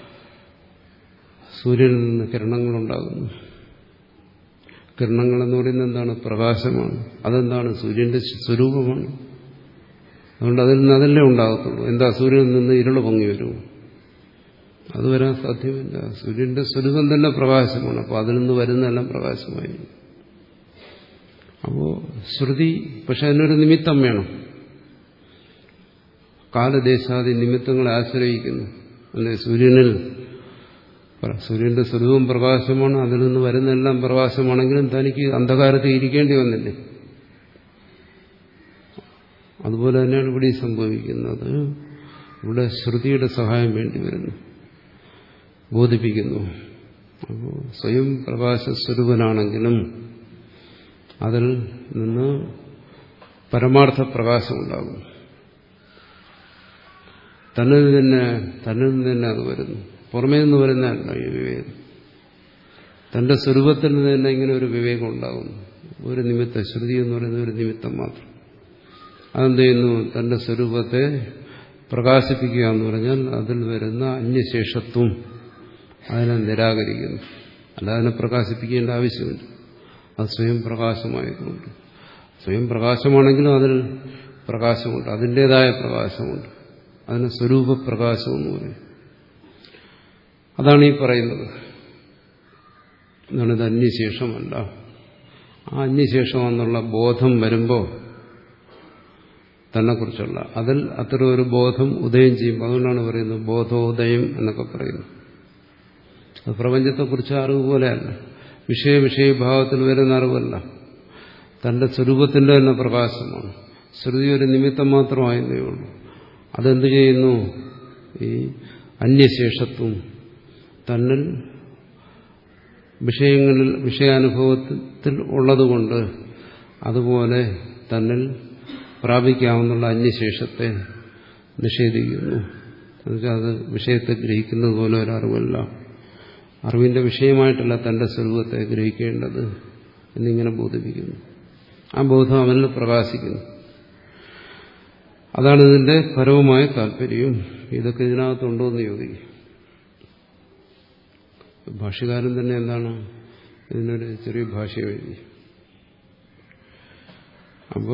സൂര്യനിൽ നിന്ന് കിരണങ്ങളുണ്ടാകുന്നു? കിരണങ്ങളെന്ന് പറയുന്നത് എന്താണ്? പ്രകാശമാണ്. അതെന്താണ്? സൂര്യന്റെ സ്വരൂപമാണ്. അതുകൊണ്ട് അതിൽ നിന്ന് അതല്ലേ ഉണ്ടാകത്തുള്ളൂ. എന്താ സൂര്യനിൽ നിന്ന് ഇരുള് പൊങ്ങി വരുമോ? അത് വരാൻ സാധ്യമല്ല. സൂര്യന്റെ സ്വരൂപം തന്നെ പ്രകാശമാണ്. അപ്പോൾ അതിൽ നിന്ന് വരുന്നതെല്ലാം പ്രകാശമായി. അപ്പോ ശ്രുതി, പക്ഷെ അതിനൊരു നിമിത്തം വേണം. കാലദേശാദി നിമിത്തങ്ങളെ ആശ്രയിക്കുന്നു. അല്ലെ, സൂര്യനിൽ സൂര്യന്റെ സ്വരൂപം പ്രകാശമാണ്, അതിൽ നിന്ന് വരുന്നെല്ലാം പ്രകാശമാണെങ്കിലും തനിക്ക് അന്ധകാരത്തിൽ ഇരിക്കേണ്ടി വന്നില്ലേ? അതുപോലെ തന്നെയാണ് ഇവിടെ സംഭവിക്കുന്നത്. ഇവിടെ ശ്രുതിയുടെ സഹായം വേണ്ടി വരുന്നു, ബോധിപ്പിക്കുന്നു. അപ്പോൾ സ്വയം പ്രകാശസ്വരൂപനാണെങ്കിലും അതിൽ നിന്ന് പരമാർത്ഥ പ്രകാശമുണ്ടാകും. തന്നിൽ തന്നെ തന്നിൽ നിന്ന് തന്നെ അത് വരുന്നു, പുറമേ നിന്ന് വരുന്നതല്ല ഈ വിവേകം. തന്റെ സ്വരൂപത്തിൽ നിന്ന് തന്നെ ഇങ്ങനെ ഒരു വിവേകം ഉണ്ടാകുന്നു. ഒരു നിമിത്തം, ശ്രുതി എന്ന് പറയുന്ന ഒരു നിമിത്തം മാത്രം. അതെന്ത് ചെയ്യുന്നു? തന്റെ സ്വരൂപത്തെ പ്രകാശിപ്പിക്കുക എന്ന് പറഞ്ഞാൽ അതിൽ വരുന്ന അന്യശേഷത്വം അതിനെ നിരാകരിക്കുന്നു. അല്ല, അതിനെ പ്രകാശിപ്പിക്കേണ്ട ആവശ്യമില്ല. അത് സ്വയം പ്രകാശമായതുകൊണ്ട്. സ്വയം പ്രകാശമാണെങ്കിലും അതിൽ പ്രകാശമുണ്ട്, അതിൻ്റെതായ പ്രകാശമുണ്ട്. അതിന് സ്വരൂപപ്രകാശം എന്ന് പറയും. അതാണ് ഈ പറയുന്നത്. എന്നാണിത് അന്യശേഷമല്ല. ആ അന്യശേഷമെന്നുള്ള ബോധം വരുമ്പോൾ തന്നെക്കുറിച്ചുള്ള അതിൽ അത്തരം ഒരു ബോധം ഉദയം ചെയ്യും. അതുകൊണ്ടാണ് പറയുന്നത് ബോധോദയം എന്നൊക്കെ പറയുന്നത്. അത് പ്രപഞ്ചത്തെക്കുറിച്ച് അറിവ് പോലെയല്ല, വിഷയ വിഷയഭാവത്തിൽ വരുന്ന അറിവല്ല, തന്റെ സ്വരൂപത്തിന്റെ തന്നെ പ്രകാശമാണ്. ശ്രുതി ഒരു നിമിത്തം മാത്രമായതേ ഉള്ളൂ. അതെന്ത് ചെയ്യുന്നു? ഈ അന്യശേഷത്വം തന്നിൽ വിഷയങ്ങളിൽ വിഷയാനുഭവത്തിൽ ഉള്ളതുകൊണ്ട് അതുപോലെ തന്നിൽ പ്രാപിക്കാവുന്ന അന്യശേഷത്തെ നിഷേധിക്കുന്നു. എന്നുവെച്ചാൽ അത് വിഷയത്തെ ഗ്രഹിക്കുന്നത് പോലെ ഒരു അറിവല്ല, അറിവിന്റെ വിഷയമായിട്ടല്ല തന്റെ സ്വരൂപത്തെ ഗ്രഹിക്കേണ്ടത് എന്നിങ്ങനെ ബോധിപ്പിക്കുന്നു. ആ ബോധം അവനിൽ പ്രകാശിക്കുന്നു. അതാണ് ഇതിന്റെ പരവുമായ താല്പര്യം. ഇതൊക്കെ ഇതിനകത്തുണ്ടോ എന്ന് ചോദിക്കും. ഭാഷ്യകാരൻ തന്നെ എന്താണ് ഇതിനൊരു ചെറിയ ഭാഷ എഴുതി. അപ്പോ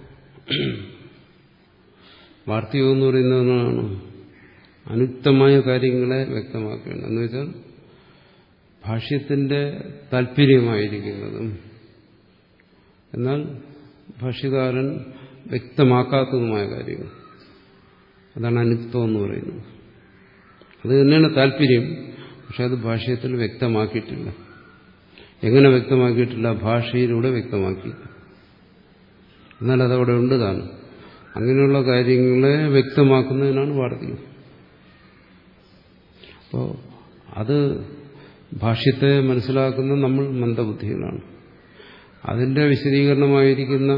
വാർത്തികം എന്ന് പറയുന്നതാണ് അനുക്തമായ കാര്യങ്ങളെ വ്യക്തമാക്കേണ്ടത്. എന്ന് വെച്ചാൽ ഭാഷ്യത്തിന്റെ താല്പര്യമായിരിക്കുന്നതും എന്നാൽ ഭാഷ്യകാരൻ വ്യക്തമാക്കാത്തതുമായ കാര്യങ്ങൾ, അതാണ് അനുക്തം എന്ന് പറയുന്നത്. അത് തന്നെയാണ് താല്പര്യം. പക്ഷെ അത് ഭാഷ്യത്തിൽ വ്യക്തമാക്കിയിട്ടില്ല. എങ്ങനെ വ്യക്തമാക്കിയിട്ടില്ല? ഭാഷയിലൂടെ വ്യക്തമാക്കി. എന്നാൽ അതവിടെ ഉണ്ട് താനും. അങ്ങനെയുള്ള കാര്യങ്ങളെ വ്യക്തമാക്കുന്നതിനാണ് വാർത്തികം. അപ്പോൾ അത് ഭാഷ്യത്തെ മനസ്സിലാക്കുന്ന നമ്മൾ മന്ദബുദ്ധികളാണ്. അതിന്റെ വിശദീകരണമായിരിക്കുന്ന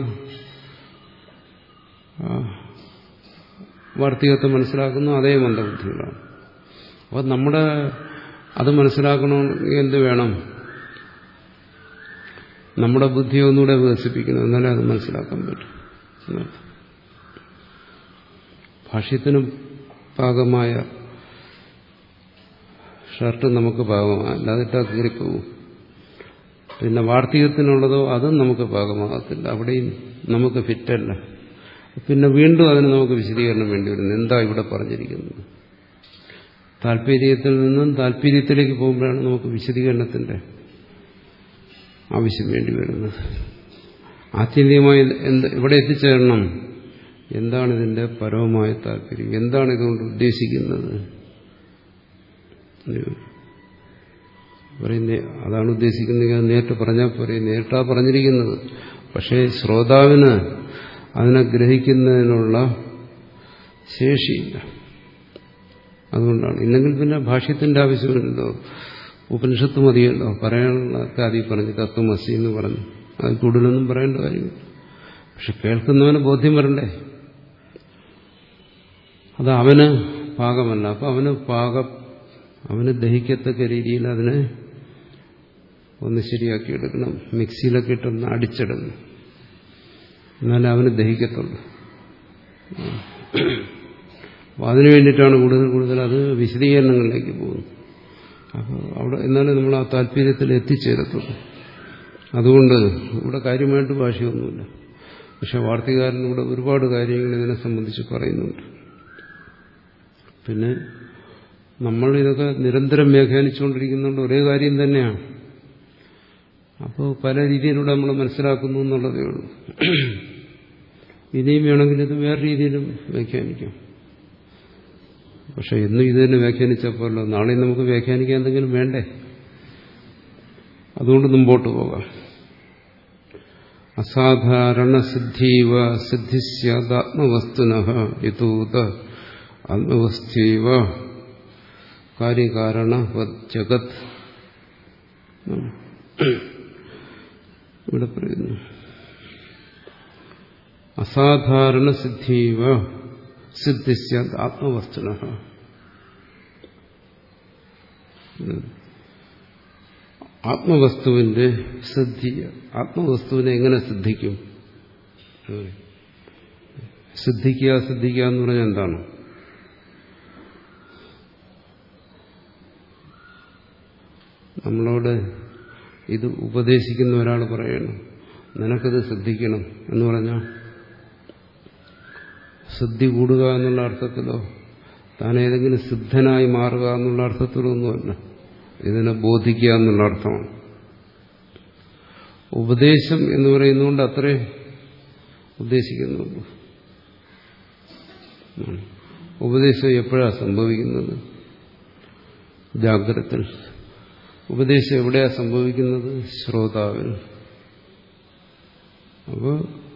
വാർത്തികത്തെ മനസ്സിലാക്കുന്ന അതേ മന്ദബുദ്ധികളാണ്. അപ്പോൾ നമ്മുടെ അത് മനസ്സിലാക്കണമെങ്കിൽ എന്ത് വേണം? നമ്മുടെ ബുദ്ധിയെ ഒന്നുകൂടെ വികസിപ്പിക്കണം, എന്നാലേ അത് മനസ്സിലാക്കാൻ പറ്റും. ഭാഷ്യത്തിന് പാകമായ ഷർട്ട് നമുക്ക് പാകമാകാം, അല്ലാതിട്ടാ കീറിപ്പോവും. പിന്നെ വാർത്തികത്തിനുള്ളതോ അതും നമുക്ക് പാകമാകത്തില്ല, അവിടെയും നമുക്ക് ഫിറ്റല്ല. പിന്നെ വീണ്ടും അതിന് നമുക്ക് വിശദീകരണം വേണ്ടി വരുന്നു. എന്താ ഇവിടെ പറഞ്ഞിരിക്കുന്നത്? താല്പര്യത്തിൽ നിന്നും താല്പര്യത്തിലേക്ക് പോകുമ്പോഴാണ് നമുക്ക് വിശദീകരണത്തിന്റെ ആവശ്യം വേണ്ടി വരുന്നത്. ആത്യന്തികമായി എന്ത് ഇവിടെ എത്തിച്ചേരണം? എന്താണ് ഇതിന്റെ പരമമായ താല്പര്യം? എന്താണ് ഇതുകൊണ്ട് ഉദ്ദേശിക്കുന്നത്? പറയുന്നേ അതാണ് ഉദ്ദേശിക്കുന്നത്. നേരിട്ട് പറഞ്ഞാൽ പോരെ, നേരിട്ടാ പറഞ്ഞിരിക്കുന്നത്. പക്ഷേ ശ്രോതാവിന് അതിനെ ഗ്രഹിക്കുന്നതിനുള്ള ശേഷിയില്ല. അതുകൊണ്ടാണ്. ഇല്ലെങ്കിൽ പിന്നെ ഭാഷ്യത്തിന്റെ ആവശ്യമില്ലല്ലോ, ഉപനിഷത്ത് മതിയല്ലോ. പറയാനുള്ളതൊക്കെ ആദ്യം പറഞ്ഞു, തത്വമസി എന്ന് പറഞ്ഞു. അത് കൂടുതലൊന്നും പറയേണ്ട കാര്യമില്ല. പക്ഷെ കേൾക്കുന്നവന് ബോധ്യം വരണ്ടേ? അത് അവന് പാകമല്ല. അപ്പൊ അവന് പാക അവന് ദഹിക്കത്തക്ക രീതിയിൽ അതിനെ ഒന്ന് ശരിയാക്കിയെടുക്കണം. മിക്സിയിലൊക്കെ ഇട്ടൊന്ന് അടിച്ചെടുക്കണം, എന്നാലേ അവന് ദഹിക്കത്തുള്ളൂ. അപ്പോൾ അതിനു വേണ്ടിയിട്ടാണ് കൂടുതൽ കൂടുതൽ അത് വിശദീകരണങ്ങളിലേക്ക് പോകുന്നത്. അപ്പോൾ അവിടെ എന്നാലും നമ്മൾ ആ താല്പര്യത്തിൽ എത്തിച്ചേരത്തുള്ളൂ. അതുകൊണ്ട് ഇവിടെ കാര്യമായിട്ട് ഭാഷയൊന്നുമില്ല. പക്ഷെ വാർത്തകാരൻ ഇവിടെ ഒരുപാട് കാര്യങ്ങൾ ഇതിനെ സംബന്ധിച്ച് പറയുന്നുണ്ട്. പിന്നെ നമ്മൾ ഇതൊക്കെ നിരന്തരം വ്യാഖ്യാനിച്ചുകൊണ്ടിരിക്കുന്നുണ്ട്, ഒരേ കാര്യം തന്നെയാണ്. അപ്പോൾ പല രീതിയിലൂടെ നമ്മൾ മനസ്സിലാക്കുന്നു എന്നുള്ളതേ ഉള്ളൂ. ഇനിയും വേണമെങ്കിൽ ഇത് വേറെ രീതിയിലും വ്യാഖ്യാനിക്കാം. പക്ഷെ എന്നും ഇത് തന്നെ വ്യാഖ്യാനിച്ചപ്പോഴല്ലോ, നാളെ നമുക്ക് വ്യാഖ്യാനിക്കാൻ എന്തെങ്കിലും വേണ്ടേ? അതുകൊണ്ട് മുമ്പോട്ട് പോകാം. അസാധാരണ സിദ്ധീവ സിദ്ധിസ്യാത്മവസ്തുനഃ യതൂത ആത്മവസ്തീവ കാര്യകാരണ ജഗത്. ഇവിടെ പറയുന്നു അസാധാരണ സിദ്ധീവ സിദ്ധിസ്യാത് ആത്മവസ്തുനഃ. ആത്മവസ്തുവിന്റെ സിദ്ധി, ആത്മവസ്തുവിനെ എങ്ങനെ സിദ്ധിക്കും? സിദ്ധിക്കുക സിദ്ധിക്കുക എന്ന് പറഞ്ഞാൽ എന്താണ്? നമ്മളോട് ഇത് ഉപദേശിക്കുന്ന ഒരാൾ പറയണം, നിനക്കിത് സിദ്ധിക്കണം എന്ന് പറഞ്ഞാൽ സിദ്ധി കൂടുക എന്നുള്ള അർത്ഥത്തിലോ താൻ ഏതെങ്കിലും സിദ്ധനായി മാറുക എന്നുള്ള അർത്ഥത്തിലോ ഒന്നുമല്ല. ഇതിനെ ബോധിക്കുക എന്നുള്ള അർത്ഥമാണ്. ഉപദേശം എന്ന് പറയുന്നതുകൊണ്ട് അത്രേ ഉദ്ദേശിക്കുന്നുള്ളൂ. ഉപദേശം എപ്പോഴാണ് സംഭവിക്കുന്നത്? ജാഗ്രതത്തിൽ. ഉപദേശം എവിടെയാണ് സംഭവിക്കുന്നത്? ശ്രോതാവിൽ. അപ്പോൾ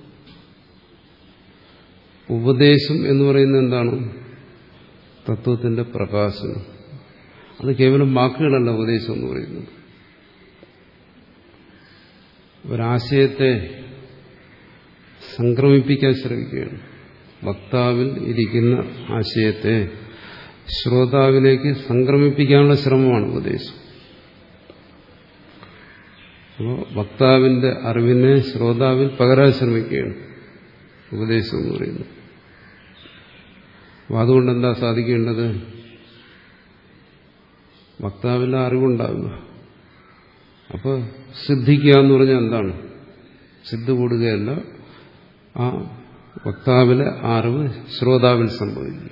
ഉപദേശം എന്ന് പറയുന്നത് എന്താണ്? തത്വത്തിന്റെ പ്രകാശനം. അത് കേവലം വാക്കുകളല്ല ഉപദേശം എന്ന് പറയുന്നത്. ഒരാശയത്തെ സംക്രമിപ്പിക്കാൻ ശ്രമിക്കുകയാണ്. വക്താവിൽ ഇരിക്കുന്ന ആശയത്തെ ശ്രോതാവിലേക്ക് സംക്രമിപ്പിക്കാനുള്ള ശ്രമമാണ് ഉപദേശം. അപ്പോൾ വക്താവിന്റെ അറിവിനെ ശ്രോതാവിൽ പകരാൻ ശ്രമിക്കുകയാണ് ഉപദേശം എന്ന് പറയുന്നത്. അപ്പോൾ അതുകൊണ്ട് എന്താ സാധിക്കേണ്ടത്? വക്താവിൽ അറിവുണ്ടാവുക. അപ്പോൾ സിദ്ധിക്കുക എന്ന് പറഞ്ഞാൽ എന്താണ്? സിദ്ധ കൂടുകയല്ല, ആ വക്താവിലെ അറിവ് ശ്രോതാവിൽ സംഭവിക്കുക.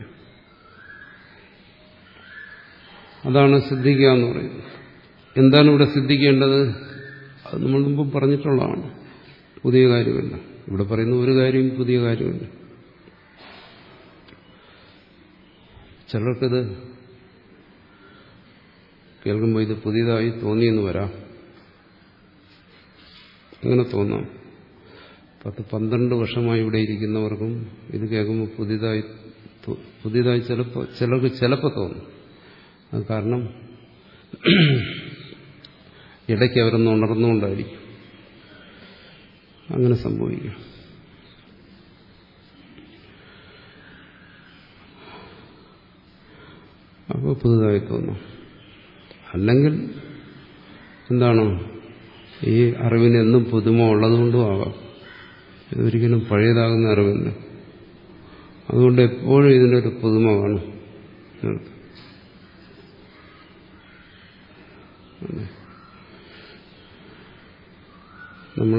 അതാണ് സിദ്ധിക്കുക എന്ന് പറയുന്നത്. എന്താണ് ഇവിടെ സിദ്ധിക്കേണ്ടത്? അത് നമ്മൾ മുമ്പ് പറഞ്ഞിട്ടുള്ളതാണ്. പുതിയ കാര്യമല്ല. ഇവിടെ പറയുന്ന ഒരു കാര്യം പുതിയ കാര്യമല്ല. ചിലർക്കിത് കേൾക്കുമ്പോൾ ഇത് പുതിയതായി തോന്നിയെന്ന് വരാം. അങ്ങനെ തോന്നാം. പത്ത് പന്ത്രണ്ട് വർഷമായി ഇവിടെ ഇരിക്കുന്നവർക്കും ഇത് കേൾക്കുമ്പോൾ പുതിയതായി പുതിയതായി ചിലപ്പോൾ ചിലർക്ക് ചിലപ്പോൾ തോന്നും. അത് കാരണം ഇടയ്ക്ക് അവരൊന്ന് ഉണർന്നുകൊണ്ടായിരിക്കും അങ്ങനെ സംഭവിക്കും. അപ്പോൾ പുതുതായി തോന്നും. അല്ലെങ്കിൽ എന്താണ്, ഈ അറിവിന് എന്നും പുതുമ ഉള്ളതുകൊണ്ടും ആവാം. ഇതൊരിക്കലും പഴയതാകുന്ന അറിവില്ല. അതുകൊണ്ട് എപ്പോഴും ഇതിനൊരു പുതുമ കാണും. നമ്മൾ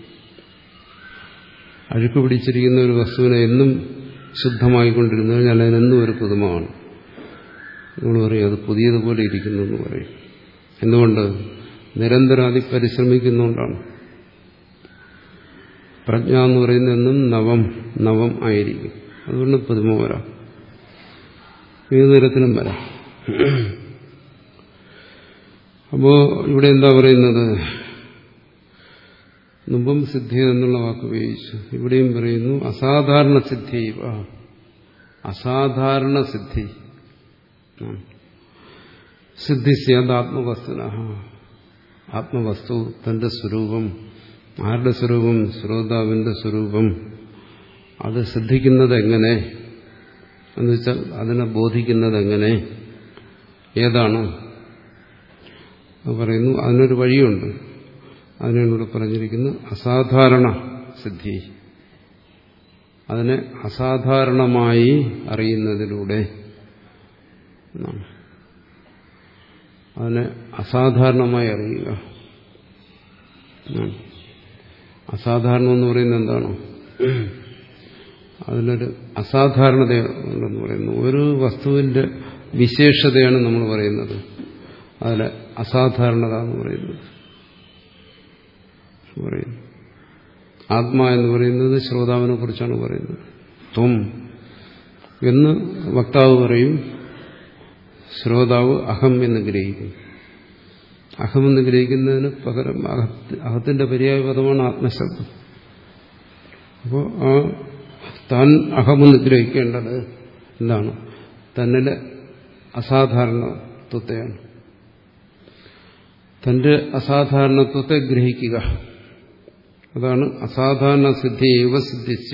അഴുക്ക് പിടിച്ചിരിക്കുന്ന ഒരു വസ്തുവിനെ എന്നും ശുദ്ധമായിക്കൊണ്ടിരുന്നു കഴിഞ്ഞാൽ അതിനെന്നും ഒരു പുതുമ കാണും. നമ്മൾ പറയും അത് പുതിയതുപോലെ ഇരിക്കുന്നു എന്ന് പറയും. എന്തുകൊണ്ട്? നിരന്തരം അതി പരിശ്രമിക്കുന്നുകൊണ്ടാണ്. പ്രജ്ഞ എന്ന് പറയുന്നത് എന്നും നവം നവം ആയിരിക്കും. അതുകൊണ്ട് പുതുമ വരാം. ഏതു തരത്തിലും വരാം. അപ്പോ ഇവിടെ എന്താ പറയുന്നത്? മുമ്പും സിദ്ധി എന്നുള്ള വാക്ക് ഉപയോഗിച്ചു. ഇവിടെയും പറയുന്നു അസാധാരണ സിദ്ധി. അസാധാരണ സിദ്ധി. സിദ്ധി സ്യാദ് ആത്മവസ്തുന. ആത്മവസ്തു തന്റെ സ്വരൂപം. ആരുടെ സ്വരൂപം? ശ്രോതാവിന്റെ സ്വരൂപം. അത് സിദ്ധിക്കുന്നത് എങ്ങനെ എന്ന് വെച്ചാൽ അതിനെ ബോധിക്കുന്നത് എങ്ങനെ? ഏതാണ്? പറയുന്നു അതിനൊരു വഴിയുണ്ട്. അതിനാണ് ഇവിടെ പറഞ്ഞിരിക്കുന്നത് അസാധാരണ സിദ്ധി. അതിനെ അസാധാരണമായി അറിയുന്നതിലൂടെ, അതിനെ അസാധാരണമായി അറിയുക. അസാധാരണം എന്ന് പറയുന്നത് എന്താണ്? അതിനൊരു അസാധാരണത ഉണ്ടെന്ന് പറയുന്നു. ഒരു വസ്തുവിന്റെ വിശേഷതയാണ് നമ്മൾ പറയുന്നത്. അതിലെ അസാധാരണത എന്ന് പറയുന്നത് പറയുന്നു. ആത്മാ എന്ന് പറയുന്നത് ശ്രോതാവിനെ കുറിച്ചാണ് പറയുന്നത്. ത്വം എന്ന് വക്താവ് പറയും, ശ്രോതാവ് അഹം എന്ന് ഗ്രഹിക്കും. അഹം എന്ന് ഗ്രഹിക്കുന്നതിന് പകരം അഹത്തിന്റെ പര്യായ പദമാണ് ആത്മശബ്ദം. അപ്പോൾ ആ താൻ അഹമെന്ന് ഗ്രഹിക്കേണ്ടത് എന്താണ്? തന്നിലെ അസാധാരണത്വത്തെയാണ്. തന്റെ അസാധാരണത്വത്തെ ഗ്രഹിക്കുക. അതാണ് അസാധാരണ സിദ്ധി. യുവ സിദ്ധിച്ച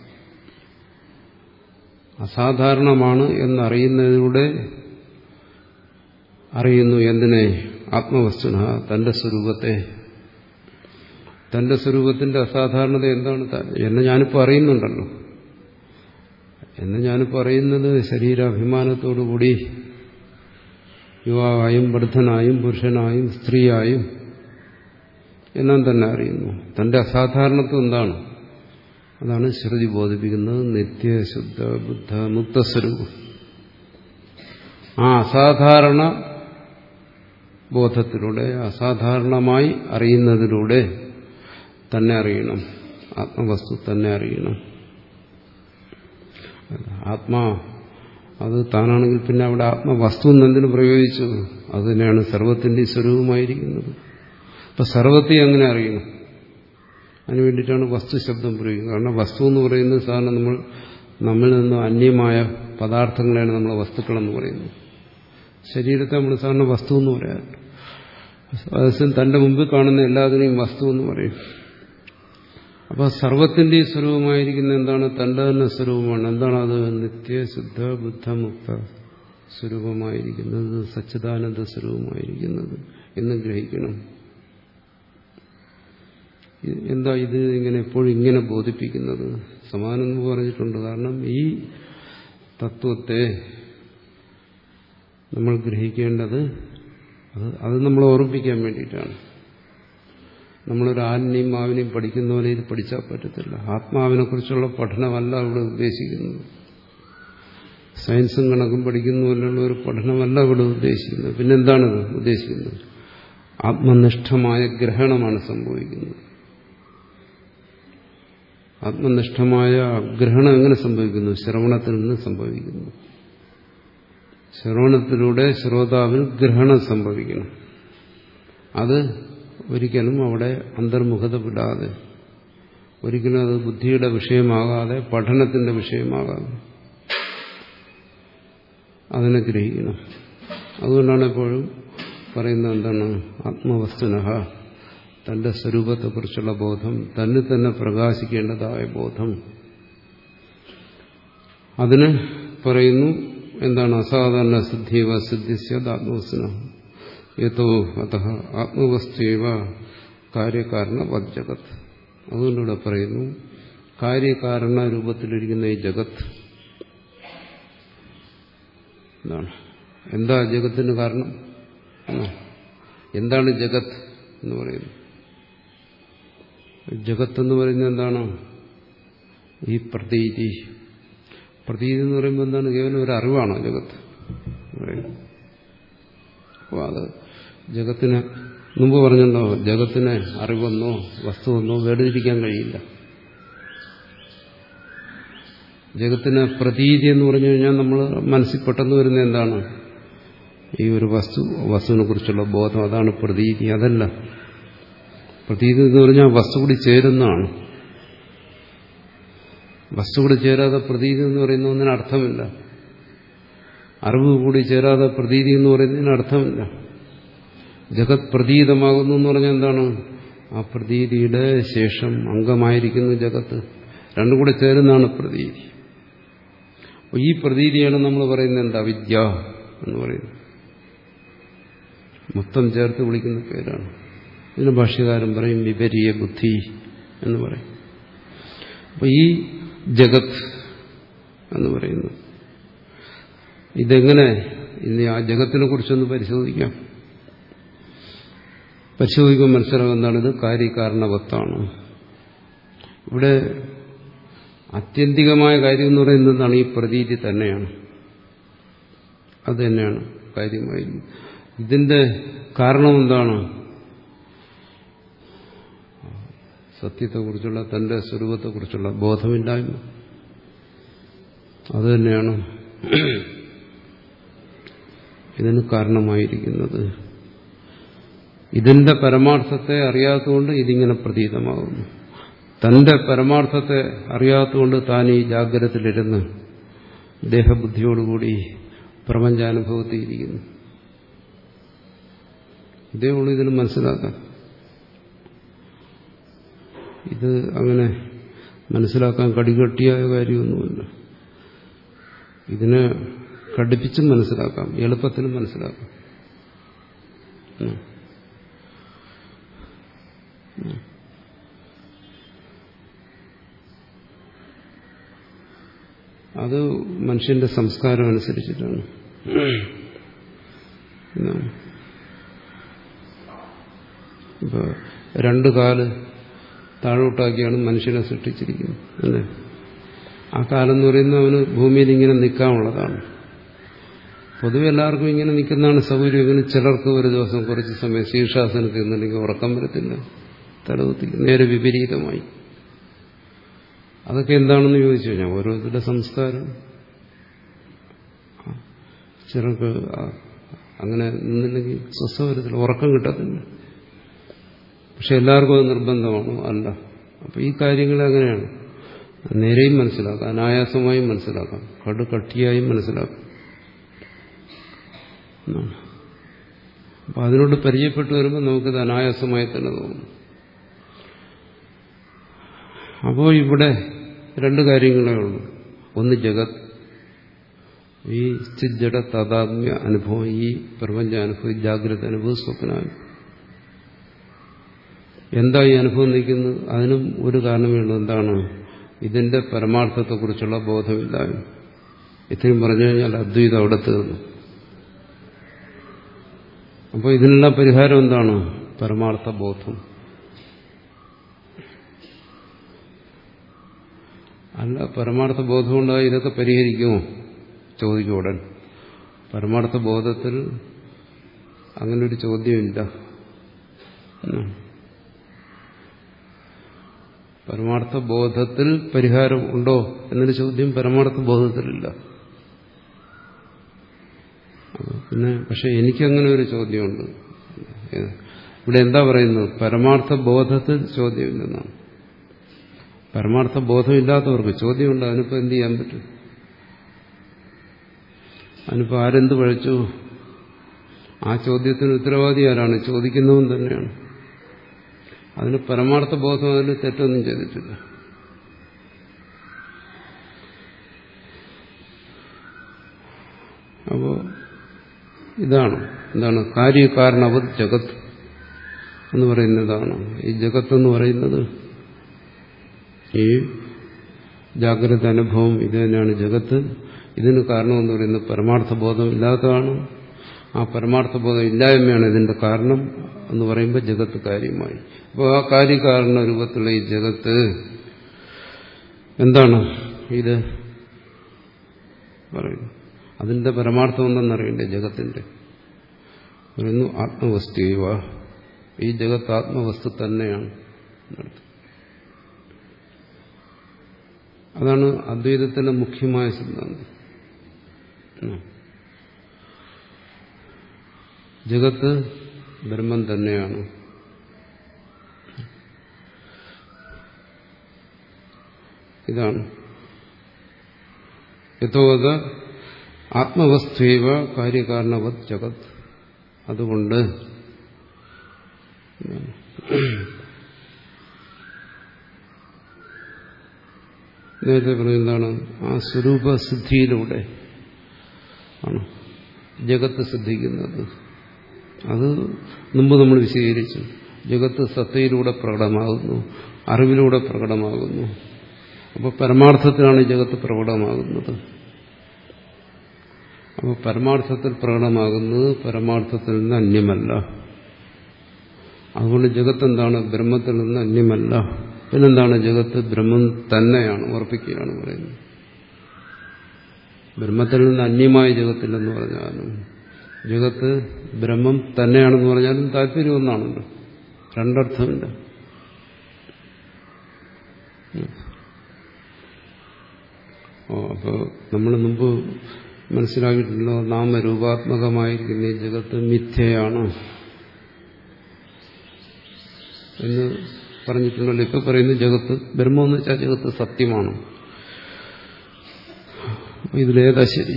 അസാധാരണമാണ് എന്നറിയുന്നതിലൂടെ അറിയുന്നു. എന്തിനെ? ആത്മവസ്തുന, തന്റെ സ്വരൂപത്തെ. തന്റെ സ്വരൂപത്തിന്റെ അസാധാരണത എന്താണ്? എന്നെ ഞാനിപ്പോൾ അറിയുന്നുണ്ടല്ലോ. എന്നെ ഞാനിപ്പോൾ അറിയുന്നത് ശരീരാഭിമാനത്തോടുകൂടി യുവാവായും വൃദ്ധനായും പുരുഷനായും സ്ത്രീയായും എല്ലാം തന്നെ അറിയുന്നു. തന്റെ അസാധാരണത്വം എന്താണ്? അതാണ് ശ്രുതി ബോധിപ്പിക്കുന്നത്. നിത്യശുദ്ധ ബുദ്ധ മുക്തസ്വരൂപം. ആ അസാധാരണ ബോധത്തിലൂടെ, അസാധാരണമായി അറിയുന്നതിലൂടെ തന്നെ അറിയണം, ആത്മവസ്തു തന്നെ അറിയണം. ആത്മാ അത് താനാണെങ്കിൽ പിന്നെ അവിടെ ആത്മവസ്തു എന്നതിന് പ്രയോഗിച്ചു. അത് തന്നെയാണ് സർവത്തിന്റെ സ്വരൂപമായിരിക്കുന്നത്. അപ്പൊ സർവത്തെ അങ്ങനെ അറിയണം. അതിനു വേണ്ടിയിട്ടാണ് വസ്തു ശബ്ദം പ്രയോഗിക്കുന്നത്. കാരണം വസ്തു എന്ന് പറയുന്നത് സാധാരണ നമ്മൾ നമ്മിൽ നിന്ന് അന്യമായ പദാർത്ഥങ്ങളെയാണ് നമ്മൾ വസ്തുക്കളെന്ന് പറയുന്നത്. ശരീരത്തെ നമ്മൾ സാധാരണ വസ്തു എന്ന് പറയാറുണ്ട്. അതേസമയം തന്റെ മുമ്പിൽ കാണുന്ന എല്ലാത്തിനെയും വസ്തു എന്ന് പറയും. അപ്പൊ സർവത്തിന്റെയും സ്വരൂപമായിരിക്കുന്ന എന്താണ്? തന്റെ തന്നെ സ്വരൂപമാണ്. എന്താണത്? നിത്യശുദ്ധ ബുദ്ധമുക്ത സ്വരൂപമായിരിക്കുന്നത്, സച്ചിദാനന്ദ സ്വരൂപമായിരിക്കുന്നത് എന്ന് ഗ്രഹിക്കണം. എന്താ ഇത് ഇങ്ങനെ എപ്പോഴും ഇങ്ങനെ ബോധിപ്പിക്കുന്നത്? സമാനം എന്ന് പറഞ്ഞിട്ടുണ്ട്. കാരണം ഈ തത്വത്തെ നമ്മൾ ഗ്രഹിക്കേണ്ടത് അത് അത് നമ്മളെ ഓർമ്മിപ്പിക്കാൻ വേണ്ടിയിട്ടാണ്. നമ്മളൊരു ആലിനെയും മാവിനെയും പഠിക്കുന്ന പോലെ ഇത് പഠിച്ചാൽ പറ്റത്തില്ല. ആത്മാവിനെ കുറിച്ചുള്ള പഠനമല്ല ഇവിടെ ഉദ്ദേശിക്കുന്നത്. സയൻസും കണക്കും പഠിക്കുന്ന പോലെയുള്ള ഒരു പഠനമല്ല ഇവിടെ ഉദ്ദേശിക്കുന്നത്. പിന്നെന്താണിത് ഉദ്ദേശിക്കുന്നത്? ആത്മനിഷ്ഠമായ ഗ്രഹണമാണ് സംഭവിക്കുന്നത്. ആത്മനിഷ്ഠമായ ഗ്രഹണം എങ്ങനെ സംഭവിക്കുന്നു? ശ്രവണത്തിൽ നിന്ന് സംഭവിക്കുന്നു. ശ്രവണത്തിലൂടെ ശ്രോതാവിൽ ഗ്രഹണം സംഭവിക്കണം. അത് ഒരിക്കലും അവിടെ അന്തർമുഖത വിടാതെ, ഒരിക്കലും അത് ബുദ്ധിയുടെ വിഷയമാകാതെ, പഠനത്തിന്റെ വിഷയമാകാതെ അതിനെ ഗ്രഹിക്കണം. അതുകൊണ്ടാണ് എപ്പോഴും പറയുന്നത് എന്താണ്? ആത്മവസ്തുനഃ, തന്റെ സ്വരൂപത്തെക്കുറിച്ചുള്ള ബോധം, തന്നെ തന്നെ പ്രകാശിക്കേണ്ടതായ ബോധം. അതിന് പറയുന്നു എന്താണ്? അസാധാരണ സിദ്ധിവ സിദ്ധിസ്യത് ആത്മവസ്തുനഃ യതോ അതഃ ആത്മവസ്തുവ കാര്യകാരണ വജ്ജഗത്. അതുകൊണ്ടിവിടെ പറയുന്നു കാര്യകാരണ രൂപത്തിലിരിക്കുന്ന ഈ ജഗത്ത് എന്താണ്? എന്താ ജഗത്തിന് കാരണം? എന്താണ് ജഗത്ത് എന്ന് പറയുന്നത്? ജഗത്ത് എന്ന് പറയുന്നത് എന്താണ്? ഈ പ്രതീതി. പ്രതീതി എന്ന് പറയുമ്പോൾ എന്താണ്? കേവലം ഒരു അറിവാണോ ജഗത്ത് പറയുന്നത്? അപ്പോൾ അത് ജഗത്തിന് മുമ്പ് പറഞ്ഞല്ലോ, ജഗത്തിന് അറിവെന്നോ വസ്തുവെന്നോ വേർതിരിക്കാൻ കഴിയില്ല. ജഗത്തിന് പ്രതീതി എന്ന് പറഞ്ഞു കഴിഞ്ഞാൽ നമ്മൾ മനസ്സിൽ പെട്ടെന്ന് വരുന്ന എന്താണ്? ഈ ഒരു വസ്തു, വസ്തുവിനെ കുറിച്ചുള്ള ബോധം, അതാണ് പ്രതീതി. അതല്ല, പ്രതീതി എന്ന് പറഞ്ഞാൽ വസ്തു കൂടി ചേരുന്നതാണ്. വസ്തു കൂടി ചേരാതെ പ്രതീതി എന്ന് പറയുന്ന ഒന്നിന് അർത്ഥമില്ല. അറിവ് കൂടി ചേരാതെ പ്രതീതി എന്ന് പറയുന്നതിന് അർത്ഥമില്ല. ജഗത് പ്രതീതമാകുന്നു എന്ന് പറഞ്ഞാൽ എന്താണ്? ആ പ്രതീതിയുടെ ശേഷം അംഗമായിരിക്കുന്നു ജഗത്ത്. രണ്ടും കൂടെ ചേരുന്നതാണ് പ്രതീതി. അപ്പോൾ ഈ പ്രതീതിയാണ് നമ്മൾ പറയുന്നത് എന്താ? വിദ്യ എന്ന് പറയുന്നത്. മൊത്തം ചേർത്ത് വിളിക്കുന്ന പേരാണ്. ഇതിന് ഭാഷ്യകാരൻ പറയും വിപരീയ ബുദ്ധി എന്ന് പറയും. അപ്പോൾ ഈ ജഗത് എന്ന് പറയുന്നു, ഇതെങ്ങനെ? ഇനി ആ ജഗത്തിനെ കുറിച്ചൊന്ന് പരിശോധിക്കാം. പരിശോധിക്കുമ്പോൾ മനസ്സിലാകും എന്താണിത്? കാര്യകാരണവത്താണ്. ഇവിടെ ആത്യന്തികമായ കാര്യം എന്ന് പറയുന്നത് എന്താണ്? ഈ പ്രതീതി തന്നെയാണ്. അത് തന്നെയാണ് കാര്യമായി. ഇതിന്റെ കാരണം എന്താണ്? സത്യത്തെക്കുറിച്ചുള്ള, തന്റെ സ്വരൂപത്തെക്കുറിച്ചുള്ള ബോധമില്ലായ്മ. അത് തന്നെയാണ് ഇതിന് കാരണമായിരിക്കുന്നത്. ഇതിന്റെ പരമാർത്ഥത്തെ അറിയാത്തതുകൊണ്ട് ഇതിങ്ങനെ പ്രതീതമാകുന്നു. തന്റെ പരമാർത്ഥത്തെ അറിയാത്തതുകൊണ്ട് താൻ ഈ ജാഗ്രതത്തിലിരുന്ന് ദേഹബുദ്ധിയോടുകൂടി പ്രപഞ്ചാനുഭവത്തിയിരിക്കുന്നു. ഇതേ ഉള്ളൂ ഇതിന് മനസ്സിലാക്കാൻ. ഇത് അങ്ങനെ മനസ്സിലാക്കാൻ കടികട്ടിയായ കാര്യമൊന്നുമില്ല. ഇതിനെ കടുപ്പിച്ചും മനസ്സിലാക്കാം, എളുപ്പത്തിലും മനസ്സിലാക്കാം. അത് മനുഷ്യന്റെ സംസ്കാരം അനുസരിച്ചിട്ടാണ്. ഇപ്പൊ രണ്ടു കാല് താഴോട്ടാക്കിയാണ് മനുഷ്യനെ സൃഷ്ടിച്ചിരിക്കുന്നത് അല്ലേ? ആ കാലം എന്ന് പറയുന്നത് അവന് ഭൂമിയിൽ ഇങ്ങനെ നിൽക്കാനുള്ളതാണ്. പൊതുവെ എല്ലാവർക്കും ഇങ്ങനെ നിൽക്കുന്നതാണ് സൗകര്യം. ഇങ്ങനെ ചിലർക്ക് ഒരു ദിവസം കുറച്ച് സമയം ശീർഷാസനത്തിൽ നിന്നില്ലെങ്കിൽ ഉറക്കം വരത്തില്ല. തലകുത്തി നേരെ വിപരീതമായി. അതൊക്കെ എന്താണെന്ന് ചോദിച്ചു കഴിഞ്ഞാൽ ഓരോരുത്തരുടെ സംസ്കാരം. ചിലർക്ക് അങ്ങനെ നിന്നില്ലെങ്കിൽ സ്വസ്ഥ വരത്തില്ല, ഉറക്കം കിട്ടത്തില്ല. പക്ഷെ എല്ലാവർക്കും അത് നിർബന്ധമാണോ? അല്ല. അപ്പം ഈ കാര്യങ്ങൾ അങ്ങനെയാണ്. നേരെയും മനസ്സിലാക്കാം, അനായാസമായും മനസ്സിലാക്കാം, കടു കട്ടിയായും മനസ്സിലാക്കാം. അപ്പം അതിനോട് പരിചയപ്പെട്ടു വരുമ്പോൾ നമുക്കിത് അനായാസമായി തന്നെ തോന്നും. അപ്പോൾ ഇവിടെ രണ്ട് കാര്യങ്ങളേ ഉള്ളൂ. ഒന്ന് ജഗത്, ഈ ചിജ്ജട താതാത്മ്യ അനുഭവം, ഈ പ്രപഞ്ചാനുഭവം, ജാഗ്രത അനുഭവം, സ്വപ്നാനുഭവം. എന്താ ഈ അനുഭവം നിൽക്കുന്നത്? അതിനും ഒരു കാരണമേ ഉള്ളൂ. എന്താണ്? ഇതിന്റെ പരമാർത്ഥത്തെക്കുറിച്ചുള്ള ബോധമില്ലായ്മ. ഇത്രയും പറഞ്ഞു കഴിഞ്ഞാൽ അദ്വൈതം അവിടെ തീർന്നു. അപ്പോൾ ഇതിനെല്ലാം പരിഹാരം എന്താണ്? പരമാർത്ഥ ബോധം. അല്ല, പരമാർത്ഥ ബോധം ഉണ്ടായി ഇതൊക്കെ പരിഹരിക്കുമോ ചോദിക്കും ഉടൻ. പരമാർത്ഥ ബോധത്തിൽ അങ്ങനൊരു ചോദ്യമില്ല. പരമാർത്ഥ ബോധത്തിൽ പരിഹാരം ഉണ്ടോ എന്നൊരു ചോദ്യം പരമാർത്ഥ ബോധത്തിലില്ല. പിന്നെ പക്ഷെ എനിക്കങ്ങനെ ഒരു ചോദ്യമുണ്ട്. ഇവിടെ എന്താ പറയുന്നത്? പരമാർത്ഥ ബോധത്തിൽ ചോദ്യമില്ലെന്നാണ്. പരമാർത്ഥ ബോധമില്ലാത്തവർക്ക് ചോദ്യമുണ്ട്. അതിനിപ്പോൾ എന്ത് ചെയ്യാൻ പറ്റും? അതിനിപ്പോൾ ആരെന്ത് പഴച്ചു? ആ ചോദ്യത്തിന് ഉത്തരവാദി ആരാണ്? ചോദിക്കുന്നവൻ തന്നെയാണ്. അതിന് പരമാർത്ഥ ബോധം അതിൽ തെറ്റൊന്നും ചെയ്തിട്ടില്ല. അപ്പോ ഇതാണ് എന്താണ് കാര്യകാരണവത് ജഗത്ത് എന്ന് പറയുന്നതാണ്. ഈ ജഗത്ത് എന്ന് പറയുന്നത് ഈ ജാഗ്രത അനുഭവം ഇത് തന്നെയാണ് ജഗത്ത്. ഇതിന് കാരണമെന്ന് പറയുന്നത് പരമാർത്ഥ ബോധം ഇല്ലാത്തതാണ്. ആ പരമാർത്ഥ ബോധം ഇല്ലായ്മയാണ് ഇതിന്റെ കാരണം എന്ന് പറയുമ്പോൾ ജഗത്ത് കാര്യമായി. അപ്പോൾ ആ കാര്യകാരണ രൂപത്തിലുള്ള ഈ ജഗത്ത് എന്താണ്? ഇത് പറയുന്നു. അതിന്റെ പരമാർത്ഥം എന്തെന്നറിയണ്ടേ ജഗത്തിന്റെ? പറയുന്നു ആത്മവസ്തുവ. ഈ ജഗത്ത് ആത്മവസ്തു തന്നെയാണ്. അതാണ് അദ്വൈതത്തിന്റെ മുഖ്യമായ സിദ്ധാന്തം. ജഗത്ത് ബ്രഹ്മം തന്നെയാണ്. ഇതാണ് യഥോവത് ആത്മവസ്തുവ കാര്യകാരണവത് ജഗത്. അതുകൊണ്ട് നേരത്തെ പറയുന്നതാണ് ആ സ്വരൂപസിദ്ധിയിലൂടെ ആണ് ജഗത്ത് സിദ്ധിക്കുന്നത്. അത് മുമ്പ് നമ്മൾ വിശദീകരിച്ചു. ജഗത്ത് സത്തയിലൂടെ പ്രകടമാകുന്നു, അറിവിലൂടെ പ്രകടമാകുന്നു. അപ്പോൾ പരമാർത്ഥത്തിലാണ് ജഗത്ത് പ്രകടമാകുന്നത്. അപ്പോൾ പരമാർത്ഥത്തിൽ പ്രകടമാകുന്നത് പരമാർത്ഥത്തിൽ നിന്ന് അന്യമല്ല. അതുകൊണ്ട് ജഗത്ത് എന്താണ്? ബ്രഹ്മത്തിൽ നിന്ന് അന്യമല്ല. പിന്നെന്താണ്? ജഗത്ത് ബ്രഹ്മം തന്നെയാണ്. ഉറപ്പിക്കുകയാണ് പറയുന്നത്. ബ്രഹ്മത്തിൽ നിന്ന് അന്യമായ ജഗത്തില്ലെന്ന് പറഞ്ഞാലും ജഗത്ത് ബ്രഹ്മം തന്നെയാണെന്ന് പറഞ്ഞാലും താല്പര്യം ഒന്നാണല്ലോ, രണ്ടർത്ഥമില്ല. ഓ അപ്പോൾ നമ്മൾ മുമ്പ് മനസ്സിലാക്കിയിട്ടുണ്ടല്ലോ, നാമരൂപാത്മകമായിരിക്കുന്ന ഈ ജഗത്ത് മിഥ്യയാണ് എന്ന് പറഞ്ഞിട്ടുണ്ടല്ലോ. ഇപ്പൊ പറയുന്ന ജഗത്ത് ബ്രഹ്മമെന്ന് വെച്ചാൽ ജഗത്ത് സത്യമാണ്. ഇതിലേതാ ശരി?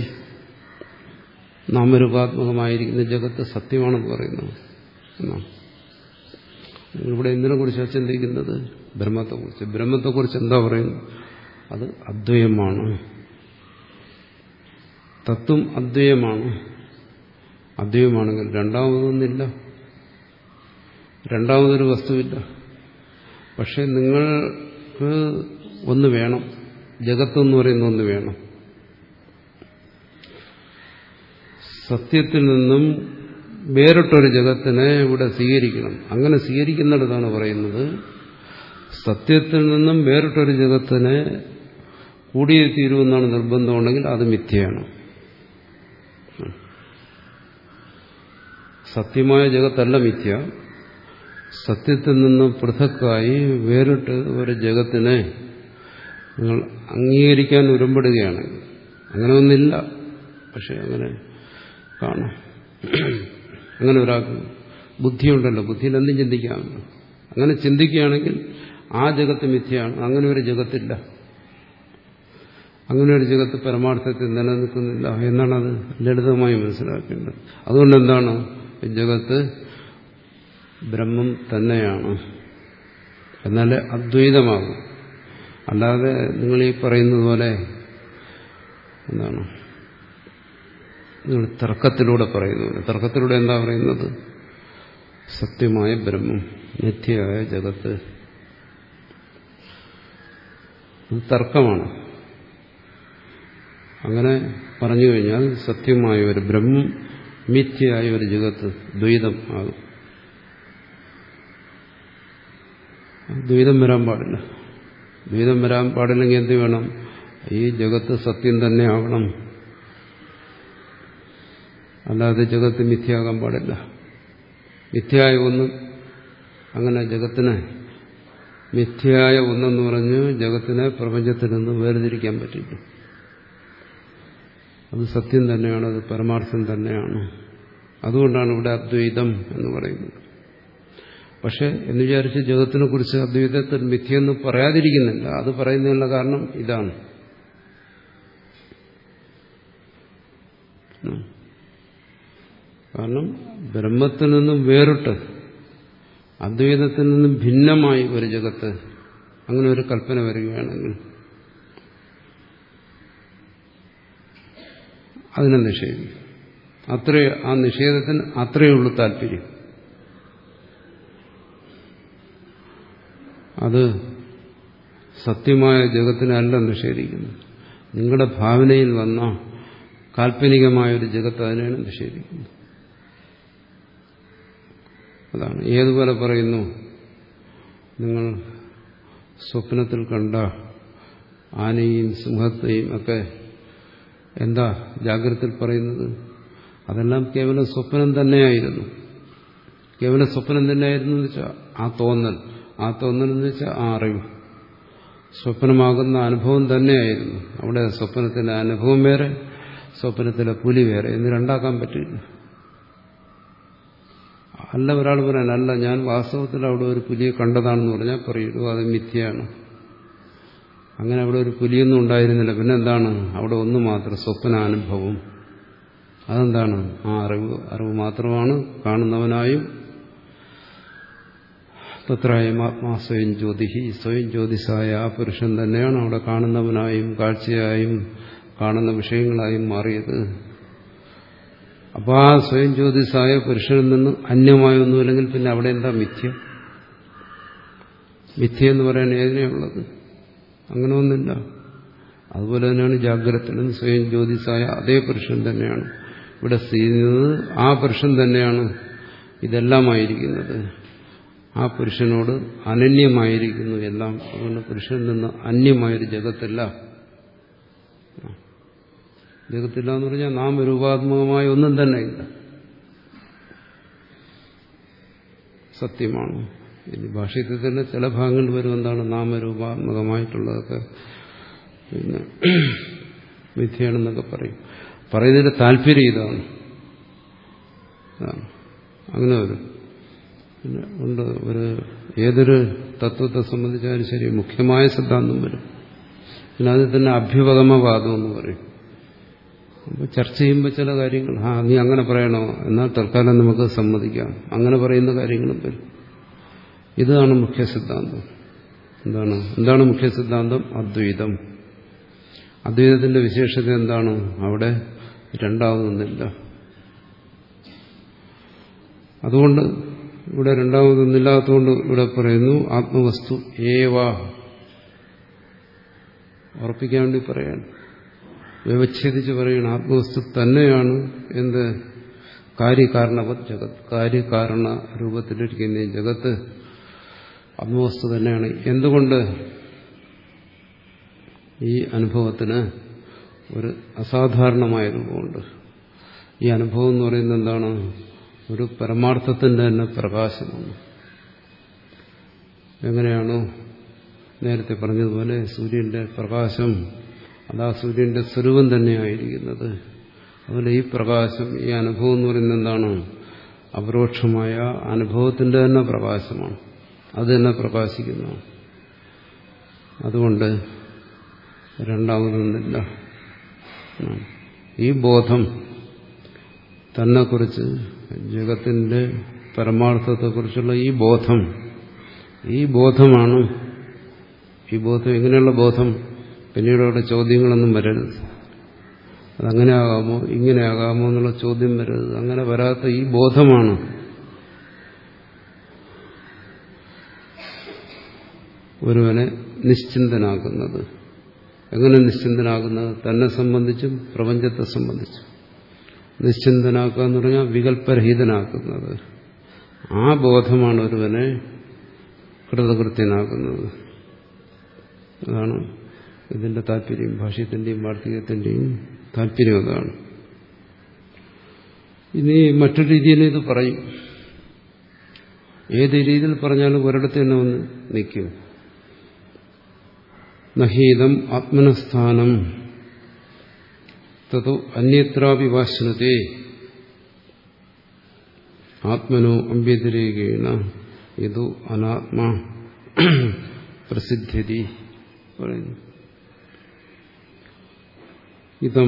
നാമരൂപാത്മകമായിരിക്കുന്ന ജഗത്ത് സത്യമാണെന്ന് പറയുന്നത് എന്നാണ്. ഇവിടെ എന്തിനെ കുറിച്ചാണ് ചിന്തിക്കുന്നത്? ബ്രഹ്മത്തെക്കുറിച്ച്. ബ്രഹ്മത്തെക്കുറിച്ച് എന്താ പറയുന്നത്? അത് അദ്വയമാണ്. തത്വം അദ്വയമാണ്. അദ്വയമാണെങ്കിൽ രണ്ടാമതൊന്നില്ല, രണ്ടാമതൊരു വസ്തുവില്ല. പക്ഷെ നിങ്ങൾക്ക് ഒന്ന് വേണം, ജഗത്തെന്ന് പറയുന്ന ഒന്ന് വേണം. സത്യത്തിൽ നിന്നും വേറിട്ടൊരു ജഗത്തിനെ ഇവിടെ സ്വീകരിക്കണം. അങ്ങനെ സ്വീകരിക്കുന്നിടത്താണ് പറയുന്നത് സത്യത്തിൽ നിന്നും വേറിട്ടൊരു ജഗത്തിനെ കൂടിയേ തീരുമെന്നാണ് നിർബന്ധമുണ്ടെങ്കിൽ അത് മിഥ്യയാണ്. സത്യമായ ജഗത്തല്ല മിഥ്യ, സത്യത്തിൽ നിന്ന് പൃഥക്കായി വേറിട്ട് ഒരു ജഗത്തിനെ നിങ്ങൾ അംഗീകരിക്കാൻ ഉരമ്പടുകയാണെങ്കിൽ, അങ്ങനെ ഒന്നില്ല, പക്ഷെ അങ്ങനെ കാണാം. അങ്ങനെ ഒരാൾക്ക് ബുദ്ധിയുണ്ടല്ലോ, ബുദ്ധിയിൽ എന്തും ചിന്തിക്കാമല്ലോ. അങ്ങനെ ചിന്തിക്കുകയാണെങ്കിൽ ആ ജഗത്ത് മിഥ്യയാണ്. അങ്ങനെ ഒരു ജഗത്തില്ല, അങ്ങനെ ഒരു ജഗത്ത് പരമാർത്ഥത്തിൽ നിലനിൽക്കുന്നില്ല എന്നാണ് അത് ലളിതമായി മനസ്സിലാക്കേണ്ടത്. അതുകൊണ്ട് എന്താണ്, ജഗത്ത് ബ്രഹ്മം തന്നെയാണ്, എന്നാലേ അദ്വൈതമാകും. അല്ലാതെ നിങ്ങൾ ഈ പറയുന്നത് പോലെ എന്താണ്, നിങ്ങൾ തർക്കത്തിലൂടെ പറയുന്നത്. തർക്കത്തിലൂടെ എന്താ പറയുന്നത്? സത്യമായ ബ്രഹ്മം, നിത്യമായ ജഗത്ത്. ഇത് തർക്കമാണ്. അങ്ങനെ പറഞ്ഞു കഴിഞ്ഞാൽ സത്യമായ ഒരു ബ്രഹ്മം, മിഥ്യയായ ഒരു ജഗത്ത് ദ്വൈതം ആകും. ദ്വൈതം വരാൻ പാടില്ല. ദ്വൈതം വരാൻ പാടില്ലെങ്കിൽ എന്ത് വേണം? ഈ ജഗത്ത് സത്യം തന്നെ ആവണം, അല്ലാതെ ജഗത്ത് മിഥ്യയാകാൻ പാടില്ല. മിഥ്യയായ ഒന്ന്, അങ്ങനെ ജഗത്തിനെ മിഥ്യയായ ഒന്നെന്ന് പറഞ്ഞ് ജഗത്തിനെ പ്രപഞ്ചത്തിൽ നിന്ന് വേർതിരിക്കാൻ പറ്റില്ല. അത് സത്യം തന്നെയാണ്, അത് പരമാർത്ഥം തന്നെയാണ്. അതുകൊണ്ടാണ് ഇവിടെ അദ്വൈതം എന്ന് പറയുന്നത്. പക്ഷെ എന്ന് വിചാരിച്ച് ജഗത്തിനെ കുറിച്ച് അദ്വൈതത്തിൽ മിഥ്യയെന്ന് പറയാതിരിക്കുന്നില്ല. അത് പറയുന്നതിനുള്ള കാരണം ഇതാണ്. കാരണം ബ്രഹ്മത്തിൽ നിന്നും വേറിട്ട് അദ്വൈതത്തിൽ നിന്നും ഭിന്നമായി ഒരു ജഗത്ത്, അങ്ങനെ ഒരു കൽപ്പന വരികയാണെങ്കിൽ അതിനെ നിഷേധിക്കും. അത്രേ ആ നിഷേധത്തിന് അത്രയേ ഉള്ളൂ താല്പര്യം. അത് സത്യമായ ജഗത്തിനല്ല നിഷേധിക്കുന്നത്. നിങ്ങളുടെ ഭാവനയിൽ വന്ന കാൽപ്പനികമായൊരു ജഗത്ത് അതിനെയാണ് നിഷേധിക്കുന്നത്. അതാണ്. ഏതുപോലെ പറയുന്നു, നിങ്ങൾ സ്വപ്നത്തിൽ കണ്ട ആനയും സിംഹത്തെയും ഒക്കെ എന്താ ജാഗ്രതയിൽ പറയുന്നത്? അതെല്ലാം കേവലം സ്വപ്നം തന്നെയായിരുന്നു. കേവലം സ്വപ്നം തന്നെയായിരുന്നു എന്ന് വെച്ചാൽ ആ തോന്നൽ, ആ തോന്നൽ എന്ന് വെച്ചാൽ ആ അറിവ്, സ്വപ്നമാകുന്ന അനുഭവം തന്നെയായിരുന്നു. അവിടെ സ്വപ്നത്തിലെ അനുഭവം വേറെ, സ്വപ്നത്തിലെ പുലി വേറെ എന്ന് രണ്ടാക്കാൻ പറ്റില്ല. അല്ല, ഒരാൾ പറയാൻ അല്ല ഞാൻ വാസ്തവത്തിൽ അവിടെ ഒരു പുലിയെ കണ്ടതാണെന്ന് പറഞ്ഞാൽ പറയുള്ളൂ അത് മിഥ്യയാണ്. അങ്ങനെ അവിടെ ഒരു പുലിയൊന്നും ഉണ്ടായിരുന്നില്ല. പിന്നെ എന്താണ് അവിടെ ഒന്ന് മാത്രം സ്വപ്നാനുഭവം. അതെന്താണ്? ആ അറിവ് അറിവ് മാത്രമാണ്. കാണുന്നവനായും തത്രായം ആത്മാ സ്വയം ജ്യോതിഹി, സ്വയം ജ്യോതിസായ ആ പുരുഷൻ തന്നെയാണ് അവിടെ കാണുന്നവനായും കാഴ്ചയായും കാണുന്ന വിഷയങ്ങളായും മാറിയത്. അപ്പോൾ ആ സ്വയം ജ്യോതിസായ പുരുഷനിൽ നിന്ന് അന്യമായൊന്നുമില്ലെങ്കിൽ പിന്നെ അവിടെ എന്താ മിഥ്യ? മിഥ്യ എന്ന് പറയാൻ ഏതിനെയുള്ളത്? അങ്ങനെ ഒന്നില്ല. അതുപോലെ തന്നെയാണ് ജാഗ്രതത്തിലും സ്വയം ജ്യോതിസായ അതേ പുരുഷൻ തന്നെയാണ് ഇവിടെ സ്ഥിതി ചെയ്യുന്നത്. ആ പുരുഷൻ തന്നെയാണ് ഇതെല്ലാമായിരിക്കുന്നത്. ആ പുരുഷനോട് അനന്യമായിരിക്കുന്നു എല്ലാം. അതുകൊണ്ട് പുരുഷനിൽ നിന്ന് അന്യമായൊരു ജഗത്തില്ല. ജഗത്തില്ല എന്ന് പറഞ്ഞാൽ നാമരൂപാത്മകമായ ഒന്നും തന്നെ ഇല്ല. സത്യമാണ്. ഇനി ഭാഷ്യത്തിൽ തന്നെ ചില ഭാഗങ്ങൾ വരും എന്താണ് നാമരൂപാത്മകമായിട്ടുള്ളതൊക്കെ പിന്നെ മിഥ്യയാണെന്നൊക്കെ പറയും. പറയുന്നതിന്റെ താല്പര്യം ഇതാണ്. അങ്ങനെ വരും. പിന്നെ ഉണ്ട് ഒരു ഏതൊരു തത്വത്തെ സംബന്ധിച്ചാലും ശരി മുഖ്യമായ സിദ്ധാന്തം വരും. പിന്നെ അതിൽ തന്നെ അഭ്യുപഗമവാദം എന്ന് പറയും. അപ്പോൾ ചർച്ച ചെയ്യുമ്പോൾ ചില കാര്യങ്ങൾ ആ നീ അങ്ങനെ പറയണോ, എന്നാൽ തൽക്കാലം നമുക്ക് സമ്മതിക്കാം, അങ്ങനെ പറയുന്ന കാര്യങ്ങളും വരും. ഇതാണ് മുഖ്യ സിദ്ധാന്തം. എന്താണ് എന്താണ് മുഖ്യ സിദ്ധാന്തം? അദ്വൈതം. അദ്വൈതത്തിന്റെ വിശേഷത എന്താണ്? അവിടെ രണ്ടാമതൊന്നില്ല. അതുകൊണ്ട് ഇവിടെ രണ്ടാമതൊന്നില്ലാത്തതുകൊണ്ട് ഇവിടെ പറയുന്നു ആത്മവസ്തു ഏവ. ഉറപ്പിക്കാൻ വേണ്ടി പറയാൻ വ്യവച്ഛേദിച്ച് പറയണം. ആത്മവസ്തു തന്നെയാണ് എന്ത്? കാര്യകാരണവത് ജഗത്. കാര്യകാരണ രൂപത്തിലിരിക്കുന്ന ഈ ജഗത്ത് ആത്മവസ്തു തന്നെയാണ്. എന്തുകൊണ്ട്? ഈ അനുഭവത്തിന് ഒരു അസാധാരണമായ രൂപമുണ്ട്. ഈ അനുഭവം എന്ന് പറയുന്നത് എന്താണ്? ഒരു പരമാർത്ഥത്തിന്റെ തന്നെ പ്രകാശമാണ്. എങ്ങനെയാണോ നേരത്തെ പറഞ്ഞതുപോലെ സൂര്യന്റെ പ്രകാശം അതാ സൂര്യന്റെ സ്വരൂപം തന്നെയായിരിക്കുന്നത്, അതുപോലെ ഈ പ്രകാശം, ഈ അനുഭവം എന്ന് പറയുന്നത് എന്താണ്? അപരോക്ഷമായ അനുഭവത്തിന്റെ തന്നെ പ്രകാശമാണ്, അത് തന്നെ പ്രകാശിക്കുന്നതാണ്. അതുകൊണ്ട് രണ്ടാമതൊന്നില്ല. ഈ ബോധം തന്നെക്കുറിച്ച്, ജഗത്തിന്റെ പരമാർത്ഥത്തെക്കുറിച്ചുള്ള ഈ ബോധം, ഈ ബോധമാണ്. ഈ ബോധം എങ്ങനെയുള്ള ബോധം? പിന്നീട് അവിടെ ചോദ്യങ്ങളൊന്നും വരരുത്. അതങ്ങനെ ആകാമോ ഇങ്ങനെ ആകാമോ എന്നുള്ള ചോദ്യം വരരുത്. അങ്ങനെ വരാത്ത ഈ ബോധമാണ് ഒരുവനെ നിശ്ചിന്തനാക്കുന്നത്. എങ്ങനെ നിശ്ചിന്തനാക്കുന്നത്? തന്നെ സംബന്ധിച്ചും പ്രപഞ്ചത്തെ സംബന്ധിച്ചും നിശ്ചിന്തനാക്കുക എന്ന് പറഞ്ഞാൽ വികല്പരഹിതനാക്കുന്നത്. ആ ബോധമാണ് ഒരുവനെ കൃതകൃത്യനാക്കുന്നത്. അതാണ് ഇതിന്റെ താല്പര്യം. ഭാഷ്യത്തിന്റെയും വാർത്തികത്തിന്റെയും താല്പര്യം അതാണ്. ഇനി മറ്റൊരു രീതിയിൽ ഇത് പറയും. ഏത് രീതിയിൽ പറഞ്ഞാലും ഒരിടത്ത് തന്നെ വന്ന് നിൽക്കും. നഹീതം ആത്മനസ്ഥാനം തതോ അന്യത്രാവിവാശ്നതേ ആത്മനോ അഭ്യതിരേകേണ ഇതു അനാത്മാ പ്രസിദ്ധ്യതി പറയുന്നു. ഇതം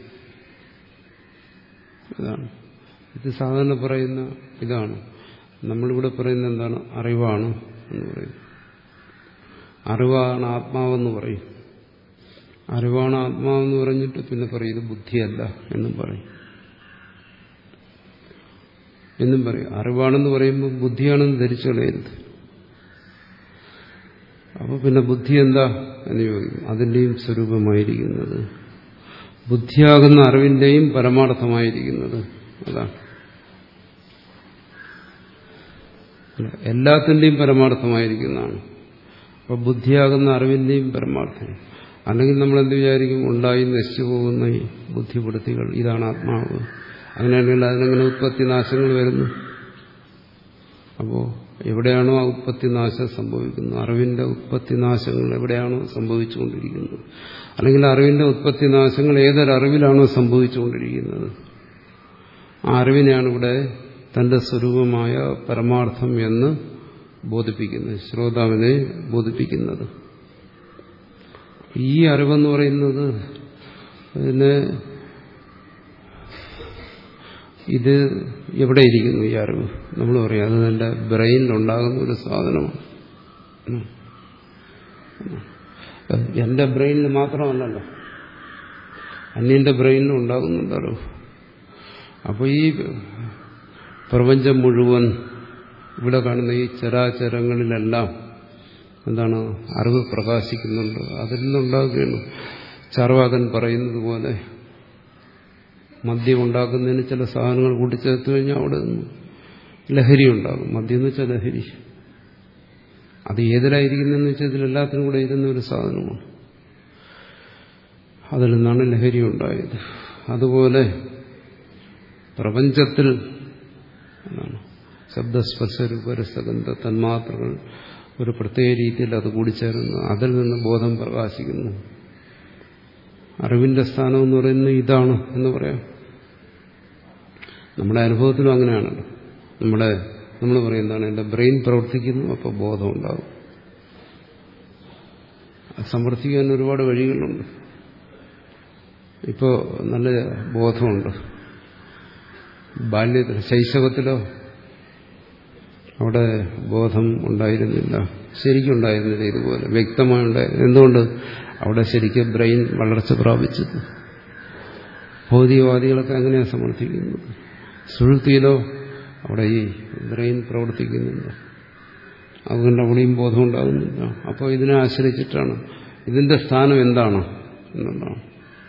ഇതാണ്. ഇത് സാധാരണ പറയുന്ന ഇതാണ്. നമ്മളിവിടെ പറയുന്ന എന്താണ്? അറിവാണ് എന്ന് പറയും. അറിവാണ് ആത്മാവെന്ന് പറയും. അറിവാണ് ആത്മാവെന്ന് പറഞ്ഞിട്ട് പിന്നെ പറയും ഇത് ബുദ്ധിയല്ല എന്നും പറയും. എന്നും പറയും. അറിവാണെന്ന് പറയുമ്പോൾ ബുദ്ധിയാണെന്ന് ധരിച്ചു കളയരുത്. അപ്പോൾ പിന്നെ ബുദ്ധി എന്താ എന്ന് ചോദിക്കും. അതിൻ്റെയും സ്വരൂപമായിരിക്കുന്നത്, ബുദ്ധിയാകുന്ന അറിവിന്റെയും പരമാർത്ഥമായിരിക്കുന്നത് അതാണ്. എല്ലാത്തിൻ്റെയും പരമാർത്ഥമായിരിക്കുന്നതാണ്. അപ്പോൾ ബുദ്ധിയാകുന്ന അറിവിന്റെയും പരമാർത്ഥം. അല്ലെങ്കിൽ നമ്മളെന്ത് വിചാരിക്കും? ഉണ്ടായി നശിച്ചു പോകുന്ന ഈ ബുദ്ധിപ്പെടുത്തികൾ, ഇതാണ് ആത്മാവ്. അങ്ങനെയാണെങ്കിൽ അതിനെങ്ങനെ ഉത്പത്തിനാശങ്ങൾ വരുന്നു? അപ്പോൾ എവിടെയാണോ ആ ഉത്പത്തിനാശം സംഭവിക്കുന്നത്, അറിവിന്റെ ഉത്പത്തിനാശങ്ങൾ എവിടെയാണോ സംഭവിച്ചുകൊണ്ടിരിക്കുന്നത്, അല്ലെങ്കിൽ അറിവിന്റെ ഉത്പത്തിനാശങ്ങൾ ഏതൊരറിവിലാണോ സംഭവിച്ചുകൊണ്ടിരിക്കുന്നത്, ആ അറിവിനെയാണ് ഇവിടെ തന്റെ സ്വരൂപമായ പരമാർത്ഥം എന്ന് ബോധിപ്പിക്കുന്നത്, ശ്രോതാവിനെ ബോധിപ്പിക്കുന്നത്. ഈ അറിവെന്ന് പറയുന്നത് അതിന് ഇത് എവിടെ ഇരിക്കുന്നു? ഈ അറിവ് നമ്മൾ പറയാം അത് എൻ്റെ ബ്രെയിനിലുണ്ടാകുന്ന ഒരു സാധനമാണ്. എൻ്റെ ബ്രെയിനിൽ മാത്രമല്ലല്ലോ, അന്യന്റെ ബ്രെയിനിലും ഉണ്ടാകുന്നുണ്ട് അറിവ്. അപ്പോൾ ഈ പ്രപഞ്ചം മുഴുവൻ, ഇവിടെ കാണുന്ന ഈ ചരാചരങ്ങളിലെല്ലാം എന്താണ്? അറിവ് പ്രകാശിക്കുന്നുണ്ട്. അതിൽ നിന്നുണ്ടാകുകയാണ്. ചാർവാകൻ പറയുന്നത് പോലെ മദ്യം ഉണ്ടാക്കുന്നതിന് ചില സാധനങ്ങൾ കൂട്ടിച്ചേർത്ത് കഴിഞ്ഞാൽ അവിടെ നിന്ന് ലഹരി ഉണ്ടാകും. മദ്യം എന്ന് വെച്ചാൽ ലഹരി. അത് ഏതിലായിരിക്കുന്നതെന്ന് വെച്ചാൽ ഇതിലെല്ലാത്തിനും കൂടെ ഇരുന്ന ഒരു സാധനമാണ്. അതിൽ നിന്നാണ് ലഹരി ഉണ്ടായത്. അതുപോലെ പ്രപഞ്ചത്തിൽ എന്താണ്? ശബ്ദസ്പർശരൂപരസഗന്ധ തന്മാത്രകൾ ഒരു പ്രത്യേക രീതിയിൽ അത് കൂടിച്ചേരുന്നു. അതിൽ നിന്ന് ബോധം പ്രകാശിക്കുന്നു. അറിവിന്റെ സ്ഥാനം എന്ന് പറയുന്നത് ഇതാണ് എന്ന് പറയാം. നമ്മുടെ അനുഭവത്തിലും അങ്ങനെയാണല്ലോ. നമ്മുടെ നമ്മൾ പറയുന്നതാണ് എൻ്റെ ബ്രെയിൻ പ്രവർത്തിക്കുന്നു, അപ്പോൾ ബോധം ഉണ്ടാകും. അത് സമർത്ഥിക്കാൻ ഒരുപാട് വഴികളുണ്ട്. ഇപ്പോൾ നല്ല ബോധമുണ്ട്. ബാല്യത്തിൽ, ശൈശവത്തിലോ അവിടെ ബോധം ഉണ്ടായിരുന്നില്ല, ശരിക്കും ഉണ്ടായിരുന്നില്ല. ഇതുപോലെ വ്യക്തമായി ഉണ്ടായിരുന്നു. എന്തുകൊണ്ട്? അവിടെ ശരിക്കും ബ്രെയിൻ വളർച്ച പ്രാപിച്ചത്. ഭൗതികവാദികളൊക്കെ അങ്ങനെയാണ് സമർത്ഥിക്കുന്നത്. സുഷുപ്തിയിലോ അവിടെ ഈ ബ്രെയിൻ പ്രവർത്തിക്കുന്നില്ല, അതുകൊണ്ട് അവിടെയും ബോധം ഉണ്ടാകുന്നില്ല. അപ്പോൾ ഇതിനെ ആശ്രയിച്ചിട്ടാണ് ഇതിന്റെ സ്ഥാനം എന്താണ് എന്നുള്ളതാണ്.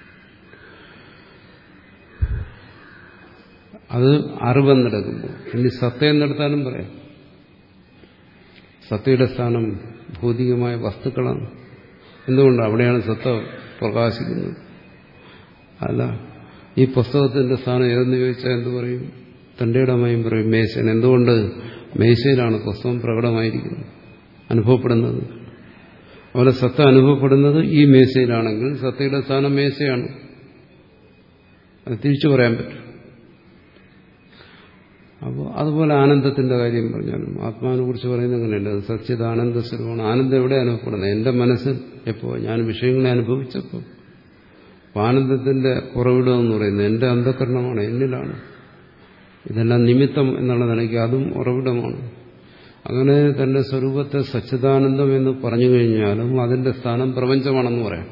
അത് അറിവെന്നെടുക്കുമ്പോൾ ഇനി സത്ത എന്നെടുത്താലും പറയാം. സത്തയുടെ സ്ഥാനം ഭൗതികമായ വസ്തുക്കളാണ്. എന്തുകൊണ്ട്? അവിടെയാണ് സത്ത പ്രകാശിക്കുന്നത്. അല്ല, ഈ പുസ്തകത്തിന്റെ സ്ഥാനം ഏതെന്ന് ചോദിച്ചാൽ എന്ത് പറയും? തന്റെ ഇടമായും പറയും മേശൻ. എന്തുകൊണ്ട്? മേശയിലാണ് പുസ്തകം പ്രകടമായിരിക്കുന്നത്. അനുഭവപ്പെടുന്നത്. അതുപോലെ സത്ത അനുഭവപ്പെടുന്നത് ഈ മേശയിലാണെങ്കിൽ സത്തയുടെ സ്ഥാനം മേശയാണ്. അത് തിരിച്ചു പറയാൻ പറ്റും. അപ്പോൾ അതുപോലെ ആനന്ദത്തിന്റെ കാര്യം പറഞ്ഞാലും ആത്മാവിനെ കുറിച്ച് പറയുന്നത് അങ്ങനെയല്ല. അത് സച്ചിത് ആനന്ദ സ്വരൂപമാണ്. ആനന്ദം എവിടെ അനുഭവപ്പെടുന്നത്? എന്റെ മനസ്സിൽ എപ്പോൾ ഞാൻ വിഷയങ്ങളെ അനുഭവിച്ചപ്പോൾ. അപ്പോൾ ആനന്ദത്തിന്റെ ഉറവിടമെന്ന് പറയുന്നത് എന്റെ അന്ധകരണമാണ്, എന്നിലാണ്. ഇതെല്ലാം നിമിത്തം എന്നുള്ള നിലയ്ക്ക് അതും ഉറവിടമാണ്. അങ്ങനെ തന്റെ സ്വരൂപത്തെ സച്ചിദാനന്ദം എന്ന് പറഞ്ഞു കഴിഞ്ഞാലും അതിന്റെ സ്ഥാനം പ്രപഞ്ചമാണെന്ന് പറയാം.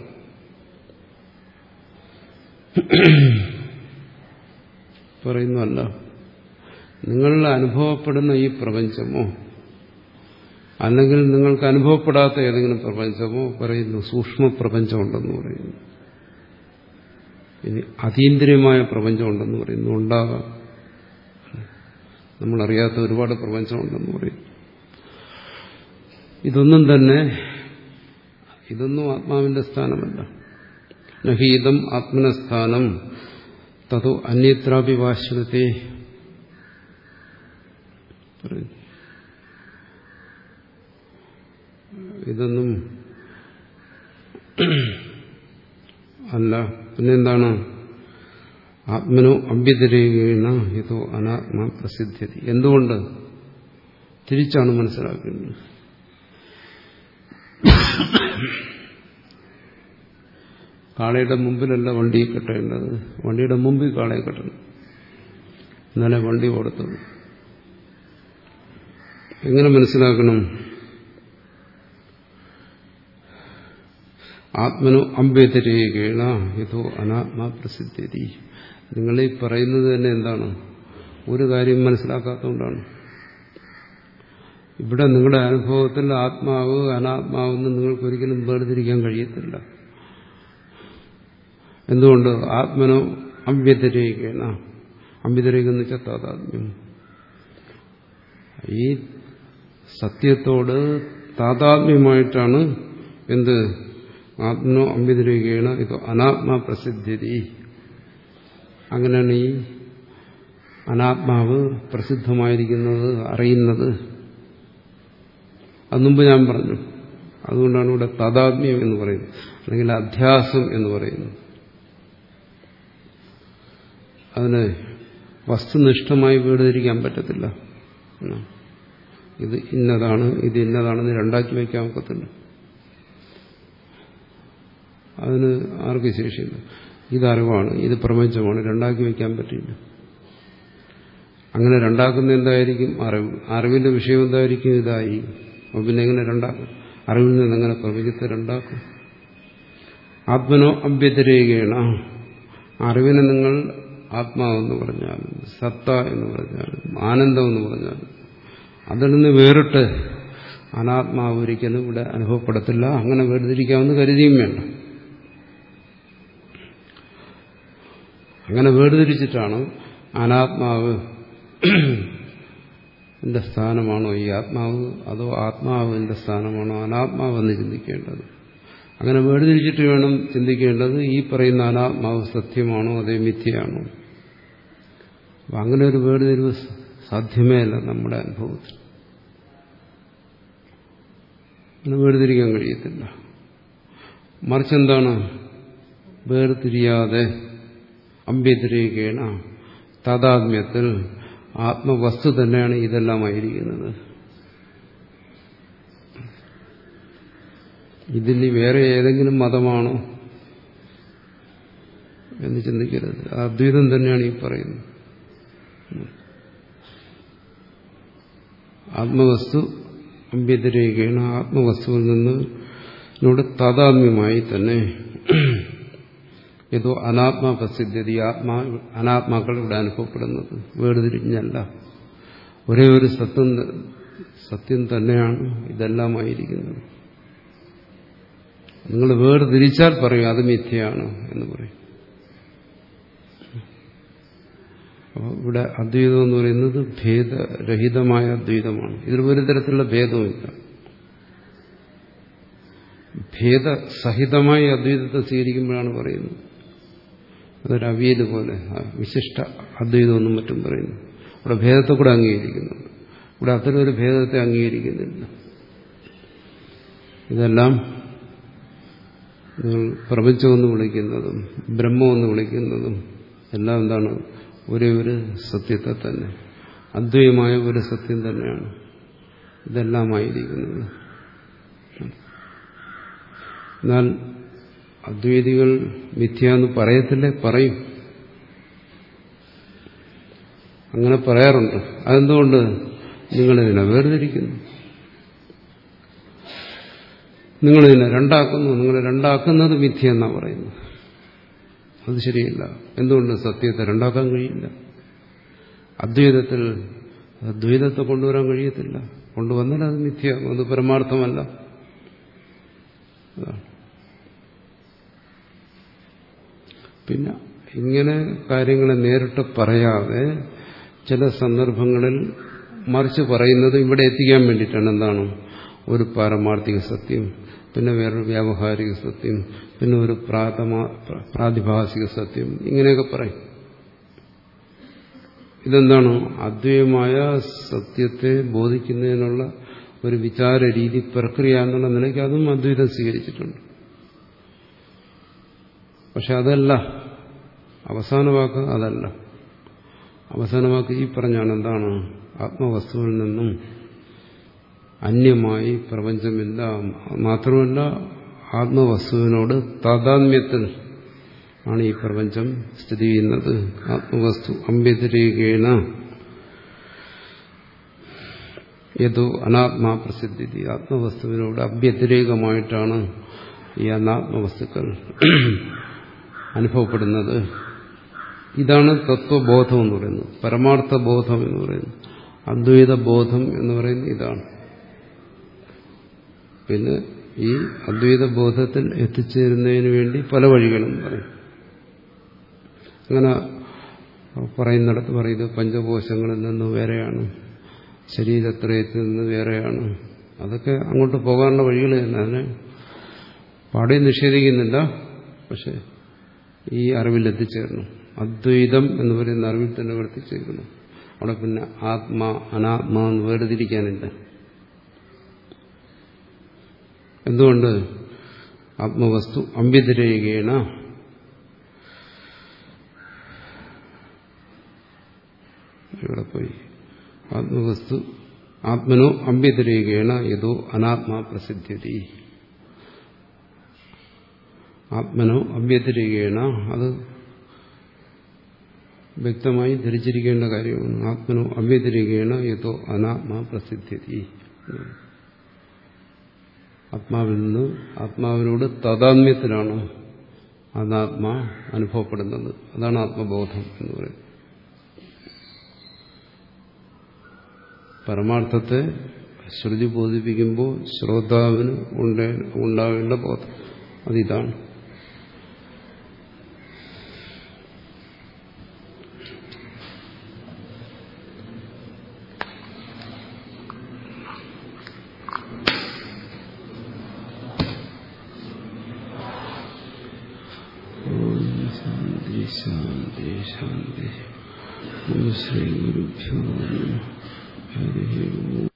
പറയുന്നതല്ല, നിങ്ങളിൽ അനുഭവപ്പെടുന്ന ഈ പ്രപഞ്ചമോ അല്ലെങ്കിൽ നിങ്ങൾക്ക് അനുഭവപ്പെടാത്ത ഏതെങ്കിലും പ്രപഞ്ചമോ പറയുന്നു സൂക്ഷ്മ പ്രപഞ്ചമുണ്ടെന്ന് പറയുന്നു. ഇനി അതീന്ദ്രിയമായ പ്രപഞ്ചമുണ്ടെന്ന് പറയുന്നു. ഉണ്ടാകാം, നമ്മളറിയാത്ത ഒരുപാട് പ്രപഞ്ചമുണ്ടെന്ന് പറയുന്നു. ഇതൊന്നും തന്നെ ഇതൊന്നും ആത്മാവിന്റെ സ്ഥാനമല്ല. നഹീതം ആത്മനസ്ഥാനം തതോ അന്യത്രാപി വാശ്യത്തെ പറയുന്നു. ഇതൊന്നും അല്ല. പിന്നെന്താണ്? ആത്മനോ അഭ്യതിരേകേണ ഇതോ അനാത്മാ പ്രസിദ്ധ്യതി. എന്തുകൊണ്ട്? തിരിച്ചാണ് മനസ്സിലാക്കേണ്ടത്. കാളയുടെ മുമ്പിലല്ല വണ്ടി കെട്ടേണ്ടത്, വണ്ടിയുടെ മുമ്പിൽ കാളയെ കെട്ടണം. എന്നാലേ വണ്ടി ഓടത്തുള്ളൂ. എങ്ങനെ മനസ്സിലാക്കണം? ആത്മനോ അഭ്യതിരേകേണ ഇതോ അനാത്മാ പ്രസിദ്ധ്യതി. നിങ്ങളീ പറയുന്നത് തന്നെ എന്താണ്? ഒരു കാര്യം മനസ്സിലാക്കാത്തതുകൊണ്ടാണ്. ഇവിടെ നിങ്ങളുടെ അനുഭവത്തിൽ ആത്മാവ് അനാത്മാവെന്ന് നിങ്ങൾക്ക് ഒരിക്കലും വേർതിരിക്കാൻ കഴിയത്തില്ല. എന്തുകൊണ്ട്? ആത്മനോ അഭ്യതിരേകേണ. അഭ്യതിരേകം എന്ന് വെച്ചാൽ താതാത്മ്യം. ഈ സത്യത്തോട് താതാത്മ്യമായിട്ടാണ് എന്ത്? ആത്മനോ അഭ്യതിരേകേണ ഇത് അനാത്മാ പ്രസിദ്ധ്യതി. അങ്ങനെയാണ് ഈ അനാത്മാവ് പ്രസിദ്ധമായിരിക്കുന്നത്, അറിയുന്നത്. അത് മുമ്പ് ഞാൻ പറഞ്ഞു. അതുകൊണ്ടാണ് ഇവിടെ താതാത്മ്യം എന്ന് പറയുന്നത്, അല്ലെങ്കിൽ അധ്യാസം എന്ന് പറയുന്നത്. അതിന് വസ്തുനിഷ്ഠമായി വേർതിരിക്കാൻ പറ്റത്തില്ല. ഇത് ഇന്നതാണ്, ഇത് ഇന്നതാണെന്ന് രണ്ടാക്കി വയ്ക്കാൻ ഒക്കത്തില്ല. അതിന് ആർക്ക് ശേഷിയില്ല. ഇതറിവാണ്, ഇത് പ്രപഞ്ചമാണ്, രണ്ടാക്കി വയ്ക്കാൻ പറ്റില്ല. അങ്ങനെ രണ്ടാക്കുന്ന എന്തായിരിക്കും? അറിവ്. അറിവിന്റെ വിഷയം എന്തായിരിക്കും? ഇതായി. അപ്പോൾ പിന്നെ എങ്ങനെ രണ്ടാക്കും? അറിവിൽ നിന്ന് എങ്ങനെ പ്രപഞ്ചത്തെ രണ്ടാക്കും? ആത്മനോ അഭ്യതിരേകേണ. അറിവിനെ നിങ്ങൾ ആത്മാവെന്ന് പറഞ്ഞാലും സത്ത എന്ന് പറഞ്ഞാലും ആനന്ദം എന്ന് പറഞ്ഞാലും അതിൽ നിന്ന് വേറിട്ട് അനാത്മാവ് ഒരിക്കലും ഇവിടെ അനുഭവപ്പെടത്തില്ല. അങ്ങനെ വേർതിരിക്കാമെന്ന് കരുതിയും വേണ്ട. അങ്ങനെ വേർതിരിച്ചിട്ടാണ് അനാത്മാവ് എന്റെ സ്ഥാനമാണോ ഈ ആത്മാവ്, അതോ ആത്മാവിന്റെ സ്ഥാനമാണോ അനാത്മാവെന്ന് ചിന്തിക്കേണ്ടത്. അങ്ങനെ വേർതിരിച്ചിട്ട് വേണം ചിന്തിക്കേണ്ടത് ഈ പറയുന്ന അനാത്മാവ് സത്യമാണോ അതേ മിഥ്യയാണോ. അപ്പം അങ്ങനെ ഒരു വേർതിരിവ് സാധ്യമേ അല്ല നമ്മുടെ അനുഭവത്തിൽ. അങ്ങനെ വേർതിരിക്കാൻ കഴിയത്തില്ല. മറിച്ചെന്താണ്? വേർതിരിയാതെ അഭ്യതിരേകേണ താതാത്മ്യത്തിൽ ആത്മവസ്തു തന്നെയാണ് ഇതെല്ലാമായിരിക്കുന്നത്. ഇതിന് വേറെ ഏതെങ്കിലും മതമാണോ എന്ന് ചിന്തിക്കരുത്. അദ്വൈതം തന്നെയാണ് ഈ പറയുന്നത്. ആത്മവസ്തു അഭ്യതിരേകേണ ആത്മവസ്തുവിൽ നിന്നോട് താതാത്മ്യമായി തന്നെ ഏതോ അനാത്മാ പ്രസിദ്ധി. ആത്മാ അനാത്മാക്കൾ ഇവിടെ അനുഭവപ്പെടുന്നത് വേർതിരിഞ്ഞല്ല. ഒരേ ഒരു സത്യം സത്യം തന്നെയാണ് ഇതെല്ലാമായിരിക്കുന്നത്. നിങ്ങൾ വേർതിരിച്ചാൽ പറയും അത് മിഥ്യയാണ് എന്ന് പറയും. അപ്പോൾ ഇവിടെ അദ്വൈതം എന്ന് പറയുന്നത് ഭേദരഹിതമായ അദ്വൈതമാണ്. ഇതിൽ ഒരു തരത്തിലുള്ള ഭേദവുമില്ല. ഭേദസഹിതമായി അദ്വൈതത്തെ സ്വീകരിക്കുമ്പോഴാണ് പറയുന്നത്. അതൊരു അവിയൽ പോലെ വിശിഷ്ട അദ്വൈതമെന്നും മറ്റും പറയുന്നു. ഇവിടെ ഭേദത്തെ കൂടെ അംഗീകരിക്കുന്നു. ഇവിടെ അത്തരം ഒരു ഭേദത്തെ അംഗീകരിക്കുന്നില്ല. ഇതെല്ലാം നിങ്ങൾ പ്രപഞ്ചമെന്ന് വിളിക്കുന്നതും ബ്രഹ്മമെന്ന് വിളിക്കുന്നതും എല്ലാം എന്താണ്? ഒരേ ഒരു സത്യത്തെ തന്നെ, അദ്വൈതമായ ഒരു സത്യം തന്നെയാണ് ഇതെല്ലാമായിരിക്കുന്നത്. എന്നാൽ അദ്വൈതികൾ മിഥ്യ എന്ന് പറയത്തില്ലേ? പറയും. അങ്ങനെ പറയാറുണ്ട്. അതെന്തുകൊണ്ട്? നിങ്ങളിതിനെ വേർതിരിക്കുന്നു, നിങ്ങളിതിനെ രണ്ടാക്കുന്നു. നിങ്ങൾ രണ്ടാക്കുന്നത് മിഥ്യ എന്നാണ് പറയുന്നത്. അത് ശരിയല്ല. എന്തുകൊണ്ട്? സത്യത്തെ രണ്ടാക്കാൻ കഴിയില്ല. അദ്വൈതത്തിൽ അദ്വൈതത്തെ കൊണ്ടുവരാൻ കഴിയത്തില്ല. കൊണ്ടുവന്നാൽ അത് മിഥ്യ, അത് പരമാർത്ഥമല്ല. പിന്നെ ഇങ്ങനെ കാര്യങ്ങളെ നേരിട്ട് പറയാതെ ചില സന്ദർഭങ്ങളിൽ മറിച്ച് പറയുന്നത് ഇവിടെ എത്തിക്കാൻ വേണ്ടിയിട്ടാണ്. എന്താണ്? ഒരു പാരമാർത്ഥിക സത്യം, പിന്നെ വേറൊരു വ്യാവഹാരിക സത്യം, പിന്നെ ഒരു പ്രാതിഭാസിക സത്യം, ഇങ്ങനെയൊക്കെ പറയും. ഇതെന്താണ്? അദ്വൈതമായ സത്യത്തെ ബോധിക്കുന്നതിനുള്ള ഒരു വിചാര രീതി, പ്രക്രിയ എന്നുള്ള നിലയ്ക്ക് അതും അദ്വൈതം സ്വീകരിച്ചിട്ടുണ്ട്. പക്ഷെ അതല്ല അവസാന വാക്ക്, അതല്ല അവസാന വാക്ക്. ഈ പറഞ്ഞാണ് എന്താണ്? ആത്മവസ്തുവിൽ നിന്നും അന്യമായി പ്രപഞ്ചമില്ല. മാത്രമല്ല ആത്മവസ്തുവിനോട് താതാത്മ്യത്തിൽ ആണ് ഈ പ്രപഞ്ചം സ്ഥിതി ചെയ്യുന്നത്. ആത്മവസ്തു അഭ്യതിരേകേണ യതോ അനാത്മാ പ്രസിദ്ധി. ആത്മവസ്തുവിനോട് അഭ്യതിരേകമായിട്ടാണ് ഈ അനാത്മവസ്തുക്കൾ അനുഭവപ്പെടുന്നത്. ഇതാണ് തത്വബോധം എന്ന് പറയുന്നത്, പരമാർത്ഥ ബോധം എന്ന് പറയുന്നത്, അദ്വൈത ബോധം എന്ന് പറയുന്നത് ഇതാണ്. പിന്നെ ഈ അദ്വൈത ബോധത്തിൽ എത്തിച്ചേരുന്നതിന് വേണ്ടി പല വഴികളും പറയും. അങ്ങനെ പറയുന്നിടത്ത് പറയുന്നത് പഞ്ചകോശങ്ങളിൽ നിന്ന് വേറെയാണ്, ശരീരത്രയത്തിൽ നിന്ന് വേറെയാണ്. അതൊക്കെ അങ്ങോട്ട് പോകാനുള്ള വഴികൾ തന്നെ. അതിനെ പാടെ നിഷേധിക്കുന്നില്ല. പക്ഷെ ഈ അറിവിൽ എത്തിച്ചേരണം. അദ്വൈതം എന്ന് പറയുന്ന അറിവിൽ തന്നെ എത്തിച്ചേരണം. അവിടെ പിന്നെ ആത്മാ അനാത്മാ എന്ന് വേർതിരിക്കാനില്ല. എന്തുകൊണ്ട്? ആത്മവസ്തു അഭ്യതിരേകേണ ഇവിടെ പോയി ആത്മവസ്തു ആത്മനോ അഭ്യതിരേകേണ യതോ അനാത്മാ പ്രസിദ്ധി. ആത്മനോ അഭ്യതിരേകേണ, അത് വ്യക്തമായി ധരിച്ചിരിക്കേണ്ട കാര്യമാണ്. ആത്മനോ അഭ്യതിരേകേണ യതോ അനാത്മാ പ്രസിദ്ധി. ആത്മാവിൽ നിന്ന് ആത്മാവിനോട് താതാത്മ്യത്തിലാണ് അനാത്മാ അനുഭവപ്പെടുന്നത്. അതാണ് ആത്മബോധം എന്ന് പറയുന്നത്. പരമാർത്ഥത്തെ ശ്രുതി ബോധിപ്പിക്കുമ്പോൾ ശ്രോതാവിന് ഉണ്ടാകേണ്ട ബോധം അതിതാണ്. ശാന്തി ശാന്തി. ശ്രീ ഗുരുഭ്യോ നമഃ. ഹരി ഓം.